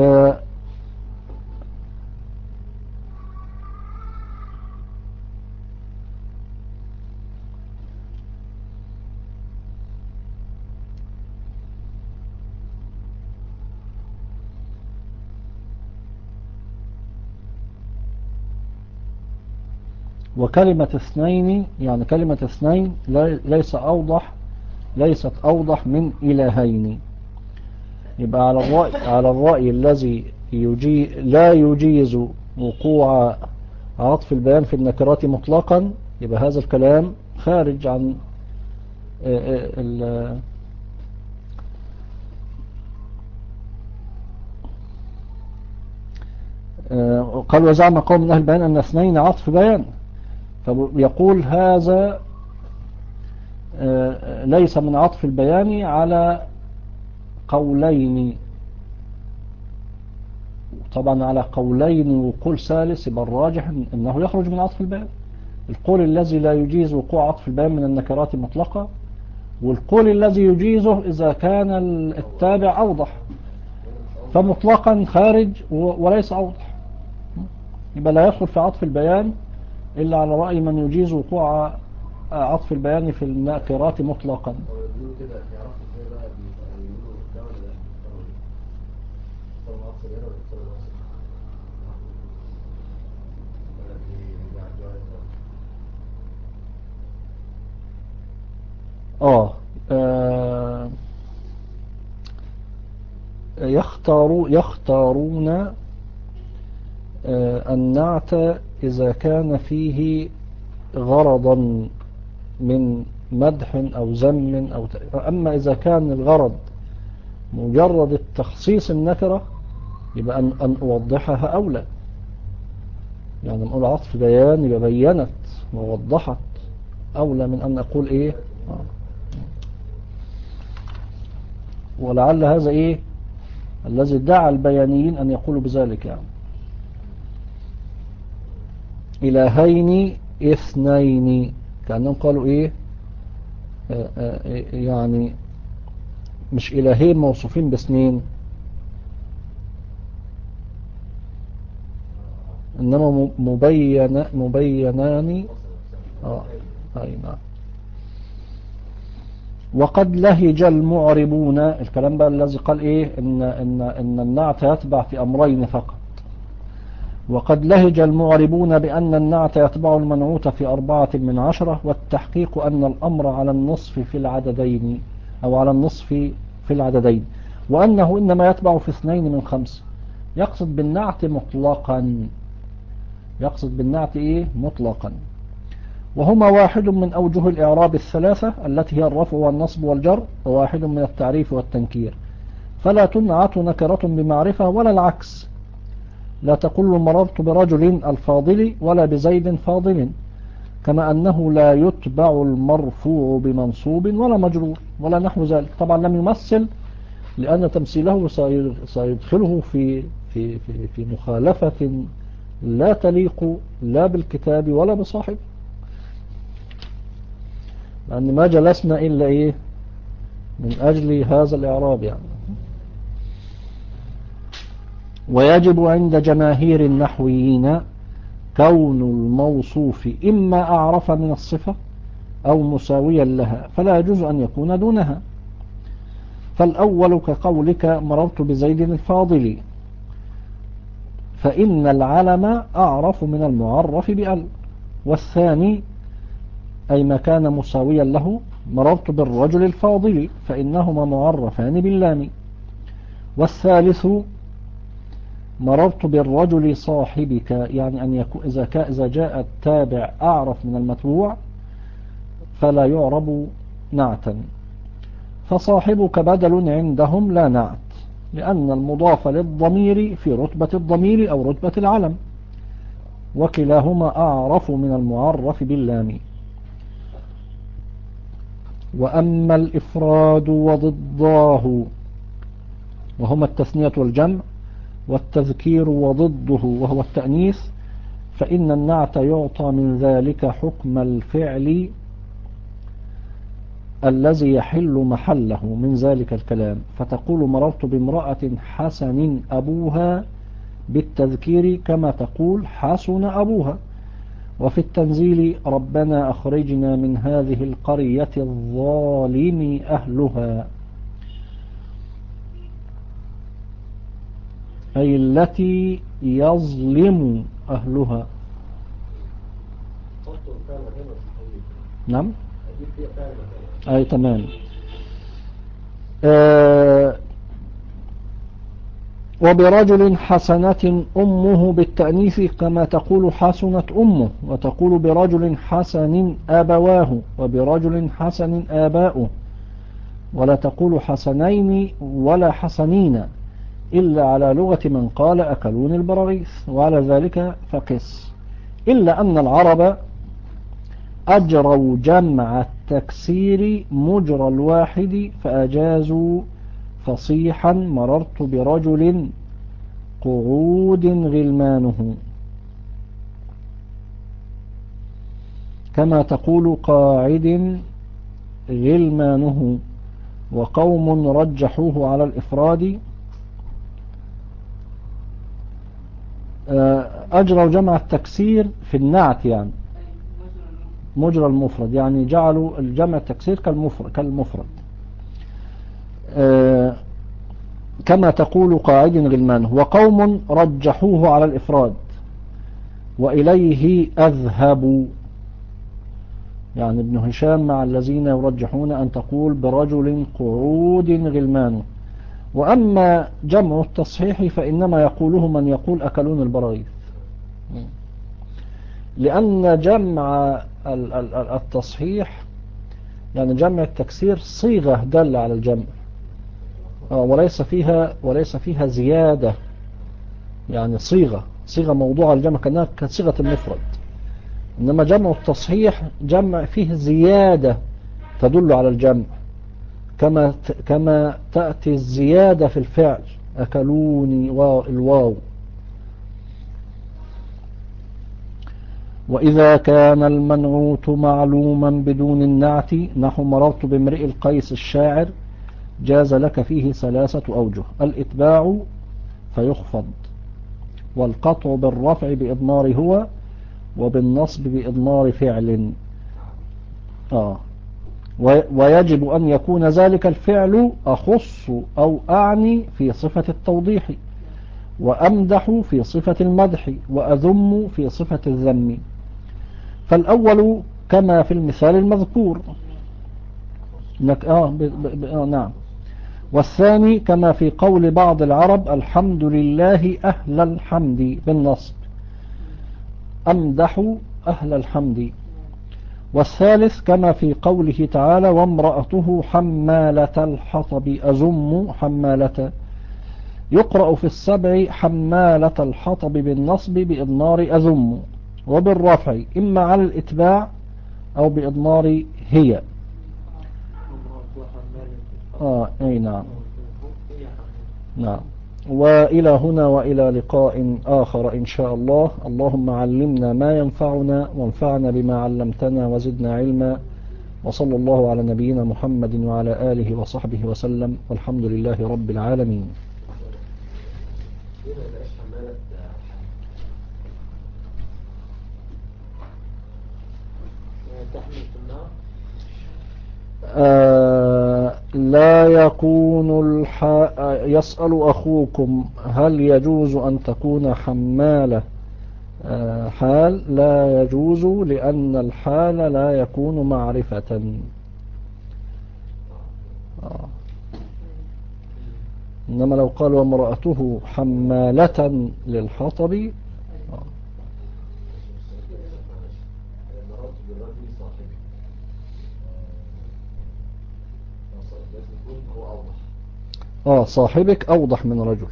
Speaker 1: وكلمة اثنين يعني كلمة اثنين ليس أوضح ليست أوضح من إلهين. يبقى على الرأي, على الرأي الذي يجي لا يجيز وقوع عطف البيان في النكرات مطلقا، يبقى هذا الكلام خارج عن ال قال وزعم قوم من أهل البيان أن اثنين عطف بيان، فيقول هذا ليس من عطف البيان على قولين، طبعا على قولين وقول ثالث، يبقى الراجح أنه يخرج من عطف البيان. القول الذي لا يجيز وقوع عطف البيان من النكرات مطلقة، والقول الذي يجيزه إذا كان التابع أوضح، فمطلقا خارج وليس أوضح، يبقى لا يدخل في عطف البيان إلا على رأي من يجيز وقوع عطف البيان في النكرات مطلقا. آه, آه يختار يختارون آه النعت إذا كان فيه غرضا من مدح أو ذم أو ت... أما إذا كان الغرض مجرد التخصيص النكرة، يبقى أن, أن أوضحها أولى. يعني نقول عطف بيان يبقى بينت ووضحت أولى من أن أقول إيه آه. ولعل هذا إيه الذي دعا البيانيين أن يقولوا بذلك. يعني إلهين اثنين، كأنهم قالوا إيه آآ آآ يعني مش إلهين موصوفين باثنين، إنما مبين مبينان. آه أي نعم. وقد لهج المعربون، الكلام بقى الذي قال إيه إن, إن, إن النعت يتبع في أمرين فقط. وقد لهج المعربون بأن النعت يتبع المنعوت في أربعة من عشرة، والتحقيق أن الأمر على النصف في العددين أو على النصف في العددين، وأنه إنما يتبع في اثنين من خمس. يقصد بالنعت مطلقا، يقصد بالنعت إيه مطلقا، وهما واحد من أوجه الإعراب الثلاثة التي هي الرفع والنصب والجر، وواحد من التعريف والتنكير. فلا تنعت نكرة بمعرفة ولا العكس، لا تقول مررت برجل الفاضل ولا بزيد فاضل، كما أنه لا يتبع المرفوع بمنصوب ولا مجرور ولا نحو ذلك. طبعا لم يمثل، لأن تمثيله سيدخله في, في, في, في مخالفة لا تليق لا بالكتاب ولا بصاحب، لأن ما جلسنا إلا إيه من أجل هذا الإعراب. يعني ويجب عند جماهير النحويين كون الموصوف إما أعرف من الصفة أو مساويا لها، فلا يجوز أن يكون دونها. فالأول كقولك مررت بزيد الفاضل، فإن العلم أعرف من المعرف بأل. والثاني أي ما كان مساويا له مررت بالرجل الفاضل، فإنهما معرفان باللام. والثالث مررت بالرجل صاحبك، يعني أن يكون إذا, إذا جاء التابع أعرف من المتبوع فلا يعرب نعتا. فصاحبك بدل عندهم لا نعت، لأن المضاف للضمير في رتبة الضمير أو رتبة العلم، وكلاهما أعرف من المعرف باللام. وأما الإفراد وضداه وهما التثنية والجمع، والتذكير وضده وهو التأنيث، فإن النعت يعطى من ذلك حكم الفعل الذي يحل محله من ذلك الكلام، فتقول مررت بامرأة حسن أبوها بالتذكير كما تقول حسن أبوها. وفي التنزيل ربنا أخرجنا من هذه القرية الظالم أهلها، أي التي يظلم أهلها. نعم أي تمام. آه وبرجل حسنة أمه بالتأنيث كما تقول حسنت أمه، وتقول برجل حسن أبواه، وبرجل حسن آباؤه، ولا تقول حسنين ولا حسنين إلا على لغة من قال أكلون البراغيث، وعلى ذلك فقس. إلا أن العرب أجروا جمع التكسير مجرى الواحد فأجازوا فصيحا مررت برجل قعود غلمانه، كما تقول قاعد غلمانه. وقوم رجحوه على الإفراد، أجروا جمع التكسير في النعت، يعني مجرى المفرد، يعني جعلوا الجمع التكسير كالمفرد, كالمفرد. آه كما تقول قاعد غلمانه. وقوم رجحوه على الإفراد وإليه أذهب، يعني ابن هشام مع الذين يرجحون أن تقول برجل قعود غلمانه. وأما جمع التصحيح فإنما يقوله من يقول أكلون البراغيث، لأن جمع التصحيح يعني جمع التكسير صيغة دل على الجمع، وليس فيها وليس فيها زيادة، يعني صيغة صيغة موضوع الجمع كأنها كصيغة المفرد. إنما جمع التصحيح جمع فيه زيادة تدل على الجمع، كما كما تأتي الزيادة في الفعل أكلوني والواو. وإذا كان المنعوت معلوما بدون النعت نحو مررت بامرئ القيس الشاعر جاز لك فيه ثلاثة أوجه: الإتباع فيخفض، والقطع بالرفع بإضمار هو، وبالنصب بإضمار فعل. آه. ويجب أن يكون ذلك الفعل أخص أو أعني في صفة التوضيح، وأمدح في صفة المدح، وأذم في صفة الذم. فالأول كما في المثال المذكور لك آه, ب ب آه نعم. والثاني كما في قول بعض العرب الحمد لله أهل الحمد بالنصب، أمدح أهل الحمد. والثالث كما في قوله تعالى وامرأته حمالة الحطب أزم حمالة، يقرأ في السبع حمالة الحطب بالنصب بإضمار أزم، وبالرفع إما على الإتباع أو بإضمار هي. آه أي نعم نعم. وإلى هنا وإلى لقاء آخر إن شاء الله. اللهم علمنا ما ينفعنا وانفعنا بما علمتنا وزدنا علما، وصلى الله على نبينا محمد وعلى آله وصحبه وسلم، والحمد لله رب العالمين. آه لا يكون الح... يسأل أخوكم هل يجوز أن تكون حمالة آه حال؟ لا يجوز، لأن الحال لا يكون معرفة. آه. إنما لو قال وامرأته حمالة للحطب آه. آه صاحبك أوضح من رجل.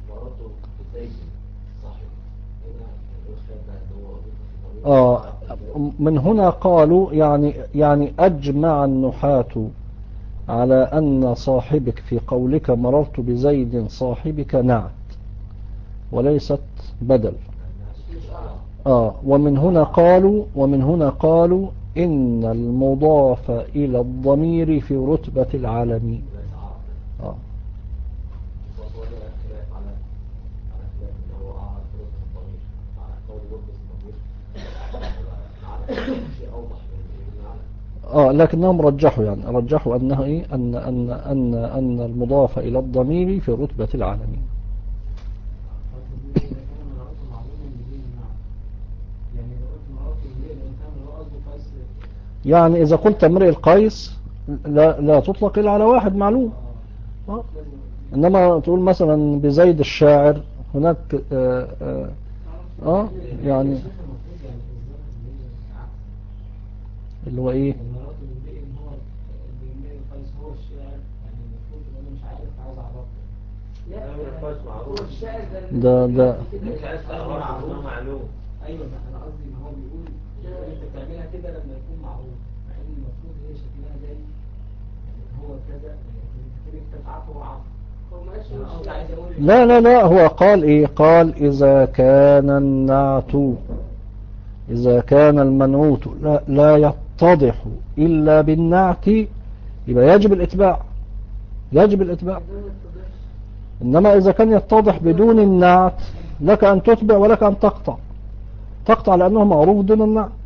Speaker 1: آه من هنا قالوا يعني يعني أجمع النحاة على أن صاحبك في قولك مررت بزيد صاحبك نعت وليست بدل. آه ومن هنا قالوا ومن هنا قالوا إن المضاف إلى الضمير في رتبة العالم. آه اه لكنهم رجحوا يعني رجحوا انه ايه ان ان ان ان المضاف الى الضمير في رتبة العالمين. يعني اذا قلت امرئ القيس لا لا تطلق الا على واحد معلوم، آه. إنما تقول مثلا بزيد الشاعر هناك آه, آه, آه يعني
Speaker 2: الشيخ المفروض يعني في الظاهر اللي هي عكس
Speaker 1: اللي هو إيه
Speaker 2: المرات اللي ان هو اللي القيس هو الشاعر، يعني المفروض ان انا مش عارف عايز اعرفه. لا هو الشاعر
Speaker 1: ده ده
Speaker 4: مش عايز تعرفه انه معلوم.
Speaker 2: ايوه ما انا قصدي ما هو بيقول بيقول انت بتعملها كده لما يكون معروف، مع ان المفروض هي شكلها جاي يعني هو كذا يعني انت عارفه هو عارف. هو ماشي يعني قصدي عايز اقول
Speaker 1: لا لا لا هو قال إيه قال إذا كان النعت إذا كان المنعوت لا, لا يتضح إلا بالنعت يبقى يجب الإتباع يجب الإتباع. إنما إذا كان يتضح بدون النعت لك أن تتبع ولك أن تقطع تقطع لأنه معروف دون النعت.